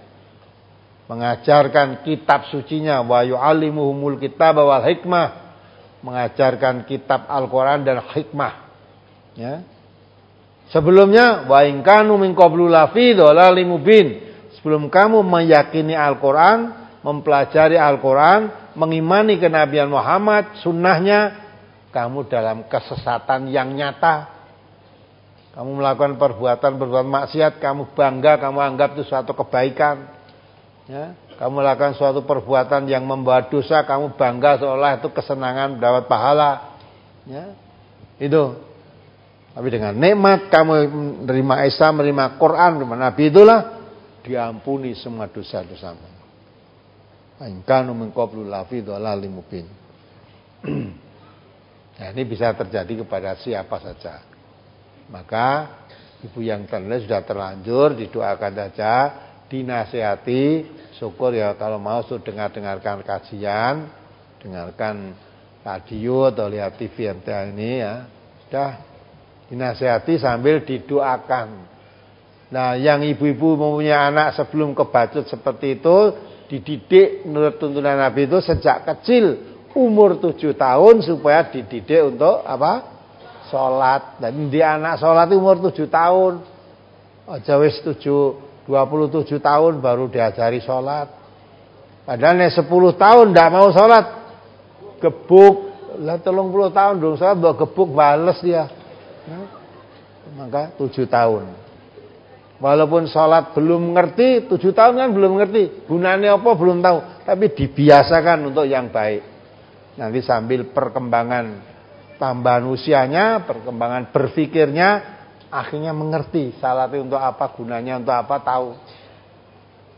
mengajarkan kitab sucinya, wa yu'allimuhumul kitab wal hikmah, mengajarkan kitab Al-Quran dan hikmah. Ya. Sebelumnya, wa in kanu min qablu lafi dhalalim mubin. Sebelum kamu meyakini Al-Quran, mempelajari Al-Quran, mengimani kenabian Muhammad, sunnahnya, kamu dalam kesesatan yang nyata. Kamu melakukan perbuatan-perbuatan maksiat, kamu bangga, kamu anggap itu suatu kebaikan. Ya, kamu melakukan suatu perbuatan yang membawa dosa, kamu bangga seolah itu kesenangan, mendapat pahala. Ya, itu. Tapi dengan nikmat kamu menerima Islam, menerima Quran, menerima Nabi, itulah diampuni semua dosa-dosamu. Kanu min qablu lafi dhalalim mubin. Nah, ini bisa terjadi kepada siapa saja. Maka ibu yang terlanjur sudah terlanjur didoakan saja, dinasihati, syukur ya kalau mau sudah dengar-dengarkan kajian, dengarkan radio atau lihat T V M T ini ya. Sudah dinasihati sambil didoakan. Nah, yang ibu-ibu mempunyai anak sebelum kebacut seperti itu, dididik menurut tuntunan Nabi itu sejak kecil, umur tujuh tahun supaya dididik untuk apa? Sholat. Dan dia anak sholat umur tujuh tahun. Aja wis tujuh, dua puluh tujuh tahun baru diajari sholat. Padahal nek sepuluh tahun ndak mau sholat, gebuk. Lah telung puluh tahun dong sholat mbok gebuk bales dia. Nah, maka tujuh tahun. Walaupun sholat belum ngerti, tujuh tahun kan belum ngerti. Gunanya apa belum tahu. Tapi dibiasakan untuk yang baik. Nanti sambil perkembangan tambahan usianya, perkembangan berpikirnya, akhirnya mengerti. Sholat itu untuk apa, gunanya untuk apa, tahu.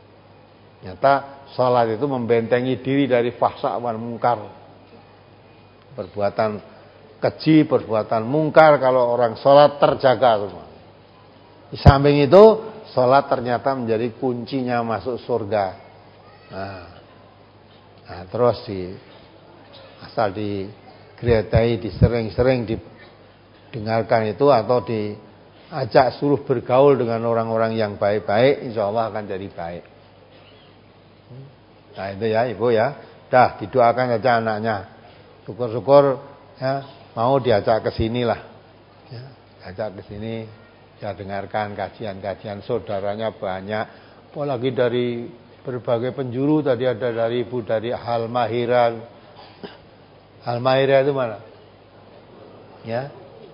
Nyata sholat itu membentengi diri dari fahsya wal mungkar. Perbuatan keji, perbuatan mungkar, kalau orang sholat terjaga semua. Di samping itu, sholat ternyata menjadi kuncinya masuk surga. Nah, nah terus di asal digeretai, disering-sering didengarkan itu, atau diajak suruh bergaul dengan orang-orang yang baik-baik, insya Allah akan jadi baik. Nah itu ya ibu ya, dah didoakan saja anaknya. Syukur-syukur ya mau diajak ke sini lah, ya, diajak ke sini, ya dengarkan kajian-kajian, saudaranya banyak, apalagi dari berbagai penjuru. Tadi ada dari ibu dari Halmahira. Halmahira itu mana? Ya,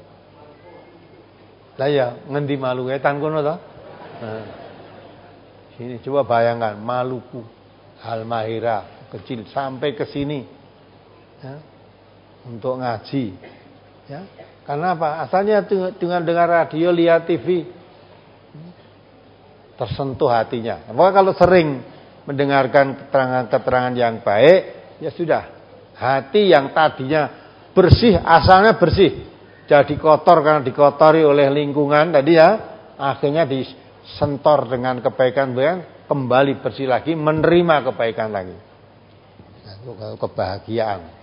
lah ya ngendi Maluku etan kono toh. Nah, sini coba bayangkan Maluku, Halmahira kecil sampai ke sini, ya, untuk ngaji, ya. Karena apa? Asalnya dengan dengar radio, lihat T V, tersentuh hatinya. Maka kalau sering mendengarkan keterangan-keterangan yang baik, ya sudah, hati yang tadinya bersih, asalnya bersih, jadi kotor karena dikotori oleh lingkungan tadi ya, akhirnya disentor dengan kebaikan-kebaikan, kembali bersih lagi, menerima kebaikan lagi. Nah, itu kebahagiaan.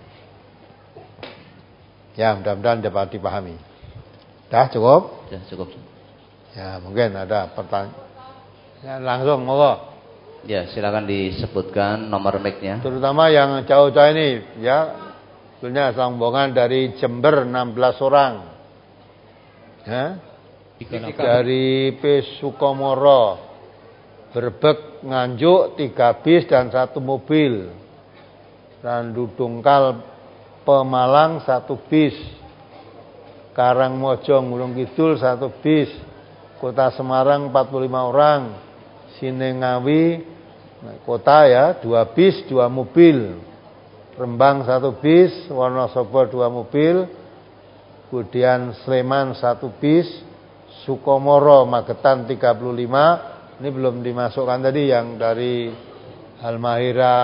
Ya, mudah-mudahan dapat dipahami. Dah cukup? Ya, cukup. Ya, mungkin ada pertanyaan. Ya, langsung monggo. Ya, silakan disebutkan nomor mic-nya. Terutama yang jauh-jauh ini, ya. Sebenarnya rombongan dari Jember enam belas orang. Ya. Dari P Sukomoro, Brebek, Nganjuk tiga bis dan satu mobil. Randu Dungkal Pemalang satu bis, Karangmojo Gunung Kidul satu bis, Kota Semarang empat puluh lima orang, Sinengawi kota ya dua bis dua mobil, Rembang satu bis, Wonosobo dua mobil, kemudian Sleman satu bis, Sukomoro Magetan tiga puluh lima. Ini belum dimasukkan tadi yang dari Halmahira.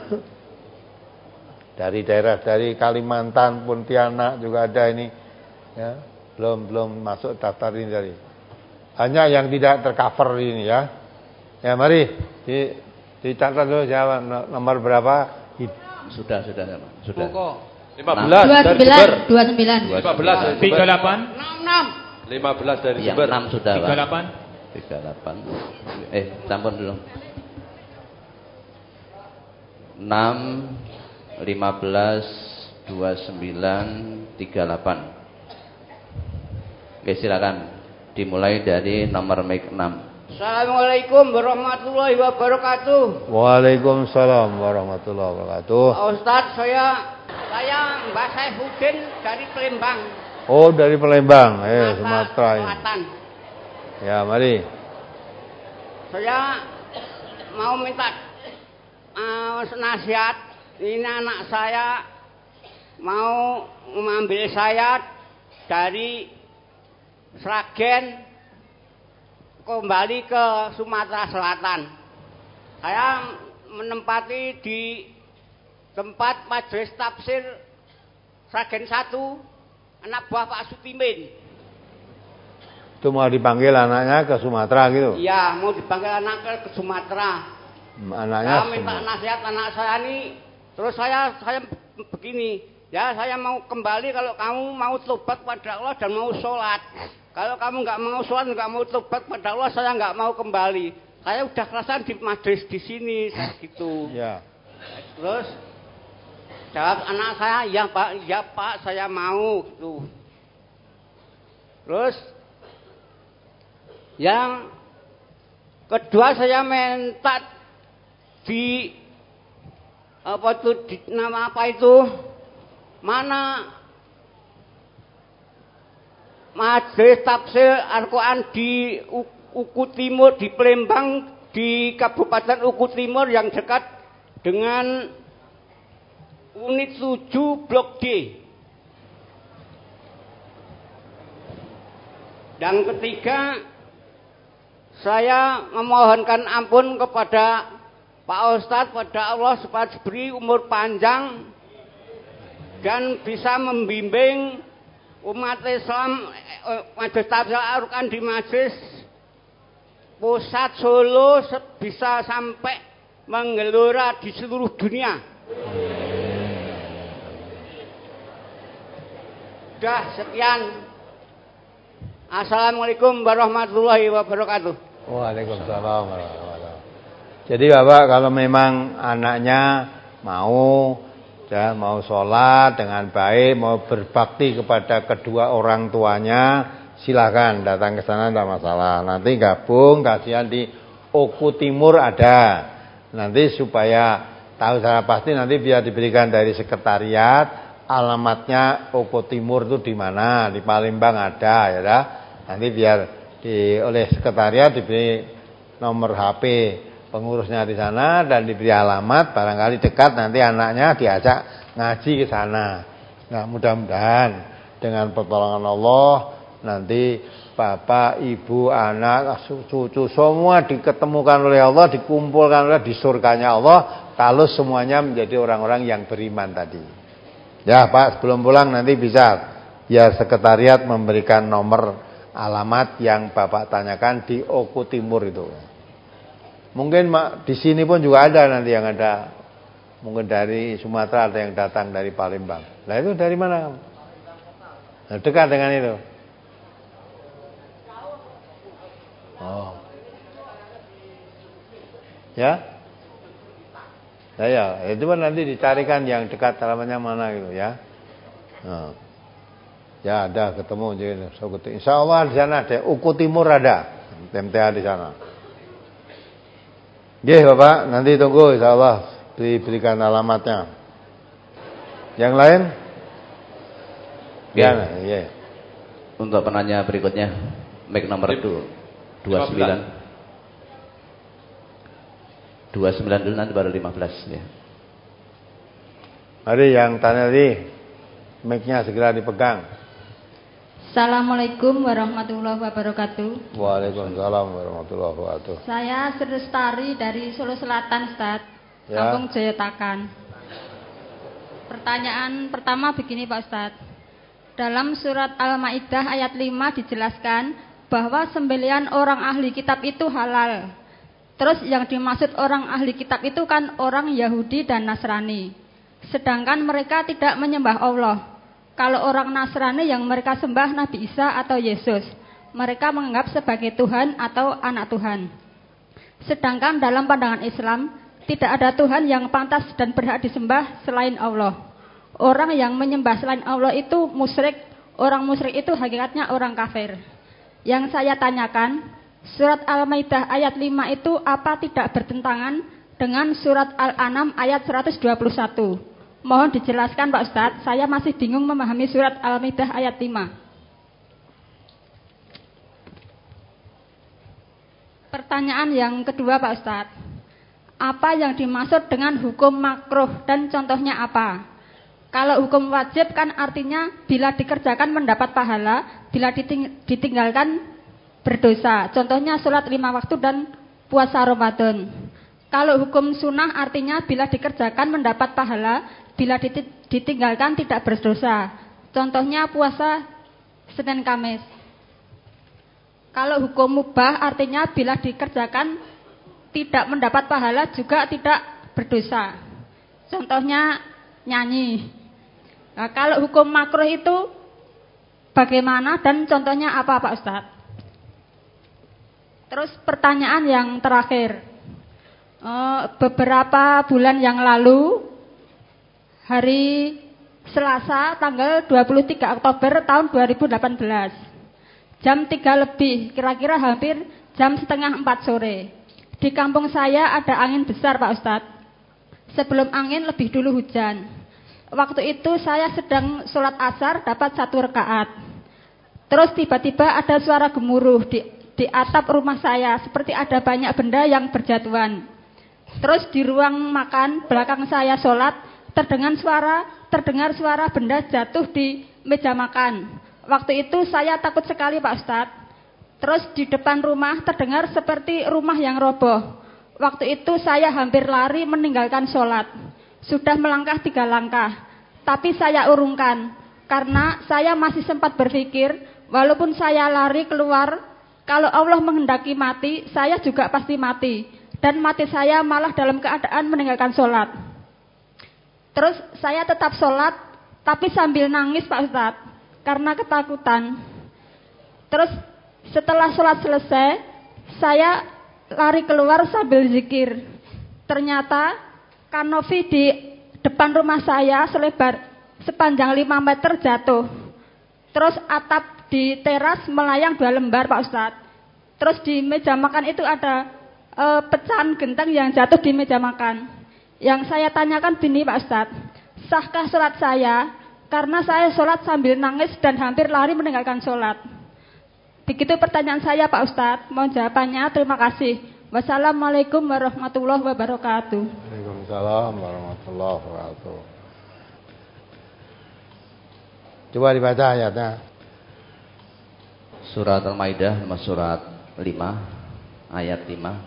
Dari daerah dari Kalimantan, Pontianak juga ada ini, ya, belum belum masuk daftar ini dari. Hanya yang tidak tercover ini ya. Ya mari di dicatat dulu siapa nomor berapa? Sudah sudah sudah. lima belas dari Jember. dua puluh sembilan. lima belas dari Jember. tiga puluh delapan. enam enam. lima belas dari Yang Jember. enam sudah, tiga puluh delapan. tiga puluh delapan. Eh, campur dulu. enam lima belas, dua puluh sembilan, tiga puluh delapan. Oke, silakan. Dimulai dari nomor mic enam. Assalamualaikum warahmatullahi wabarakatuh. Waalaikumsalam warahmatullahi wabarakatuh. Ustaz, saya saya Mbak Saifuddin dari Palembang. Oh, dari Palembang, eh Sumatera ini. Selatan. Ya, mari. Saya mau minta uh, nasihat. Ini anak saya mau mengambil saya dari Sragen kembali ke Sumatera Selatan. Saya menempati di tempat Majelis Tafsir Sragen satu, anak buah Pak Sutimin. Itu mau dipanggil anaknya ke Sumatera gitu? Iya, mau dipanggil anak ke Sumatera. Anaknya saya minta nasihat anak saya ini. Terus saya saya begini, ya saya mau kembali kalau kamu mau tobat pada Allah dan mau sholat. Kalau kamu nggak mau sholat, nggak mau tobat pada Allah, saya nggak mau kembali. Saya udah kerasan di majelis di sini, gitu. Ya. Terus jawab anak saya, ya Pak, ya Pak, saya mau, gitu. Terus yang kedua saya minta di apa itu di, nama apa itu mana Majelis Tafsir Al-Quran di Uku Timur di Palembang, di Kabupaten Uku Timur yang dekat dengan unit tujuh Blok D. Dan ketiga, saya memohonkan ampun kepada Pak Ustadz pada Allah supaya diberi umur panjang dan bisa membimbing umat Islam Majelis Tahfiz Al-Quran di Majelis Pusat Solo bisa sampai menggelora di seluruh dunia. Dah sekian. Assalamualaikum warahmatullahi wabarakatuh. Waalaikumsalam warahmatullahi wabarakatuh. Jadi Bapak kalau memang anaknya mau ya, mau sholat dengan baik, mau berbakti kepada kedua orang tuanya, silakan datang ke sana, tidak masalah. Nanti gabung kajian di Oku Timur ada. Nanti supaya tahu secara pasti nanti biar diberikan dari sekretariat alamatnya Oku Timur itu di mana, di Palembang ada ya dah. Nanti biar di oleh sekretariat diberi nomor H P pengurusnya di sana dan diberi alamat, barangkali dekat nanti anaknya diajak ngaji ke sana. Nah, mudah-mudahan dengan pertolongan Allah nanti bapak, ibu, anak, cucu semua diketemukan oleh Allah, dikumpulkan oleh di surganya Allah kalau semuanya menjadi orang-orang yang beriman tadi. Ya, Pak, sebelum pulang nanti bisa biar sekretariat memberikan nomor alamat yang Bapak tanyakan di Oku Timur itu. Mungkin di sini pun juga ada nanti yang ada, mungkin dari Sumatera ada yang datang dari Palembang. Nah itu dari mana? Nah, dekat dengan itu. Oh, ya, ya, ya, itu kan nanti dicarikan yang dekat alamatnya mana gitu ya. Nah. Ya ada ketemu jadi Insya Allah di sana ada Oku Timur ada M T A di sana. Oke Bapak, nanti tunggu Insya Allah diberikan alamatnya. Yang lain? Ya, ya. Untuk penanya berikutnya, mic nomor dua dua sembilan dua sembilan dulu nanti baru lima belas ya. Mari yang tanya tadi, mic-nya segera dipegang. Assalamualaikum warahmatullahi wabarakatuh. Waalaikumsalam warahmatullahi wabarakatuh. Saya Sri Lestari dari Solo Selatan, Ustaz. Ya. Kampung Jayatakan. Pertanyaan pertama begini Pak Ustaz. Dalam surat Al-Maidah ayat lima dijelaskan bahwa sembelihan orang ahli kitab itu halal. Terus yang dimaksud orang ahli kitab itu kan orang Yahudi dan Nasrani. Sedangkan mereka tidak menyembah Allah. Kalau orang Nasrani yang mereka sembah Nabi Isa atau Yesus, mereka menganggap sebagai Tuhan atau anak Tuhan. Sedangkan dalam pandangan Islam, tidak ada Tuhan yang pantas dan berhak disembah selain Allah. Orang yang menyembah selain Allah itu musyrik. Orang musyrik itu hakikatnya orang kafir. Yang saya tanyakan, surat Al-Maidah ayat lima itu apa tidak bertentangan dengan surat Al-An'am ayat seratus dua puluh satu? Mohon dijelaskan Pak Ustadz, saya masih bingung memahami surat Al-Maidah ayat lima. Pertanyaan yang kedua Pak Ustadz, apa yang dimaksud dengan hukum makruh dan contohnya apa? Kalau hukum wajib kan artinya bila dikerjakan mendapat pahala, bila diting- ditinggalkan berdosa. Contohnya sholat lima waktu dan puasa Ramadan. Kalau hukum sunnah artinya bila dikerjakan mendapat pahala, bila ditinggalkan tidak berdosa. Contohnya puasa Senin Kamis. Kalau hukum mubah artinya bila dikerjakan tidak mendapat pahala juga tidak berdosa. Contohnya nyanyi. Nah, kalau hukum makruh itu bagaimana dan contohnya apa Pak Ustadz? Terus pertanyaan yang terakhir. Beberapa bulan yang lalu, hari Selasa tanggal dua puluh tiga Oktober tahun dua ribu delapan belas, jam tiga lebih, kira-kira hampir jam setengah empat sore, di kampung saya ada angin besar Pak Ustadz. Sebelum angin lebih dulu hujan. Waktu itu saya sedang sholat asar dapat satu rakaat. Terus tiba-tiba ada suara gemuruh di, di atap rumah saya, seperti ada banyak benda yang berjatuhan. Terus di ruang makan belakang saya sholat, terdengar suara, terdengar suara benda jatuh di meja makan. Waktu itu saya takut sekali Pak Ustadz. Terus di depan rumah terdengar seperti rumah yang roboh. waktu itu saya hampir lari meninggalkan sholat. Sudah melangkah tiga langkah, tapi saya urungkan. Karena saya masih sempat berpikir, walaupun saya lari keluar, kalau Allah menghendaki mati, saya juga pasti mati. Dan mati saya malah dalam keadaan meninggalkan sholat. Terus saya tetap sholat, tapi sambil nangis Pak Ustadz, karena ketakutan. Terus setelah sholat selesai, saya lari keluar sambil zikir. Ternyata kanopi di depan rumah saya selebar sepanjang lima meter jatuh. Terus atap di teras melayang dua lembar Pak Ustadz. Terus di meja makan itu ada e, pecahan genteng yang jatuh di meja makan. Yang saya tanyakan begini Pak Ustadz, sahkah sholat saya? Karena saya sholat sambil nangis dan hampir lari meninggalkan sholat. Begitu pertanyaan saya Pak Ustadz. Mohon jawabannya, terima kasih. Wassalamualaikum warahmatullahi wabarakatuh. Waalaikumsalam warahmatullahi wabarakatuh. Coba dibaca ayatnya. Surat Al-Maidah, surat lima, ayat lima.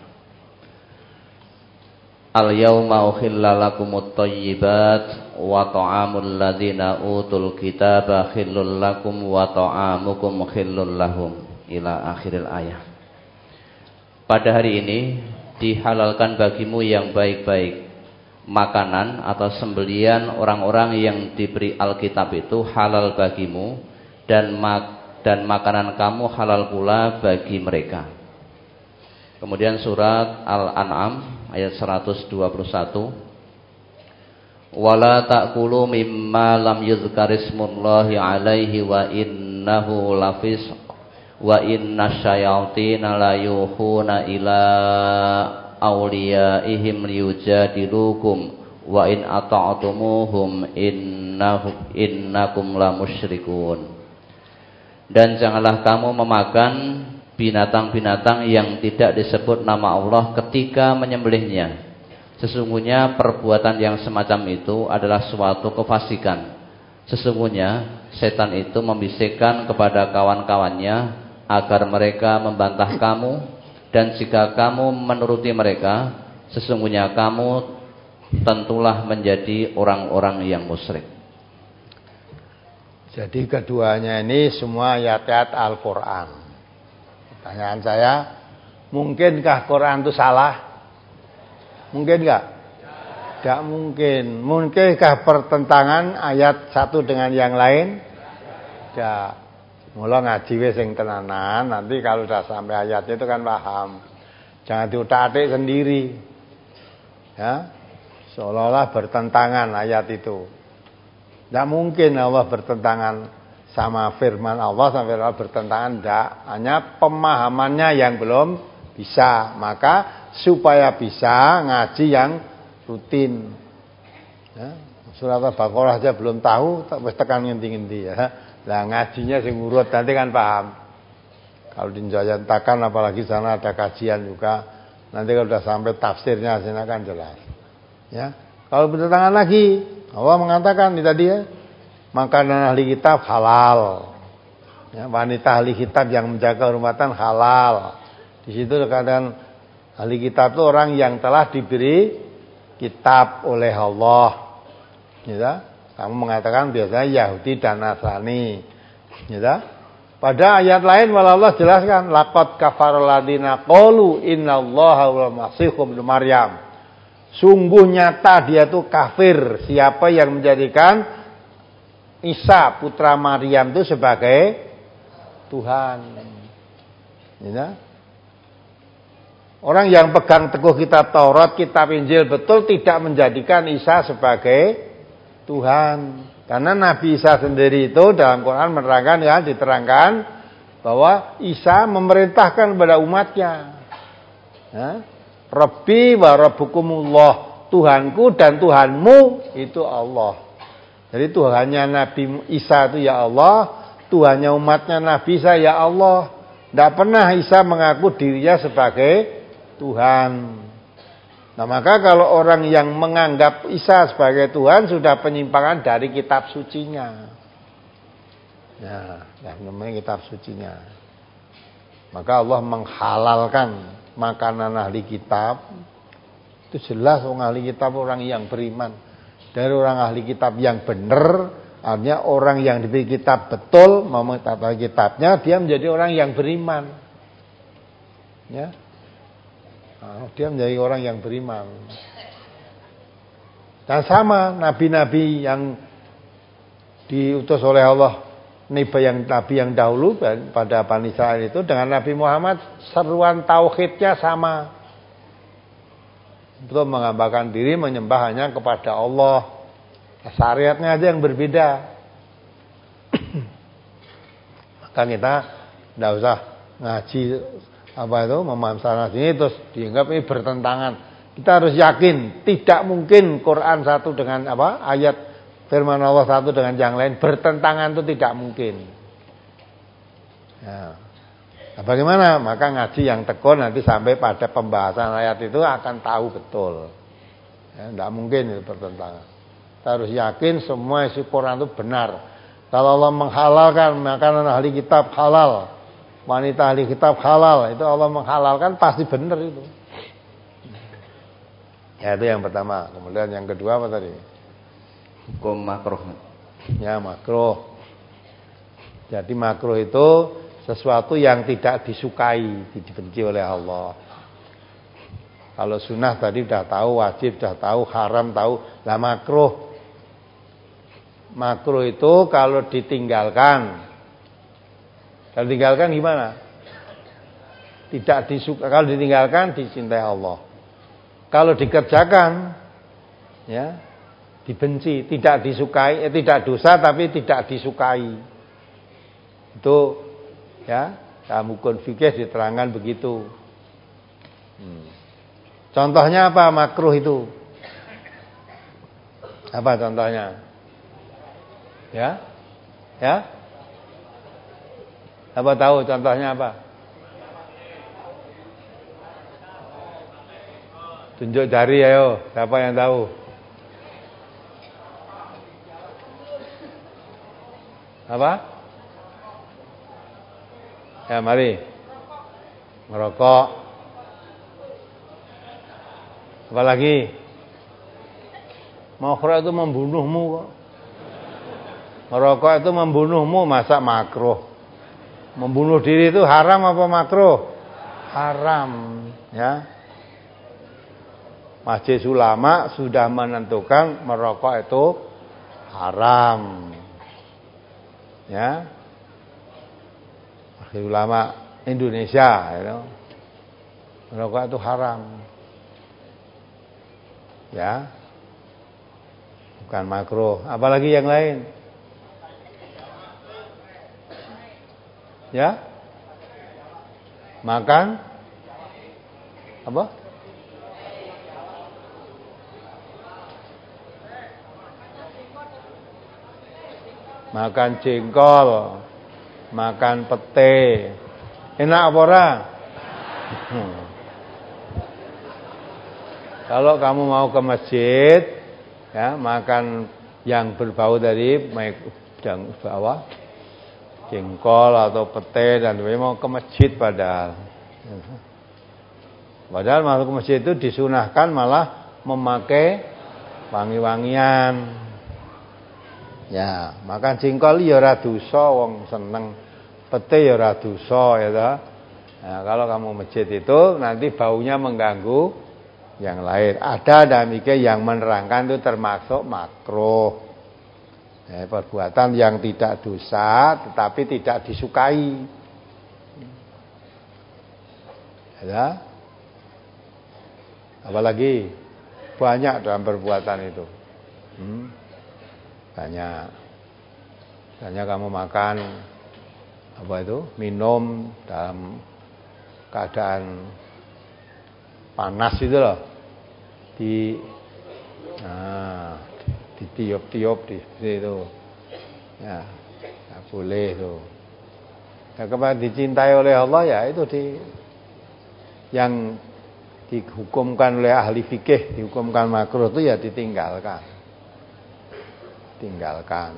Al-yawma ukhilla lakumut thayyibat wa ta'amul ladzina utul kitaba khillul lakum wa ta'amukum khillul lahum, ila akhiril ayat. Pada hari ini dihalalkan bagimu yang baik-baik. Makanan atau sembelian orang-orang yang diberi Alkitab itu halal bagimu, dan mak dan makanan kamu halal pula bagi mereka. Kemudian surat Al-An'am ayat seratus dua puluh satu. Wala ta'kulu mimma lam yuzkarismullahi alaihi wa innahu lafisq wa inna syayatina la yuhuna ila awliyaihim liyujadilukum wa in ata'tumuhum innahum innakum la musyrikun. Dan janganlah kamu memakan binatang-binatang yang tidak disebut nama Allah ketika menyembelihnya. Sesungguhnya perbuatan yang semacam itu adalah suatu kefasikan. Sesungguhnya setan itu membisikkan kepada kawan-kawannya agar mereka membantah kamu, dan jika kamu menuruti mereka, sesungguhnya kamu tentulah menjadi orang-orang yang musyrik. Jadi keduanya ini semua ayat-ayat Al-Quran. Pertanyaan saya, mungkinkah Quran itu salah? Mungkin enggak? Tidak mungkin. Mungkinkah pertentangan ayat satu dengan yang lain? Tidak. Mula ngaji wis sing tenanan, nanti kalau sudah sampai ayatnya itu kan paham. Jangan diutak-atik sendiri. Ya. Seolah-olah bertentangan ayat itu. Tidak mungkin Allah bertentangan sama firman Allah, sampai Allah bertentangan. Tidak. Hanya pemahamannya yang belum bisa. Maka supaya bisa ngaji yang rutin. Ya. Surat Al-Baqarah aja belum tahu, tak tekan ngendi-ngendi ya. Lah ngajinya sing urut nanti kan paham. Kalau dijayantakan apalagi sana ada kajian juga. Nanti kalau sudah sampai tafsirnya sana kan jelas. Ya. Kalau bertentangan lagi, Allah mengatakan di tadi ya, makanan ahli kitab halal. Ya, wanita ahli kitab yang menjaga kehormatan halal. Di situ kadang ahli kitab itu orang yang telah diberi kitab oleh Allah. Ya. Kamu mengatakan biasanya Yahudi dan Nasrani. Ya. Pada ayat lain malah Allah jelaskan, laqad kafarul ladzina qalu innallaha wal masih ibnu Maryam. Sungguh nyata dia itu kafir siapa yang menjadikan Isa putra Maryam itu sebagai Tuhan. Ya. Orang yang pegang teguh kitab Taurat, kitab Injil betul tidak menjadikan Isa sebagai Tuhan. Karena Nabi Isa sendiri itu dalam Quran menerangkan, ya, diterangkan bahwa Isa memerintahkan kepada umatnya. Ya. Rabbi wa rabbukumullah, Tuhanku dan Tuhanmu itu Allah. Jadi Tuhannya Nabi Isa itu ya Allah, Tuhannya umatnya Nabi Isa ya Allah. Tidak pernah Isa mengaku dirinya sebagai Tuhan. Nah maka kalau orang yang menganggap Isa sebagai Tuhan sudah penyimpangan dari kitab sucinya. Ya, ya namanya kitab sucinya. Maka Allah menghalalkan makanan ahli kitab Itu jelas orang ahli kitab orang yang beriman. Dari orang ahli kitab yang benar, artinya orang yang diberi kitab betul, mau mengetahui kitabnya, dia menjadi orang yang beriman. Ya. Nah, dia menjadi orang yang beriman. Dan sama nabi-nabi yang diutus oleh Allah, nabi yang nabi yang dahulu pada Bani Israil itu dengan Nabi Muhammad seruan tauhidnya sama. Itu menghambakan diri menyembah hanya kepada Allah. Syariatnya aja yang berbeda. Maka kita tidak usah ngaji apa itu memahami sana sini terus dianggap ini bertentangan. Kita harus yakin tidak mungkin Quran satu dengan apa ayat firman Allah satu dengan yang lain bertentangan, itu tidak mungkin. Ya. Nah, bagaimana? Maka ngaji yang tekun nanti sampai pada pembahasan ayat itu akan tahu betul. Ya, tidak mungkin itu bertentangan. Kita harus yakin semua isi Quran itu benar. Kalau Allah menghalalkan makanan ahli kitab halal, wanita ahli kitab halal, itu Allah menghalalkan pasti benar itu. Ya, itu yang pertama. Kemudian yang kedua apa tadi? Hukum makruh. Ya, makruh. Jadi makruh itu sesuatu yang tidak disukai, dibenci oleh Allah. Kalau sunnah tadi sudah tahu, wajib sudah tahu, haram tahu. Lah makruh. Makruh itu kalau ditinggalkan. Kalau ditinggalkan gimana? Tidak disukai. Kalau ditinggalkan dicintai Allah. Kalau dikerjakan ya dibenci, tidak disukai, eh, tidak dosa tapi tidak disukai. Itu ya, dalam hukum fikih diterangkan begitu. Hmm. Contohnya apa makruh itu? Apa contohnya? Ya? Ya? Apa tahu contohnya apa? Tunjuk jari ayo, siapa yang tahu? Apa? Ya mari. Merokok. Apa lagi? Makruh itu membunuhmu kok. Merokok itu membunuhmu, masa makruh? Membunuh diri itu haram apa makruh? Haram, ya. Majelis ulama sudah menentukan merokok itu haram. Ya. Majelis ulama Indonesia itu merokok itu haram. Ya. Bukan makruh. Apalagi yang lain? Ya. Makan apa? Makan jengkol, makan pete. Enak apa ora? Hmm. Kalau kamu mau ke masjid, ya, makan yang berbau dari yang bawah, jengkol atau pete dan sebagainya, mau ke masjid padahal. Padahal masuk ke masjid itu disunahkan malah memakai wangi-wangian. Ya, makan jengkol ya ora dosa wong seneng. Pete ya ora dosa ya toh. Nah, kalau kamu masjid itu nanti baunya mengganggu yang lain. Ada demikian yang menerangkan itu termasuk makruh. Ya, perbuatan yang tidak dosa tetapi tidak disukai. Ya. Apalagi banyak dalam perbuatan itu. Hmm. Banyak. Misalnya kamu makan apa itu? Minum dalam keadaan panas itu loh. Di nah, ditiup-tiup di situ. Ya, enggak boleh itu. Ya, kepada dicintai oleh Allah ya itu di yang dihukumkan oleh ahli fikih, dihukumkan makruh itu ya ditinggalkan. Tinggalkan.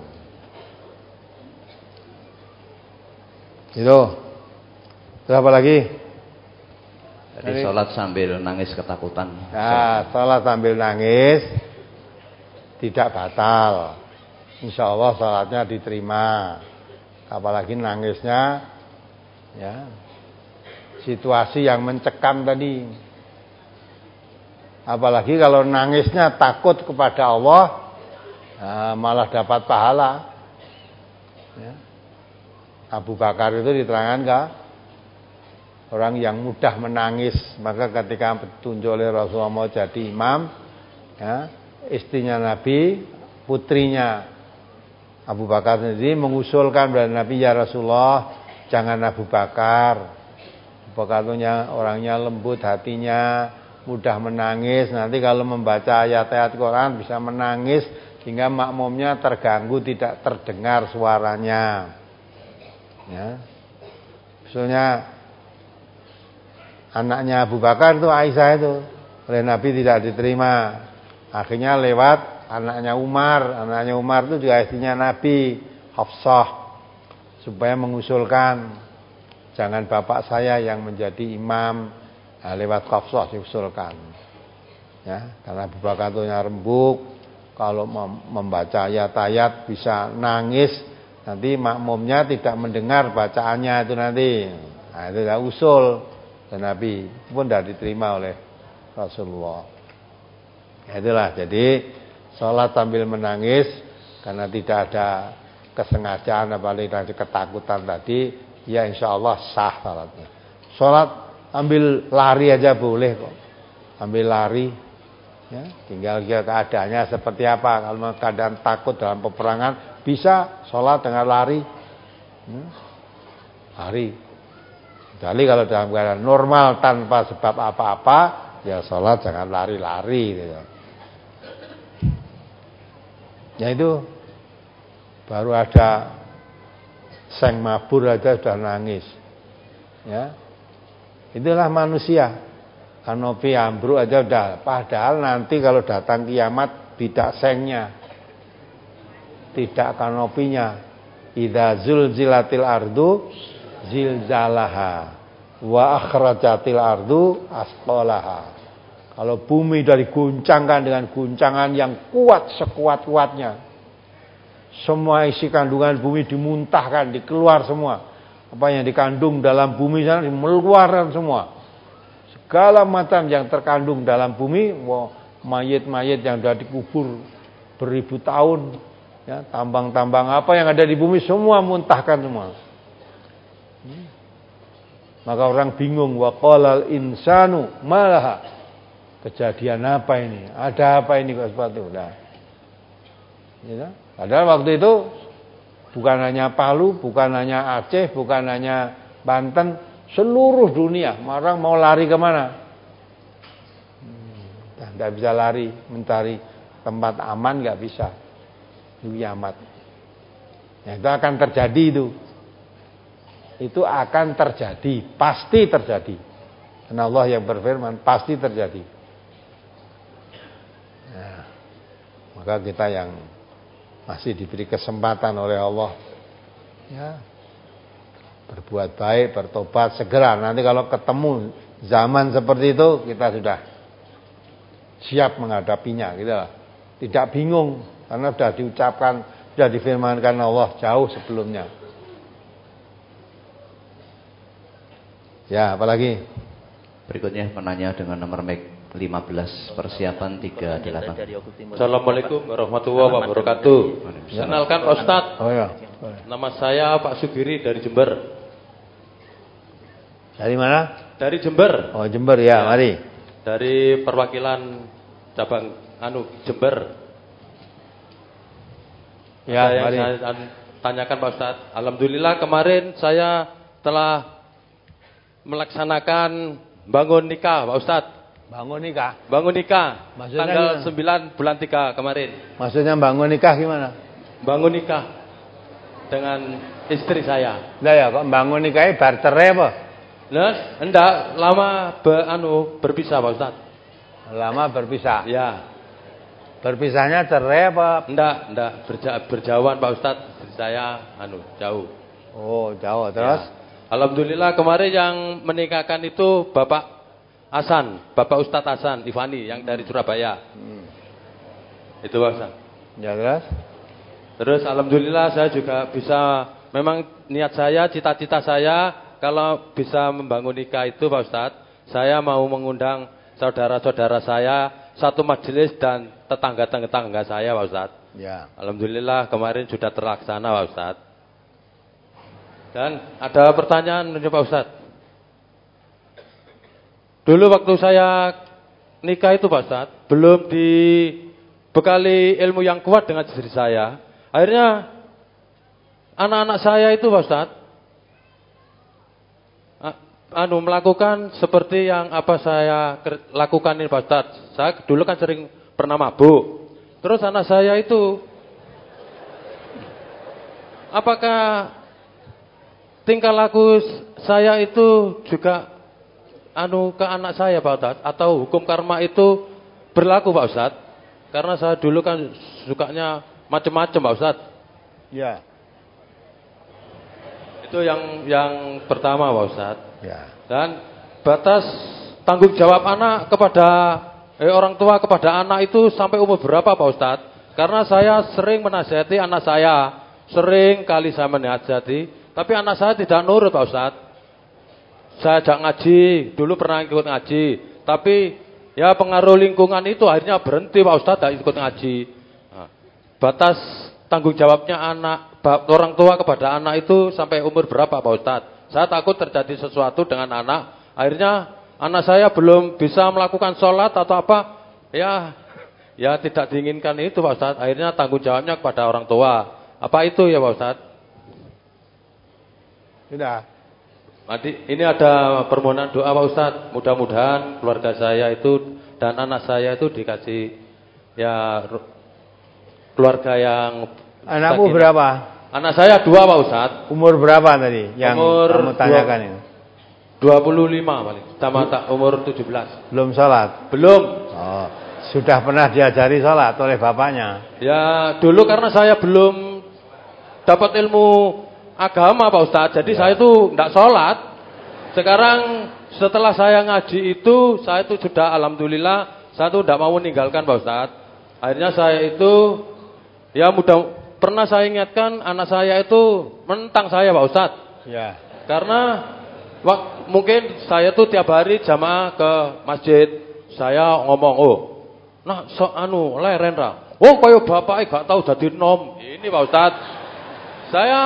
Itu. Terus apa lagi? Jadi sholat sambil nangis ketakutan. Nah, sholat sambil nangis tidak batal. Insya Allah sholatnya diterima. Apalagi nangisnya, ya, situasi yang mencekam tadi. Apalagi kalau nangisnya takut kepada Allah, nah, malah dapat pahala. Ya. Abu Bakar itu diterangkan enggak? Orang yang mudah menangis, maka ketika ditunjuk oleh Rasulullah mau jadi imam, ya, istrinya Nabi, putrinya Abu Bakar sendiri mengusulkan kepada Nabi, ya Rasulullah, jangan Abu Bakar. Abu Bakar itu orangnya lembut hatinya, mudah menangis. Nanti kalau membaca ayat-ayat Quran bisa menangis sehingga makmumnya terganggu, tidak terdengar suaranya. Ya, misalnya anaknya Abu Bakar itu Aisyah itu oleh Nabi tidak diterima. Akhirnya lewat anaknya Umar. Anaknya Umar itu juga istrinya Nabi, Hafsah, supaya mengusulkan jangan bapak saya yang menjadi imam. Nah, lewat Hafsah diusulkan. Ya, karena Abu Bakar itu rembuk, kalau membaca ayat-ayat bisa nangis, nanti makmumnya tidak mendengar bacaannya itu nanti. Nah, itu dah usul dan Nabi pun tidak diterima oleh Rasulullah. Ya, itulah, jadi sholat sambil menangis karena tidak ada kesengajaan apalagi dari ketakutan tadi, ya insya Allah sah sholatnya. Sholat ambil lari aja boleh kok, ambil lari, ya, tinggal keadaannya seperti apa. Kalau keadaan takut dalam peperangan bisa sholat dengan lari, hmm? lari. Kecuali kalau dalam keadaan normal tanpa sebab apa-apa, ya sholat jangan lari-lari gitu. Ya itu baru ada seng mabur aja sudah nangis. Ya, itulah manusia. Kanopi ambruk aja udah. Padahal nanti kalau datang kiamat tidak sengnya, tidak kanopinya. Idza zulzilatil ardu zilzalaha wa akhrajatil ardu asqalaha. Kalau bumi dari guncangkan dengan guncangan yang kuat sekuat-kuatnya, semua isi kandungan bumi dimuntahkan, dikeluar semua. Apa yang dikandung dalam bumi sana dikeluarkan semua. Segala macam yang terkandung dalam bumi, wah, mayit-mayit yang sudah dikubur beribu tahun, ya, tambang-tambang apa yang ada di bumi semua muntahkan semua. Hmm. Maka orang bingung, wa qalal insanu malaha. Kejadian apa ini? Ada apa ini kok seperti itu? Nah, ya, padahal waktu itu bukan hanya Palu, bukan hanya Aceh, bukan hanya Banten, seluruh dunia. Orang mau lari kemana? Hmm, tidak bisa lari, mencari tempat aman nggak bisa. Itu kiamat. Ya, itu akan terjadi itu. Itu akan terjadi, pasti terjadi. Karena Allah yang berfirman, pasti terjadi. Nah, maka kita yang masih diberi kesempatan oleh Allah, ya, berbuat baik, bertobat segera. Nanti kalau ketemu zaman seperti itu, kita sudah siap menghadapinya, gitu lah. Tidak bingung, karena sudah diucapkan, sudah difirmankan Allah jauh sebelumnya. Ya, apalagi? Berikutnya menanya dengan nomor mic lima belas, persiapan tiga delapan. Assalamualaikum warahmatullahi wabarakatuh. Kenalkan Ustadz. Oh ya. Nama saya Pak Sugiri dari Jember. Dari mana? Dari Jember. Oh, Jember ya, ya. Mari. Dari perwakilan cabang anu Jember. Ya, Ada yang mari. saya tanyakan Pak Ustadz. Alhamdulillah kemarin saya telah melaksanakan bangun nikah Pak Ustadz. Bangun nikah? Bangun nikah. Maksudnya tanggal gimana? sembilan bulan tiga kemarin. Maksudnya bangun nikah gimana? Bangun nikah dengan istri saya. Lah ya, kok bangun nikahnya bar cerai apa? Nah, enggak, lama be, anu, berpisah Pak Ustadz. Lama berpisah? Ya. Berpisahnya cerai apa? Enggak, enggak, berja, berjauhan Pak Ustadz. Istri saya anu, jauh. Oh, jauh. Terus? Ya. Alhamdulillah kemarin yang menikahkan itu Bapak Hasan, Bapak Ustadz Hasan Ivani yang dari Surabaya. Hmm. Itu Pak Ustadz. Ya terus? Terus alhamdulillah saya juga bisa, memang niat saya, cita-cita saya kalau bisa membangun nikah itu Pak Ustadz, saya mau mengundang saudara-saudara saya, satu majelis dan tetangga-tetangga saya Pak Ustadz. Ya. Alhamdulillah kemarin sudah terlaksana Pak Ustadz. Dan ada pertanyaan Pak Ustadz. Dulu waktu saya nikah itu Pak Ustadz, belum dibekali ilmu yang kuat dengan istri saya. Akhirnya anak-anak saya itu Pak Ustadz, anu melakukan seperti yang apa saya lakukan ini Pak Ustadz. Saya dulu kan sering pernah mabuk. Terus anak saya itu, apakah tingkah laku saya itu juga anu ke anak saya Pak Ustadz, atau hukum karma itu berlaku Pak Ustadz? Karena saya dulu kan sukanya macam-macam Pak Ustadz. Ya. Itu yang yang pertama Pak Ustadz. Ya. Dan batas tanggung jawab anak kepada eh, orang tua kepada anak itu sampai umur berapa Pak Ustadz? Karena saya sering menasihati anak saya, sering kali saya menasihati, tapi anak saya tidak nurut Pak Ustadz. Saya ajak ngaji, dulu pernah ikut ngaji, tapi ya pengaruh lingkungan itu akhirnya berhenti Pak Ustadz, tidak ikut ngaji. Nah, batas tanggung jawabnya anak, orang tua kepada anak itu sampai umur berapa Pak Ustadz? Saya takut terjadi sesuatu dengan anak, akhirnya anak saya belum bisa melakukan sholat atau apa, ya ya tidak diinginkan itu Pak Ustadz. Akhirnya tanggung jawabnya kepada orang tua. Apa itu ya Pak Ustadz? Sudah. Nanti ini ada permohonan doa Pak Ustadz. Mudah-mudahan keluarga saya itu dan anak saya itu dikasih ya keluarga yang. Anakmu sakinah. berapa? Anak saya dua Pak Ustadz. Umur berapa tadi yang umur kamu tanyakan ini? dua puluh lima paling. Sama tak umur tujuh belas. Belum sholat? Belum. Oh, sudah pernah diajari sholat oleh bapaknya? Ya dulu karena saya belum dapat ilmu agama Pak Ustadz, jadi ya. Saya itu tidak sholat. Sekarang setelah saya ngaji itu, saya itu sudah alhamdulillah, saya itu tidak mau meninggalkan Pak Ustadz. Akhirnya saya itu, ya mudah, pernah saya ingatkan anak saya itu menentang saya Pak Ustadz. Ya. Karena wak, mungkin saya itu tiap hari jamaah ke masjid, saya ngomong, oh, nah so, anu leren ra, oh kayak bapaknya gak tahu jadi nom, ini Pak Ustadz. Saya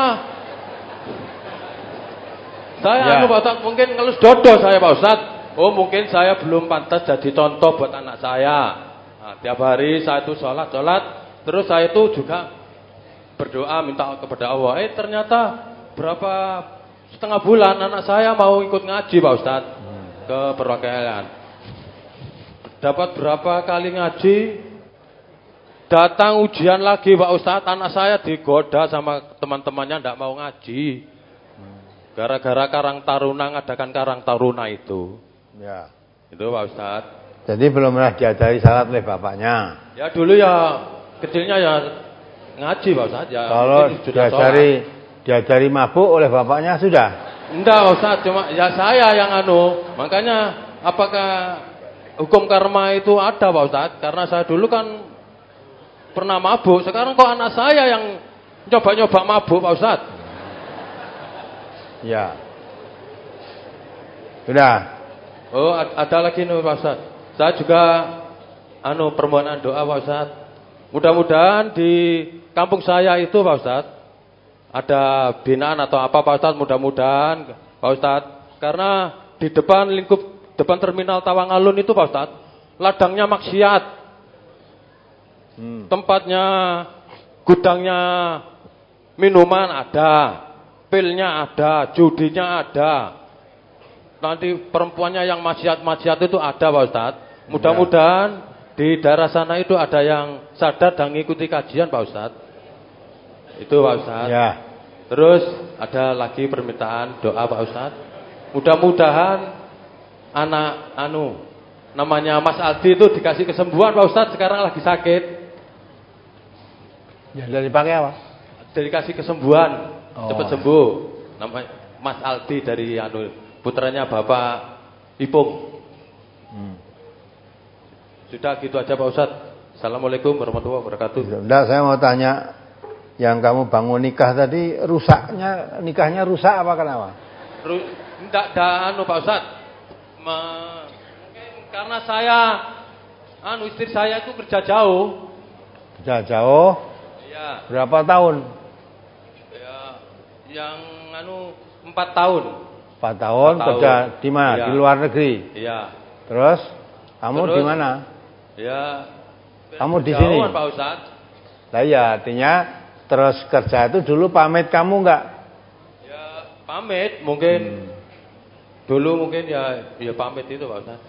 Saya ya. anu Pak Ustadz, mungkin ngelus dodo saya Pak Ustadz. Oh mungkin saya belum pantas jadi contoh buat anak saya. Nah, tiap hari saya itu sholat-sholat. Terus saya itu juga berdoa minta kepada Allah. Eh ternyata berapa setengah bulan anak saya mau ikut ngaji Pak Ustadz. Ke perwakilan. Dapat berapa kali ngaji. Datang ujian lagi Pak Ustadz. Anak saya digoda sama teman-temannya tidak mau ngaji. Gara-gara Karang Taruna ngadakan Karang Taruna itu. Ya. Itu Pak Ustadz. Jadi belum pernah diajari salat oleh bapaknya. Ya dulu ya kecilnya ya ngaji Pak Ustadz ya. Kalau diajari diajari mabuk oleh bapaknya sudah? Enggak Pak Ustadz, cuma ya saya yang anu. Makanya apakah hukum karma itu ada Pak Ustadz? Karena saya dulu kan pernah mabuk. Sekarang kok anak saya yang coba-nyoba mabuk Pak Ustadz? Ya. Sudah. Oh, ada lagi nih Pak Ustadz. Saya juga anu permohonan doa Pak Ustadz. Mudah-mudahan di kampung saya itu Pak Ustadz ada binaan atau apa Pak Ustadz, mudah-mudahan Pak Ustadz. Karena di depan lingkup depan terminal Tawangalun itu Pak Ustadz, ladangnya maksiat. Hmm. Tempatnya gudangnya minuman ada. Pilnya ada, judinya ada. Nanti perempuannya yang maksiat-maksiat itu ada Pak Ustadz. Mudah-mudahan di daerah sana itu ada yang sadar dan mengikuti kajian Pak Ustadz. Itu Pak Ustadz. Ya. Terus ada lagi permintaan doa Pak Ustadz. Mudah-mudahan anak anu namanya Mas Aldi itu dikasih kesembuhan Pak Ustadz, sekarang lagi sakit. Ya dari pakai apa? Dikasih kesembuhan. Oh. Cepat sembuh. Namanya Mas Aldi dari anu putranya Bapak Ipung. Hmm. Sudah gitu aja Pak Ustadz. Assalamualaikum warahmatullahi wabarakatuh. Sudah, saya mau tanya, yang kamu bangun nikah tadi rusaknya, nikahnya rusak apa kenapa? Tidak ada anu Pak Ustadz. Me- mungkin karena saya anu istri saya itu kerja jauh. Kerja jauh? Iya. Berapa tahun? Ya, yang anu empat tahun. Empat tahun Empat kerja tahun. di mana? Iya. Di luar negeri. Iya. Terus kamu Terus, di mana? Ya. Kamu di sini. Pak Ustadz. Lah ya, artinya terus kerja itu dulu pamit kamu enggak? Ya pamit mungkin. Hmm. Dulu mungkin ya ya pamit itu Pak Ustadz.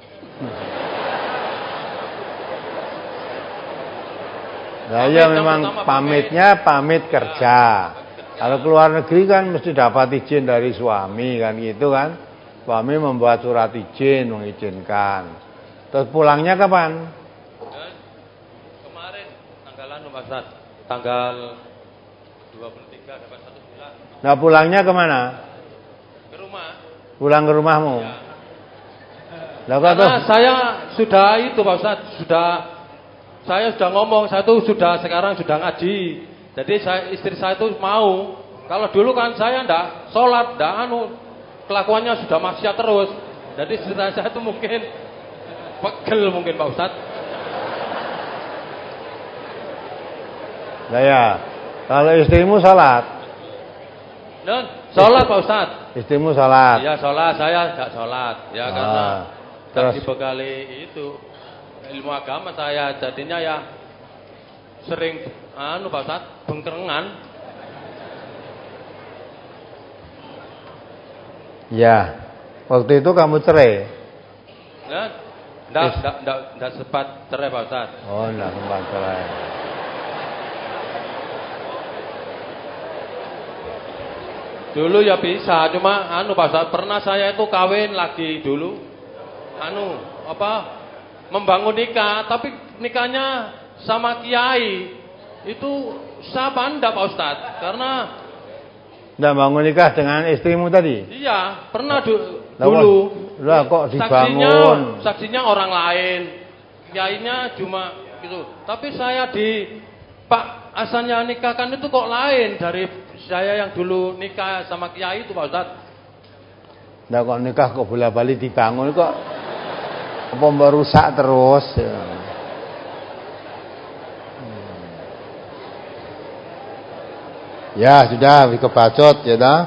Nah ya memang pamitnya pamit kerja. Kalau keluar negeri kan mesti dapat izin dari suami kan gitu kan. Suami membuat surat izin mengizinkan. Terus pulangnya kapan? Dan kemarin tanggalan Pak Ustadz, tanggal dua puluh tiga dapat satu bulan. Nah pulangnya kemana? Ke rumah. Pulang ke rumahmu? Ya. Lah karena saya sudah itu Pak Ustadz, sudah saya sudah ngomong, saya tuh sudah sekarang sudah ngaji. Jadi saya, istri saya itu mau. Kalau dulu kan saya ndak sholat, ndak anu, kelakuannya sudah maksiat terus. Jadi istri saya itu mungkin pegel mungkin Pak Ustadz. Nah ya, kalau istrimu sholat? Dan sholat Pak Ustadz. Istrimu sholat? Iya sholat, saya nggak sholat. Ya ah, karena terus dibekali itu ilmu agama saya, jadinya ya sering anu Pak Ustadz, bengkerengan. Ya, waktu itu kamu cerai? Ya, enggak, enggak, enggak, enggak sempat cerai Pak Ustadz. Oh, enggak sempat cerai. Dulu ya bisa, cuma anu Pak Ustadz, pernah saya itu kawin lagi dulu. Anu, apa? Membangun nikah, tapi nikahnya sama kiai. Itu siapa enggak Pak Ustadz? Karena enggak bangun nikah dengan istrimu tadi? Iya, pernah du- dulu. Lah kok dibangun? Saksinya, saksinya orang lain. Kiainya cuma gitu. Tapi saya di Pak asalnya nikahkan itu kok lain dari saya yang dulu nikah sama kiai itu Pak Ustadz. Nah kok nikah kok bola-balik dibangun kok apa merusak terus ya. Hmm. Ya sudah kebacot ya dah.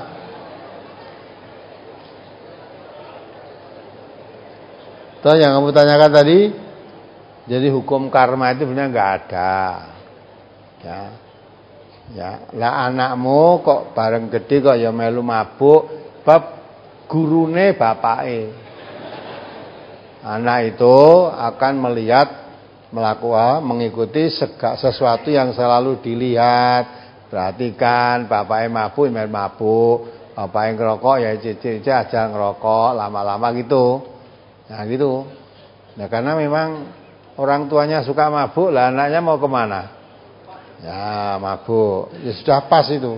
Tuh yang kamu tanyakan tadi, jadi hukum karma itu sebenarnya nggak ada. Ya. Ya, lah anakmu kok bareng gede kok ya melu mabuk, bab gurune bapake. Anak itu akan melihat, melakukan, mengikuti segala sesuatu yang selalu dilihat. Perhatikan, bapaknya mabuk, melu mabuk, bapaknya ngerokok ya cici-cici aja ngerokok, lama-lama gitu. Nah gitu. Nah karena memang orang tuanya suka mabuk, lah anaknya mau kemana? Ya mabuk, ya sudah pas itu.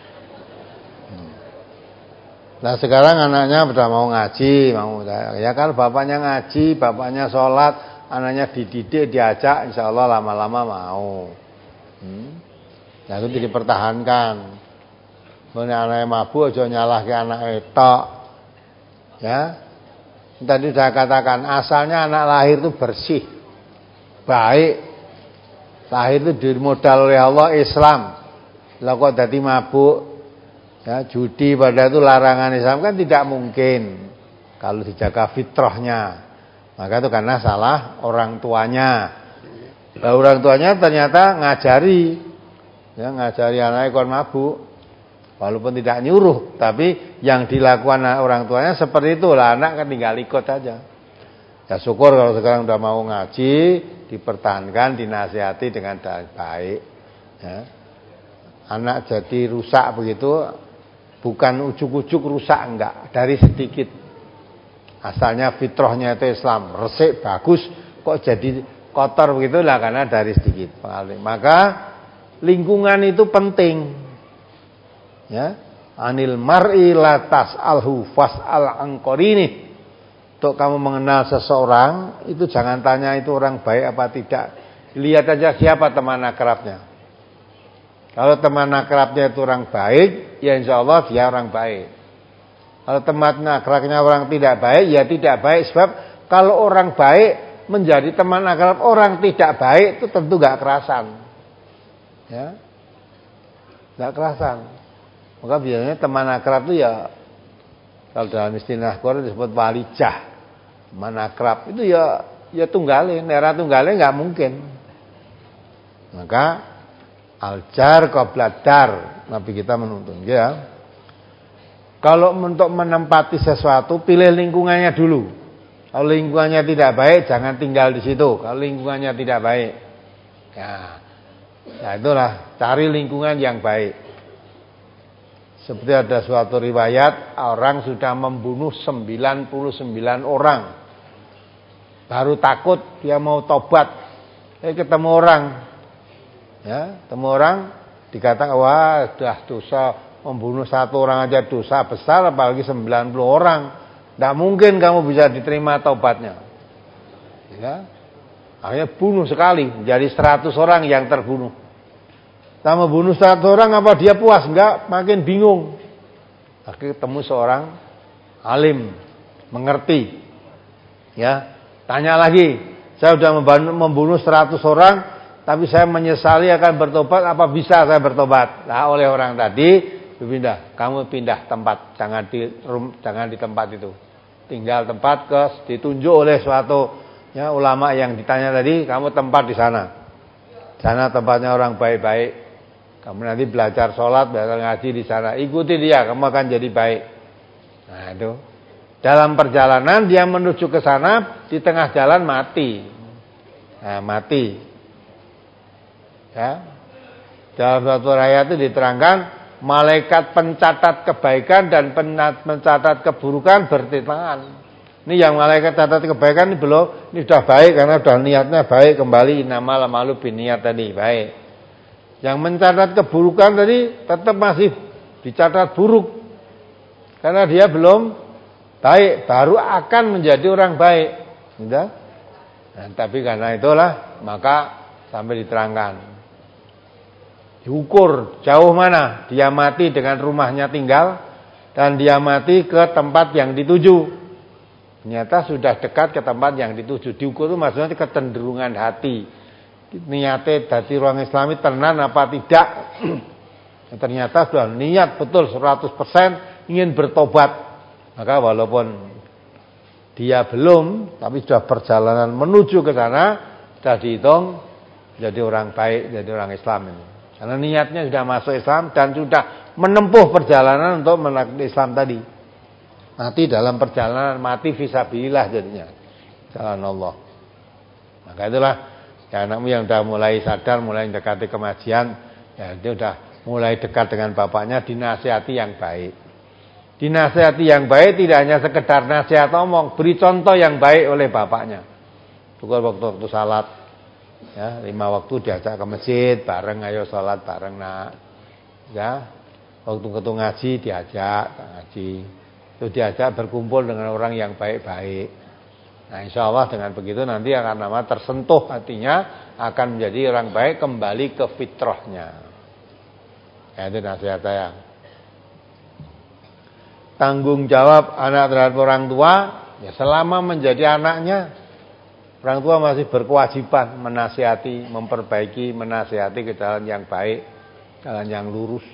Nah sekarang anaknya sudah mau ngaji, mau ya kalau bapaknya ngaji, bapaknya sholat, anaknya dididik, diajak, insya Allah lama-lama mau. Hmm. Nah itu dipertahankan. Kalau anaknya mabuk, jangan nyalah ke anak etok. Ya, tadi sudah katakan asalnya anak lahir itu bersih, baik. Lahir itu dimodal oleh Allah Islam. Lah kok jadi mabuk, ya judi pada itu larangan Islam kan tidak mungkin kalau dijaga fitrahnya. Maka itu karena salah orang tuanya. Nah, orang tuanya ternyata ngajari, ya ngajari anaknya kon mabuk, walaupun tidak nyuruh, tapi yang dilakukan orang tuanya seperti itu lah, anak kan tinggal ikut aja. Ya syukur kalau sekarang udah mau ngaji, dipertahankan, dinasihati dengan baik. Ya. Anak jadi rusak begitu, bukan ujuk-ujuk rusak enggak, dari sedikit. Asalnya fitrahnya itu Islam, resik, bagus, kok jadi kotor begitu lah karena dari sedikit pengaruh. Maka lingkungan itu penting. Ya, anil mar'i la tas'alhu fas'al an qarini. untuk kamu mengenal seseorang, itu jangan tanya itu orang baik apa tidak. Lihat aja siapa teman akrabnya. Kalau teman akrabnya itu orang baik, ya insya Allah dia orang baik. Kalau teman akrabnya orang tidak baik, ya tidak baik. Sebab kalau orang baik menjadi teman akrab orang tidak baik, itu tentu gak kerasan. Ya, gak kerasan. Maka biasanya teman akrab itu ya, kalau dalam istilah Quran disebut walijah, teman akrab itu ya ya tunggalin, era tunggalin nggak mungkin. Maka aljar qabla dar, Nabi kita menuntun ya. Kalau untuk menempati sesuatu, pilih lingkungannya dulu. Kalau lingkungannya tidak baik, jangan tinggal di situ. Kalau lingkungannya tidak baik, ya, ya itulah cari lingkungan yang baik. Seperti ada suatu riwayat, orang sudah membunuh sembilan puluh sembilan orang. Baru takut dia mau tobat. Eh ketemu orang. Ya, ketemu orang dikatakan, wah sudah dosa membunuh satu orang aja dosa besar, apalagi sembilan puluh orang. Tidak mungkin kamu bisa diterima tobatnya. Ya. Akhirnya bunuh sekali, menjadi seratus orang yang terbunuh. Sama bunuh satu orang apa dia puas? Enggak, makin bingung. Akhirnya ketemu seorang alim, mengerti. Ya, tanya lagi, saya sudah membunuh seratus orang, tapi saya menyesali akan bertobat, apa bisa saya bertobat? Nah, oleh orang tadi dipindah, kamu pindah tempat, jangan di jangan di tempat itu. Tinggal tempat ke ditunjuk oleh suatu ya ulama yang ditanya tadi, kamu tempat di sana. Sana tempatnya orang baik-baik. Kamu nanti belajar sholat, belajar ngaji di sana. Ikuti dia, kamu akan jadi baik. Nah itu. Dalam perjalanan dia menuju ke sana, di tengah jalan mati. Nah mati. Ya. Dalam suatu ayat itu diterangkan, malaikat pencatat kebaikan dan pencatat keburukan bertentangan. Ini yang malaikat catat kebaikan ini belum, ini sudah baik karena sudah niatnya baik kembali. Innamal a'malu binniyat tadi baik. Yang mencatat keburukan tadi tetap masih dicatat buruk. Karena dia belum baik, baru akan menjadi orang baik. Sudah? Nah, tapi karena itulah maka sampai diterangkan. Diukur jauh mana dia mati dengan rumahnya tinggal dan dia mati ke tempat yang dituju. Ternyata sudah dekat ke tempat yang dituju. Diukur itu maksudnya kecenderungan hati. Niatnya dari ruang Islami tenan apa tidak. Ternyata sudah niat betul seratus persen ingin bertobat. Maka walaupun dia belum, tapi sudah perjalanan menuju ke sana, sudah dihitung jadi orang baik, jadi orang Islam ini. Karena niatnya sudah masuk Islam dan sudah menempuh perjalanan untuk melakukan Islam tadi. Mati dalam perjalanan, mati fisabilillah jadinya. Jalan Allah. Maka itulah ya, anakmu yang sudah mulai sadar, mulai mendekati kemajian, ya dia sudah mulai dekat dengan bapaknya, dinasihati yang baik. Dinasihati yang baik tidak hanya sekedar nasihat omong, beri contoh yang baik oleh bapaknya. Juga waktu-waktu salat, ya lima waktu diajak ke masjid, bareng ayo salat bareng nak. Ya, waktu-waktu ngaji diajak ngaji, itu diajak berkumpul dengan orang yang baik-baik. Nah insya Allah dengan begitu nanti akan nama tersentuh hatinya, akan menjadi orang baik kembali ke fitrahnya. Ya, itu nasihat saya. Tanggung jawab anak terhadap orang tua, ya selama menjadi anaknya, orang tua masih berkewajiban menasihati, memperbaiki, menasihati ke jalan yang baik, jalan yang lurus.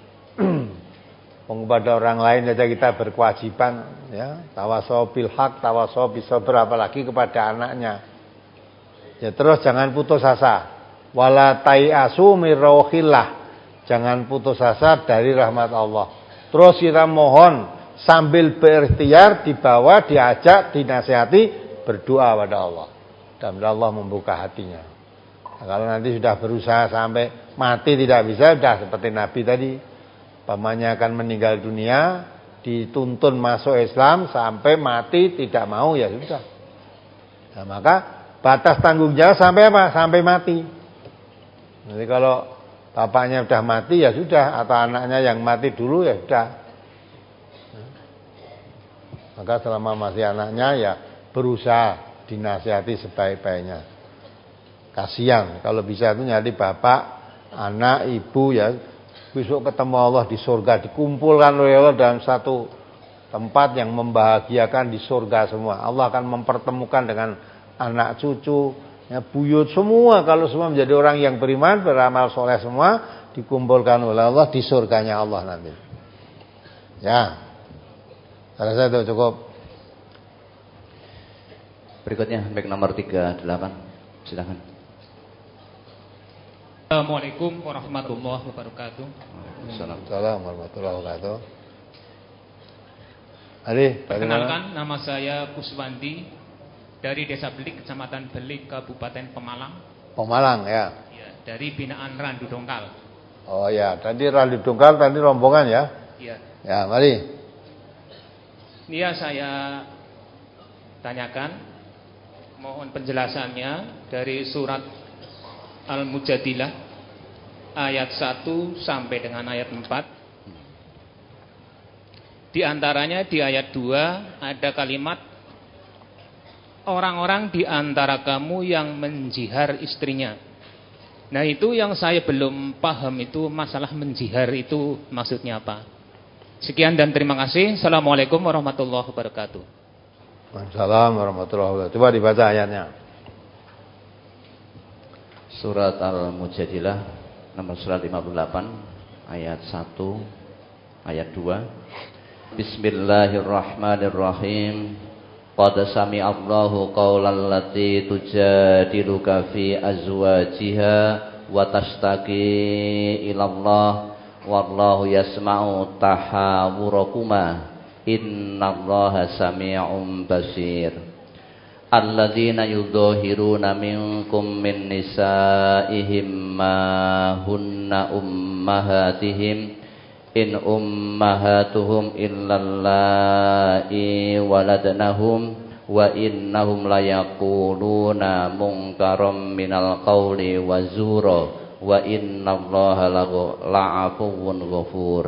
Kepada orang lain saja kita berkewajiban, ya, tawasau bil haq, tawasau bis sabr, apalagi kepada anaknya. Ya terus jangan putus asa. Wala tai'asu mir rauhillah. Jangan putus asa dari rahmat Allah. Terus kita mohon sambil berikhtiar, dibawa, diajak, dinasihati, berdoa pada Allah. Dan Allah membuka hatinya. Nah, kalau nanti sudah berusaha sampai mati tidak bisa, sudah seperti Nabi tadi. Pamannya akan meninggal dunia, dituntun masuk Islam sampai mati tidak mau, ya sudah. Nah, maka batas tanggung jawab sampai apa? Sampai mati. Jadi kalau bapaknya sudah mati ya sudah, atau anaknya yang mati dulu ya sudah. Maka selama masih anaknya ya berusaha dinasihati sebaik-baiknya. Kasihan kalau bisa itu nyari bapak, anak, ibu ya besok ketemu Allah di surga, dikumpulkan oleh Allah dalam satu tempat yang membahagiakan di surga semua. Allah akan mempertemukan dengan anak cucu, ya, buyut semua. Kalau semua menjadi orang yang beriman, beramal soleh semua, dikumpulkan oleh Allah di surganya Allah nanti. Ya, saya rasa itu cukup. Berikutnya baik nomor tiga puluh delapan, silakan. Assalamualaikum warahmatullahi wabarakatuh. Assalamualaikum warahmatullahi wabarakatuh. Adi, perkenalkan, nama saya Kuswandi dari Desa Belik, Kecamatan Belik, Kabupaten Pemalang. Pemalang ya. Ya, dari binaan Randu Dongkal. Oh ya, tadi Randu Dongkal, tadi rombongan ya. Iya. Ya, mari. Ini saya tanyakan, mohon penjelasannya dari surat Al-Mujadilah ayat satu sampai dengan ayat empat. Di antaranya di ayat dua ada kalimat orang-orang di antara kamu yang menjihar istrinya. Nah, itu yang saya belum paham, itu masalah menjihar itu maksudnya apa. Sekian dan terima kasih. Assalamualaikum warahmatullahi wabarakatuh. Waalaikumsalam warahmatullahi wabarakatuh. Coba dibaca ayatnya. Surat Al-Mujadilah nomor surat lima puluh delapan ayat satu ayat dua. Bismillahirrahmanirrahim. Qad sami'allahu qaulal lati tujadiluka fi azwajiha wa tashtaki ilallah wallahu yasma'u tahawurakuma innallaha sami'un basir. Alladzina yudhahiruna minkum min nisaihim ma hunna ummahatihim in ummahatuhum illallai waladnahum wa innahum layaquluna munkaram minal qawli wa zura wa innallaha la'afuwwun ghafur.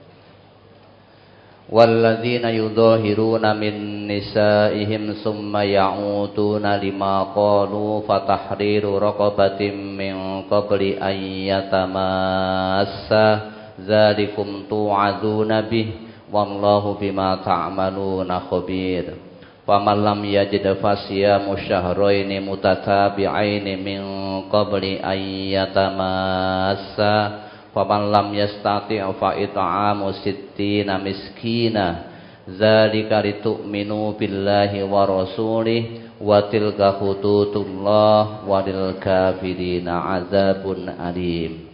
Walladzina yudhahiruna min nisaihim summa ya'uduna lima qalu fatahriru raqabatin min qabli an yatamassa dzalikum tu'aduna bih wallahu bima ta'maluna khabir. Faman lam yajid fasiyamu syahraini mutatabi'aini min qabli an yatamassa faman lam yastati' fa it'amu sittina miskina dzalika litu'minu billahi wa rasulih wa tilka hududullah wa lil kafirina adzabun alim.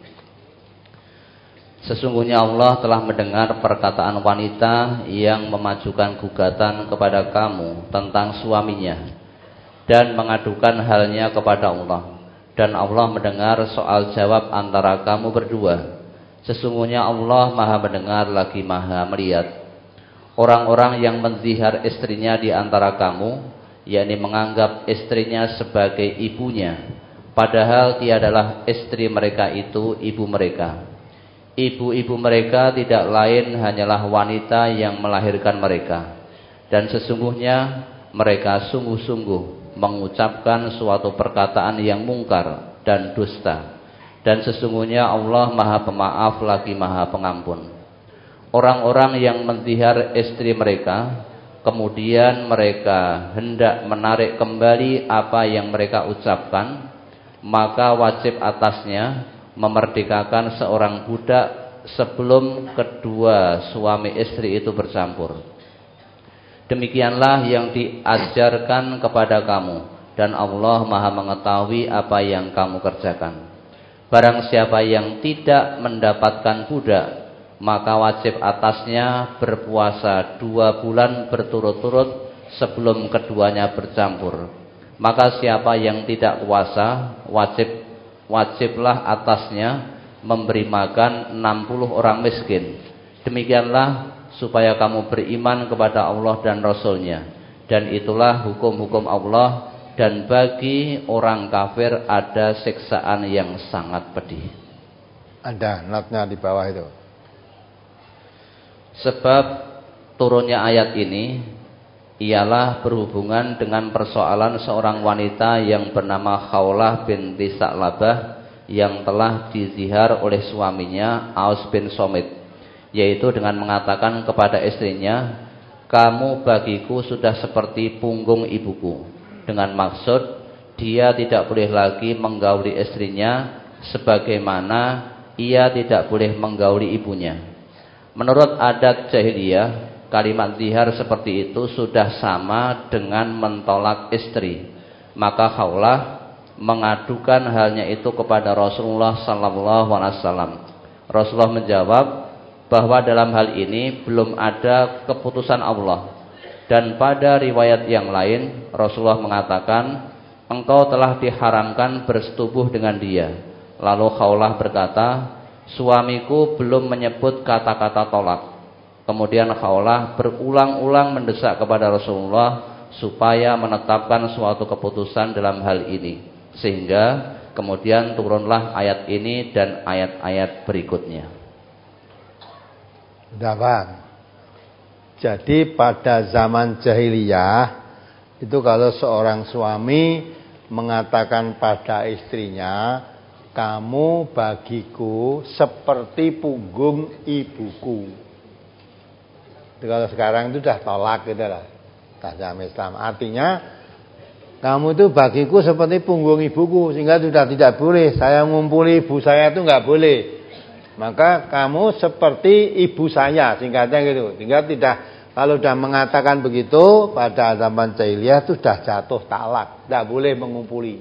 Sesungguhnya Allah telah mendengar perkataan wanita yang memajukan gugatan kepada kamu tentang suaminya dan mengadukan halnya kepada Allah. Dan Allah mendengar soal jawab antara kamu berdua. Sesungguhnya Allah maha mendengar lagi maha melihat. Orang-orang yang menzihar istrinya di antara kamu, yakni menganggap istrinya sebagai ibunya, padahal tiadalah istri mereka itu ibu mereka. Ibu-ibu mereka tidak lain hanyalah wanita yang melahirkan mereka. Dan sesungguhnya mereka sungguh-sungguh mengucapkan suatu perkataan yang mungkar dan dusta. Dan sesungguhnya Allah maha pemaaf lagi maha pengampun. Orang-orang yang menzihar istri mereka, kemudian mereka hendak menarik kembali apa yang mereka ucapkan, maka wajib atasnya memerdekakan seorang budak sebelum kedua suami istri itu bercampur. Demikianlah yang diajarkan kepada kamu, dan Allah maha mengetahui apa yang kamu kerjakan. Barang siapa yang tidak mendapatkan budak, maka wajib atasnya berpuasa dua bulan berturut-turut sebelum keduanya bercampur. Maka siapa yang tidak puasa, wajib wajiblah atasnya memberi makan enam puluh orang miskin. Demikianlah supaya kamu beriman kepada Allah dan Rasul-Nya. Dan itulah hukum-hukum Allah. Dan bagi orang kafir ada siksaan yang sangat pedih. Ada notnya di bawah itu. Sebab turunnya ayat ini ialah berhubungan dengan persoalan seorang wanita yang bernama Khawlah binti Sa'labah yang telah dizihar oleh suaminya Aus bin Somit, yaitu dengan mengatakan kepada istrinya, kamu bagiku sudah seperti punggung ibuku, dengan maksud dia tidak boleh lagi menggauli istrinya sebagaimana ia tidak boleh menggauli ibunya. Menurut adat jahiliyah, kalimat zihar seperti itu sudah sama dengan mentolak istri. Maka Khawlah mengadukan halnya itu kepada Rasulullah sallallahu alaihi wasallam. Rasulullah menjawab bahwa dalam hal ini belum ada keputusan Allah. Dan pada riwayat yang lain Rasulullah mengatakan, engkau telah diharamkan bersetubuh dengan dia. Lalu Khawlah berkata, suamiku belum menyebut kata-kata tolak. Kemudian Khawlah berulang-ulang mendesak kepada Rasulullah supaya menetapkan suatu keputusan dalam hal ini, sehingga kemudian turunlah ayat ini dan ayat-ayat berikutnya. Sudah paham? Jadi pada zaman jahiliyah itu kalau seorang suami mengatakan pada istrinya, kamu bagiku seperti punggung ibuku. Itu kalau sekarang itu sudah tolak gitu lah. Dalam Islam artinya kamu itu bagiku seperti punggung ibuku, sehingga sudah tidak boleh saya ngumpuli ibu saya itu nggak boleh. Maka kamu seperti ibu saya, singkatnya gitu. Sehingga tidak, kalau sudah mengatakan begitu pada zaman jahiliyah itu sudah jatuh talak, tidak boleh mengumpuli.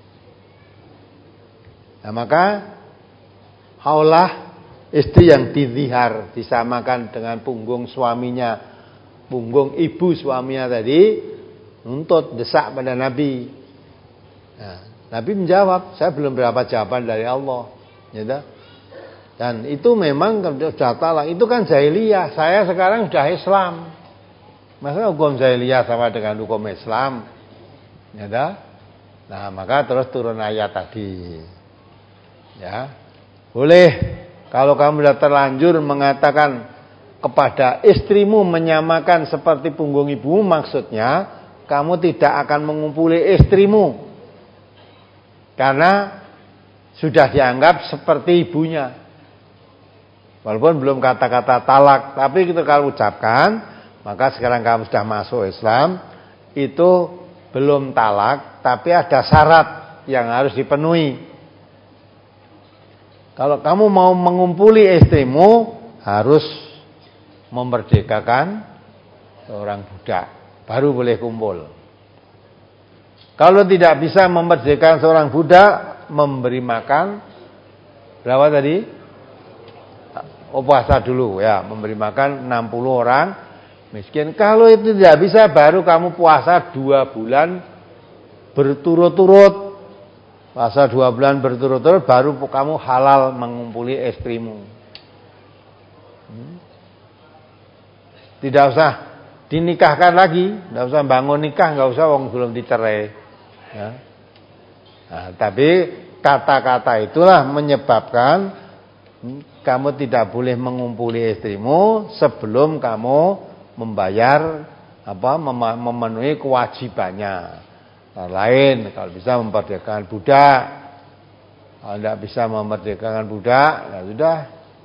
Nah, maka Khawlah istri yang dizihar disamakan dengan punggung suaminya, punggung ibu suaminya tadi, nuntut desak pada Nabi. Nah, Nabi menjawab, saya belum berapa jawaban dari Allah, gitu. Dan itu memang sudah talak, itu kan jahiliyah. Saya sekarang sudah Islam, masa hukum jahiliyah sama dengan hukum Islam, gitu. Nah, maka terus turun ayat tadi. Ya, boleh kalau kamu sudah terlanjur mengatakan kepada istrimu menyamakan seperti punggung ibumu, maksudnya kamu tidak akan mengumpuli istrimu karena sudah dianggap seperti ibunya. Walaupun belum kata-kata talak, tapi kita kalau ucapkan, maka sekarang kamu sudah masuk Islam, itu belum talak, tapi ada syarat yang harus dipenuhi. Kalau kamu mau mengumpuli istrimu, harus memerdekakan seorang budak, baru boleh kumpul. Kalau tidak bisa memerdekakan seorang budak, memberi makan berapa tadi? Oh, puasa dulu ya, memberi makan enam puluh orang miskin. Kalau itu tidak bisa, baru kamu puasa dua bulan berturut-turut. Puasa dua bulan berturut-turut, baru kamu halal mengumpuli istrimu. Hmm? Tidak usah dinikahkan lagi, tidak usah bangun nikah, nggak usah, wong belum dicerai. Ya. Nah, tapi kata-kata itulah menyebabkan hmm, kamu tidak boleh mengumpuli istrimu sebelum kamu membayar apa memenuhi kewajibannya. Lain, kalau bisa memerdekakan budak, kalau tidak bisa memerdekakan budak, ya sudah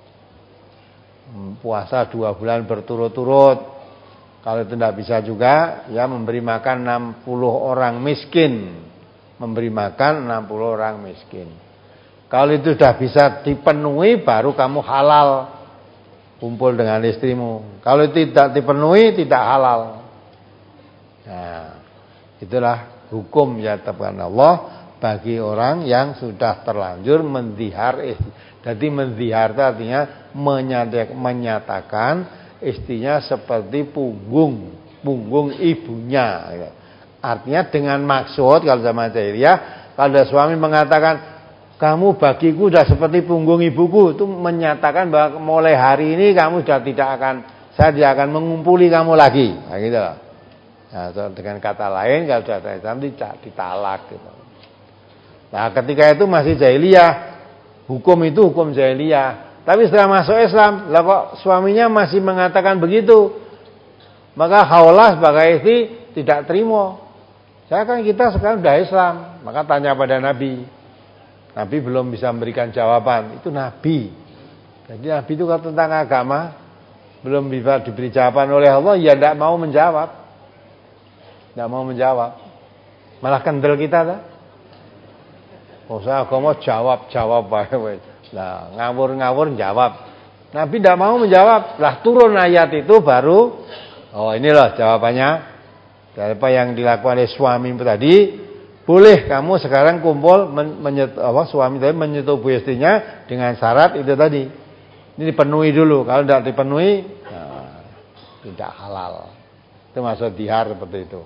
puasa dua bulan berturut-turut. Kalau itu tidak bisa juga, ya memberi makan enam puluh orang miskin, memberi makan enam puluh orang miskin. Kalau itu sudah bisa dipenuhi, baru kamu halal kumpul dengan istrimu. Kalau tidak dipenuhi, tidak halal. Nah, itulah hukum yang ditetapkan Allah bagi orang yang sudah terlanjur menzihar istri. Jadi menzihar itu artinya menyatakan istrinya seperti punggung punggung ibunya. Artinya dengan maksud, kalau zaman jahiliyah, kalau ada suami mengatakan kamu bagiku sudah seperti punggung ibuku, itu menyatakan bahwa mulai hari ini kamu sudah tidak akan, saya tidak akan mengumpuli kamu lagi. Nah, gitu loh. Nah, dengan kata lain, kalau sudah Islam tidak ditalak gitu. Nah, ketika itu masih jahiliyah, hukum itu hukum jahiliyah. Tapi setelah masuk Islam, lah kok suaminya masih mengatakan begitu, Maka Khawlah sebagai istri tidak terima. Saya kan kita sekarang sudah Islam, maka tanya pada Nabi. Nabi belum bisa memberikan jawaban. Itu Nabi. Jadi Nabi itu kalau tentang agama belum bisa diberi jawaban oleh Allah, ya tidak mau menjawab. Tidak mau menjawab. Malah kendel kita lah. Oh saya agama jawab jawab lah ngawur-ngawur jawab. Nabi tidak mau menjawab. Lah turun ayat itu baru. Oh inilah jawabannya. Dari apa yang dilakukan oleh suami tadi, boleh kamu sekarang kumpul men, menyet, apa, suami tadi menyetubuhi istrinya dengan syarat itu tadi. Ini dipenuhi dulu. Kalau tidak dipenuhi, nah, tidak halal. Itu maksud dihar seperti itu.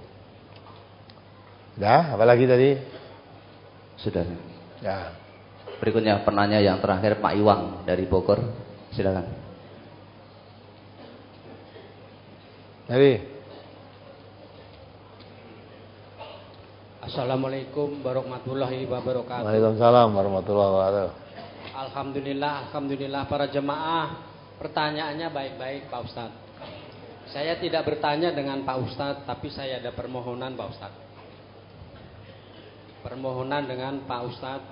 Dah, apalagi tadi? Sudah. Ya. Berikutnya penanya yang terakhir Pak Iwang dari Bogor. Silakan. Jadi. Assalamualaikum warahmatullahi wabarakatuh. Waalaikumsalam warahmatullahi wabarakatuh. Alhamdulillah, alhamdulillah para jemaah. Pertanyaannya baik-baik Pak Ustadz. Saya tidak bertanya dengan Pak Ustadz, tapi saya ada permohonan Pak Ustadz. Permohonan dengan Pak Ustadz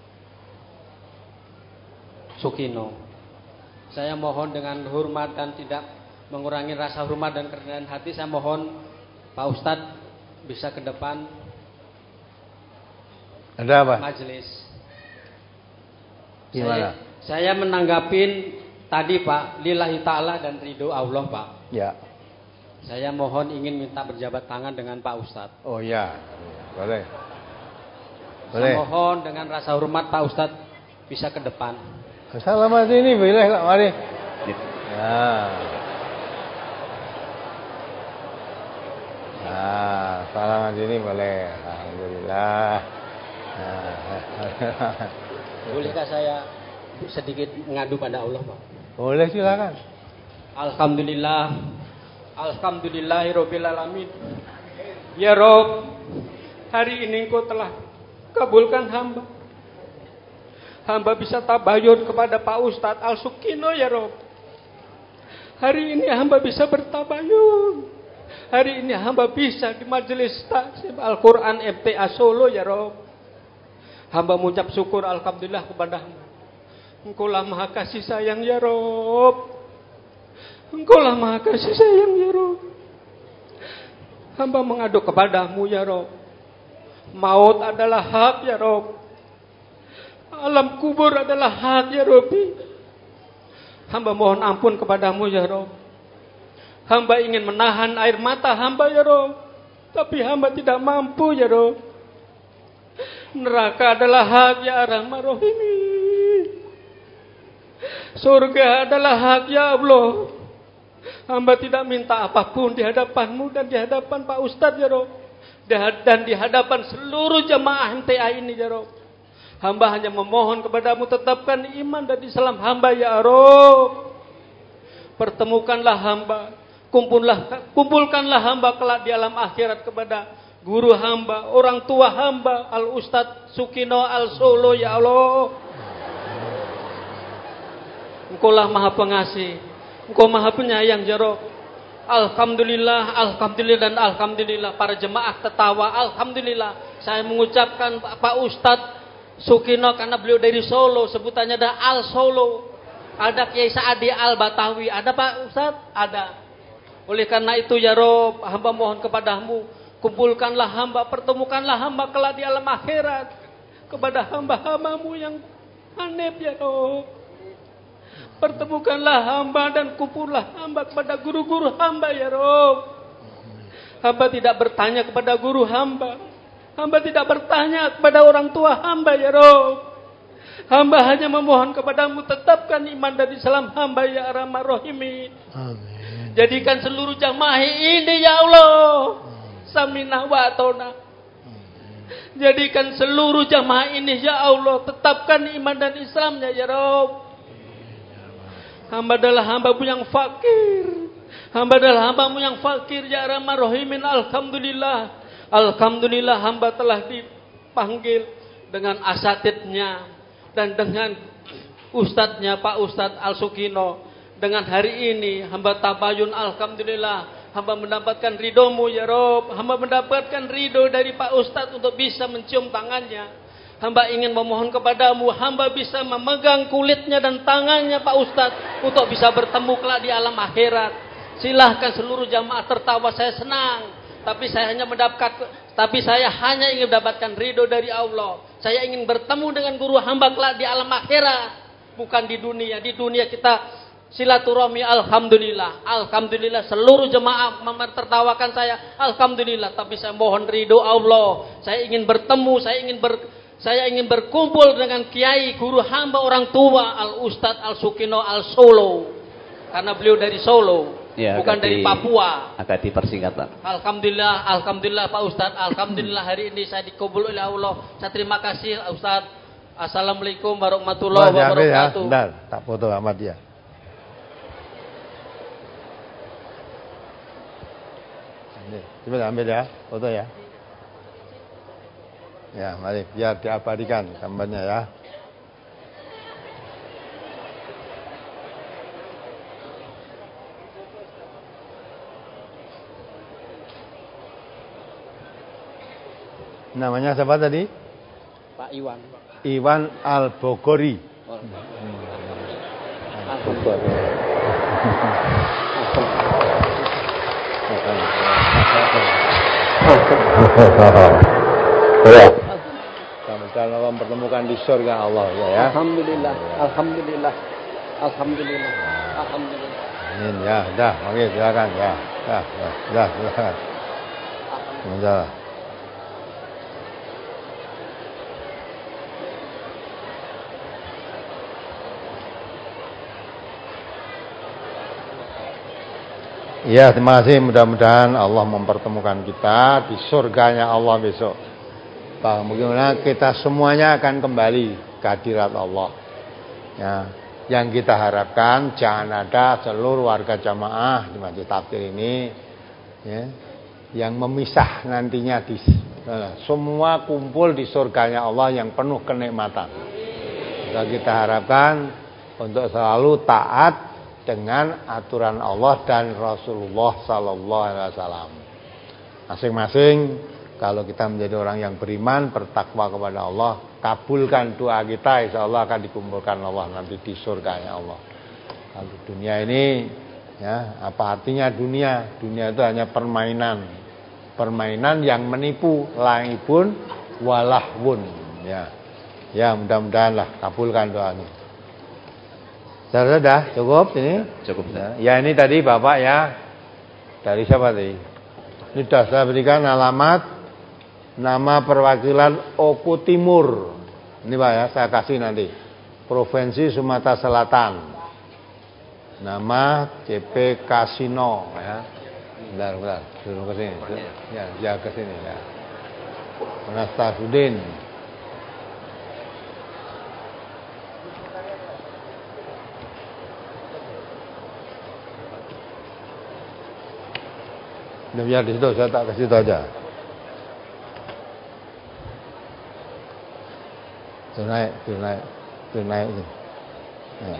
Sukino. Saya mohon dengan hormat dan tidak mengurangi rasa hormat dan kerendahan hati, saya mohon Pak Ustadz bisa ke depan. Ada apa? Majelis. Gimana? Saya, saya menanggapin tadi Pak, lillahi ta'ala dan ridho Allah Pak. Ya. Saya mohon ingin minta berjabat tangan dengan Pak Ustadz. Oh ya, boleh. Boleh. Saya mohon dengan rasa hormat Pak Ustadz bisa ke depan. Selamat ini boleh kok, mari. Ya. Nah, selamat ini boleh. Alhamdulillah. Bolehkah saya sedikit mengadu pada Allah Pak? Boleh silakan. Alhamdulillah. Alhamdulillahirabbil alamin. Ya Rob, hari ini Engkau telah kabulkan hamba. Hamba bisa tabayun kepada Pak Ustadz Al-Sukino ya Rob. Hari ini hamba bisa bertabayun. Hari ini hamba bisa di majelis taksim Al-Quran M T A Solo ya Rob. Hamba mengucap syukur alhamdulillah kepada hamba. Engkau lah maha kasih sayang ya Rob. Engkau lah maha kasih sayang ya Rob. Hamba mengadu kepadamu ya Rob. Maut adalah hak ya Rob. Alam kubur adalah hak ya Robbi. Hamba mohon ampun kepadamu ya Rob. Hamba ingin menahan air mata hamba ya Rob. Tapi hamba tidak mampu ya Rob. Neraka adalah hak ya Ar-Rahman Ar-Rahim. Surga adalah hak ya Allah. Hamba tidak minta apapun di hadapanmu dan di hadapan Pak Ustadz ya Rob. Dan di hadapan seluruh jemaah M T A ini ya Rob. Hamba hanya memohon kepadamu tetapkan iman dan Islam hamba ya Rob. Pertemukanlah hamba. Kumpullah, kumpulkanlah hamba kelak di alam akhirat kepada guru hamba, orang tua hamba, Al-Ustadz Sukino Al-Solo ya Allah. Engkau lah maha pengasih, Engkau maha penyayang ya Rob. Alhamdulillah, Alhamdulillah dan Alhamdulillah. Para jemaah tertawa, Alhamdulillah. Saya mengucapkan Pak Ustadz Sukino karena beliau dari Solo, sebutannya ada Al-Solo. Ada Kiai Saadi Al-Batawi, ada Pak Ustadz? Ada. Oleh karena itu ya Rob, hamba mohon kepadamu, kumpulkanlah hamba, pertemukanlah hamba kelak di alam akhirat kepada hamba-hambamu yang hanif ya Rob. Pertemukanlah hamba dan kumpullah hamba kepada guru-guru hamba ya Rob. Hamba tidak bertanya kepada guru hamba. Hamba tidak bertanya kepada orang tua hamba ya Rob. Hamba hanya memohon kepadamu tetapkan iman dan Islam hamba ya Ar-Rahman Ar-Rahim. Amin. Jadikan seluruh jamaah ini ya Allah samina wa atona. Jadikan seluruh jamaah ini ya Allah tetapkan iman dan Islamnya ya Rob. Hamba adalah hambamu yang fakir. Hamba adalah hambamu yang fakir ya Ar-Rahman Ar-Rahim. Alhamdulillah. Alhamdulillah hamba telah dipanggil dengan asatidnya dan dengan ustadznya Pak Ustadz Al-Sukino. Dengan hari ini hamba tabayun alhamdulillah Hamba mendapatkan ridho-Mu ya Rob. Hamba mendapatkan ridho dari Pak Ustadz untuk bisa mencium tangannya. Hamba ingin memohon kepadamu, hamba bisa memegang kulitnya dan tangannya Pak Ustadz untuk bisa bertemu kelak di alam akhirat. Silahkan seluruh jamaah tertawa, saya senang. Tapi saya hanya mendapat, tapi saya hanya ingin mendapatkan ridho dari Allah. Saya ingin bertemu dengan guru hamba kelak di alam akhirat, bukan di dunia. Di dunia kita silaturahmi, alhamdulillah, alhamdulillah seluruh jemaah tertawakan saya, alhamdulillah. Tapi saya mohon ridho Allah. Saya ingin bertemu, saya ingin ber, saya ingin berkumpul dengan kiai guru hamba orang tua Al Ustadz Al Sukino Al Solo, karena beliau dari Solo. Ya, bukan dari di, Papua. Agak dipersingkat. Alhamdulillah, alhamdulillah Pak Ustadz, alhamdulillah hari ini saya dikabul oleh Allah. Saya terima kasih Ustadz. Assalamualaikum warahmatullahi wabarakatuh. Ya, bentar, tak foto amat ya. Ini, coba ambil ya, foto ya. Ya, mari biar diabadikan gambarnya ya. Namanya siapa tadi? Pak Iwan. Iwan Al-Bogori. Oh. Al-Bogori. Mudah-mudahan Allah mempertemukan di surga Allah ya. Alhamdulillah, alhamdulillah, alhamdulillah, alhamdulillah. Amin ya, dah, oke silakan ya, dah, dah, dah, silakan. Alhamdulillah. Ya, terima kasih. Mudah-mudahan Allah mempertemukan kita di surganya Allah besok. Bagaimana kita semuanya akan kembali ke hadirat Allah. Ya, yang kita harapkan jangan ada seluruh warga jamaah di Masjid Takfir ini, ya, yang memisah nantinya di nah, semua kumpul di surganya Allah yang penuh kenikmatan. Dan kita harapkan untuk selalu taat dengan aturan Allah dan Rasulullah Sallallahu Alaihi Wasallam. Masing-masing kalau kita menjadi orang yang beriman, bertakwa kepada Allah, kabulkan doa kita, insya Allah akan dikumpulkan Allah nanti di surganya Allah. Kalau dunia ini, ya, apa artinya dunia? Dunia itu hanya permainan, permainan yang menipu, laibun walahwun. Ya, ya mudah-mudahan lah kabulkan doanya. Sudah, sudah cukup ini? Cukup. Ya, ya ini tadi Bapak ya. Dari siapa tadi? Ini sudah saya berikan alamat, nama perwakilan Oku Timur. Ini Pak ya, saya kasih nanti. Provinsi Sumatera Selatan. Nama C P Kasino ya. Bentar, bentar. Suruh ke sini. Ya, ya ke sini ya. Anastasuddin. Udah biar di situ, saya tak ke situ aja. Tuh naik, tuh naik, tuh naik. Ya.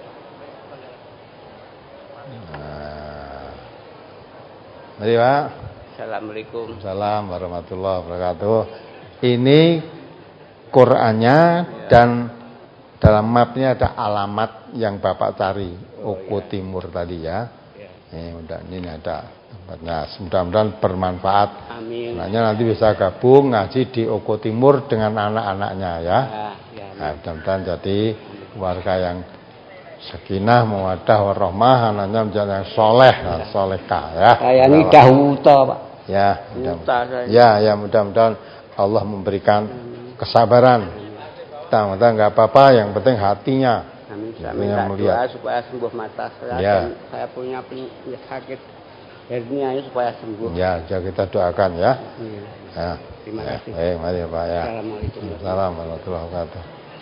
Nah. Mari Pak. Assalamualaikum. Assalamualaikum warahmatullahi wabarakatuh. Ini Qur'annya dan dalam mapnya ada alamat yang Bapak cari, Oku Timur tadi ya. Ini udah ini ada. Nah, mudah-mudahan bermanfaat. Amin. Makanya nanti bisa gabung ngaji di Oku Timur dengan anak-anaknya ya. Ya, ya nah, mudah-mudahan jadi warga yang sakinah, mawaddah, warahmah, anaknya menjadi yang soleh, ya. Solehah ya. Saya ini dahuta Pak. Ya, mudah-mudahan. Ya, ya mudah-mudahan Allah memberikan kesabaran. Mudah-mudahan nggak apa-apa, yang penting hatinya. Amin. Saya minta doa supaya sembuh mata saya. Ya. Dan saya punya penyakit sakit hernia supaya sembuh. Ya, ya kita doakan ya. Hmm. Ya. Terima ya. kasih. Baik, mari Pak ya. Assalamualaikum. Assalamualaikum warahmatullahi wabarakatuh.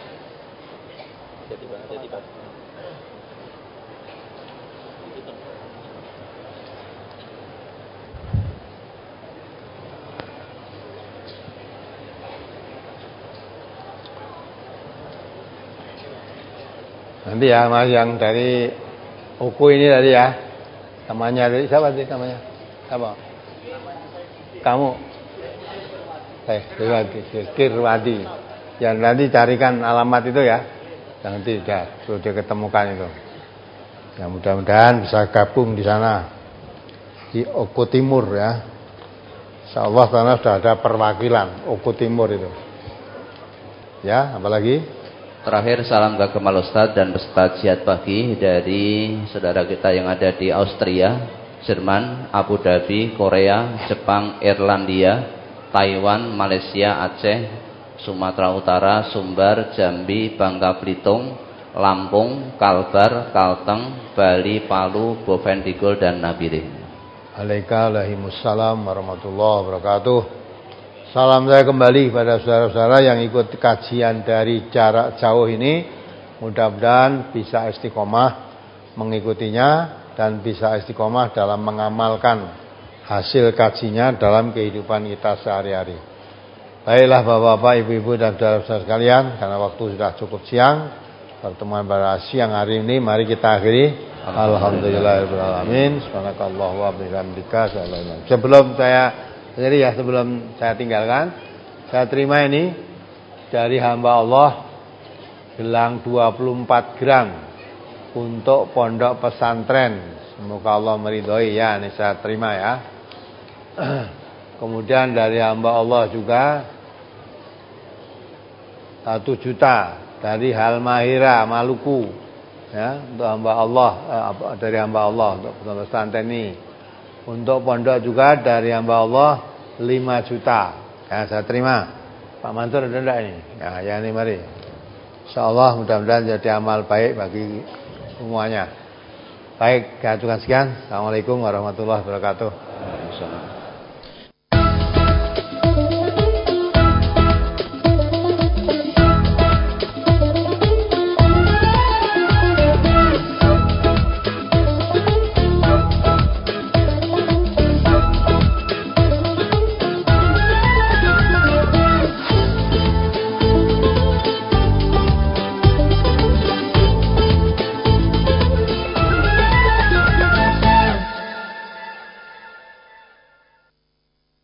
Nanti ya Mas yang dari Oku ini tadi ya. Namanya dari siapa sih namanya? Apa? Kamu? Eh, Kirwadi, Kirwadi. Ya nanti carikan alamat itu ya. Nanti sudah sudah ketemukan itu. Ya mudah-mudahan bisa gabung di sana di Oko Timur ya. Insyaallah sana sudah ada perwakilan Oko Timur itu. Ya, apalagi? Terakhir salam Gagemal Ustadz dan peserta jihad pagi dari saudara kita yang ada di Austria, Jerman, Abu Dhabi, Korea, Jepang, Irlandia, Taiwan, Malaysia, Aceh, Sumatera Utara, Sumbar, Jambi, Bangka Belitung, Lampung, Kalbar, Kalteng, Bali, Palu, Bovendigul dan Nabire. Waalaikumsalam warahmatullahi wabarakatuh. Salam saya kembali pada saudara-saudara yang ikut kajian dari jarak jauh ini. Mudah-mudahan bisa istiqomah mengikutinya dan bisa istiqomah dalam mengamalkan hasil kajinya dalam kehidupan kita sehari-hari. Baiklah Bapak-bapak, Ibu-ibu dan saudara-saudara sekalian, karena waktu sudah cukup siang, pertemuan pada siang hari ini mari kita akhiri. Alhamdulillahirabbil alamin. Subhanakallahumma wa bihamdika. Sebelum saya jadi ya sebelum saya tinggalkan, saya terima ini dari hamba Allah gelang dua puluh empat gram untuk pondok pesantren. Semoga Allah meridhoi ya, ini saya terima ya. Kemudian dari hamba Allah juga satu juta dari Halmahera Maluku. Ya, untuk hamba Allah eh, dari hamba Allah untuk pondok pesantren ini. Untuk pondok juga dari hamba Allah lima juta. Ya, saya terima. Pak Mansur ada enggak ini? Ya, ya ini mari. Insyaallah mudah-mudahan jadi amal baik bagi semuanya. Baik, saya aturkan sekian. Assalamualaikum warahmatullahi wabarakatuh.